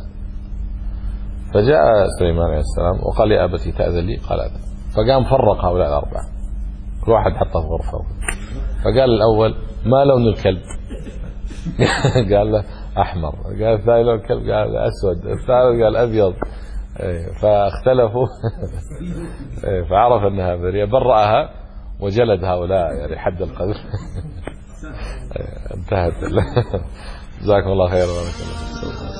فجاء سليمان عليه السلام وقال يا أبتي تأذن لي؟ قال أذن، فقام فرق هؤلاء الأربعة كل واحد حطه في غرفة، فقال الأول ما لون الكلب؟ قال له أحمر، قال الثاني لون كلب قال أسود، الثالث قال أبيض. فاختلفوا فعرف أنها بريئة، برأها وجلد هؤلاء يعني حد القذف. انتهت. جزاكم الله خيرا.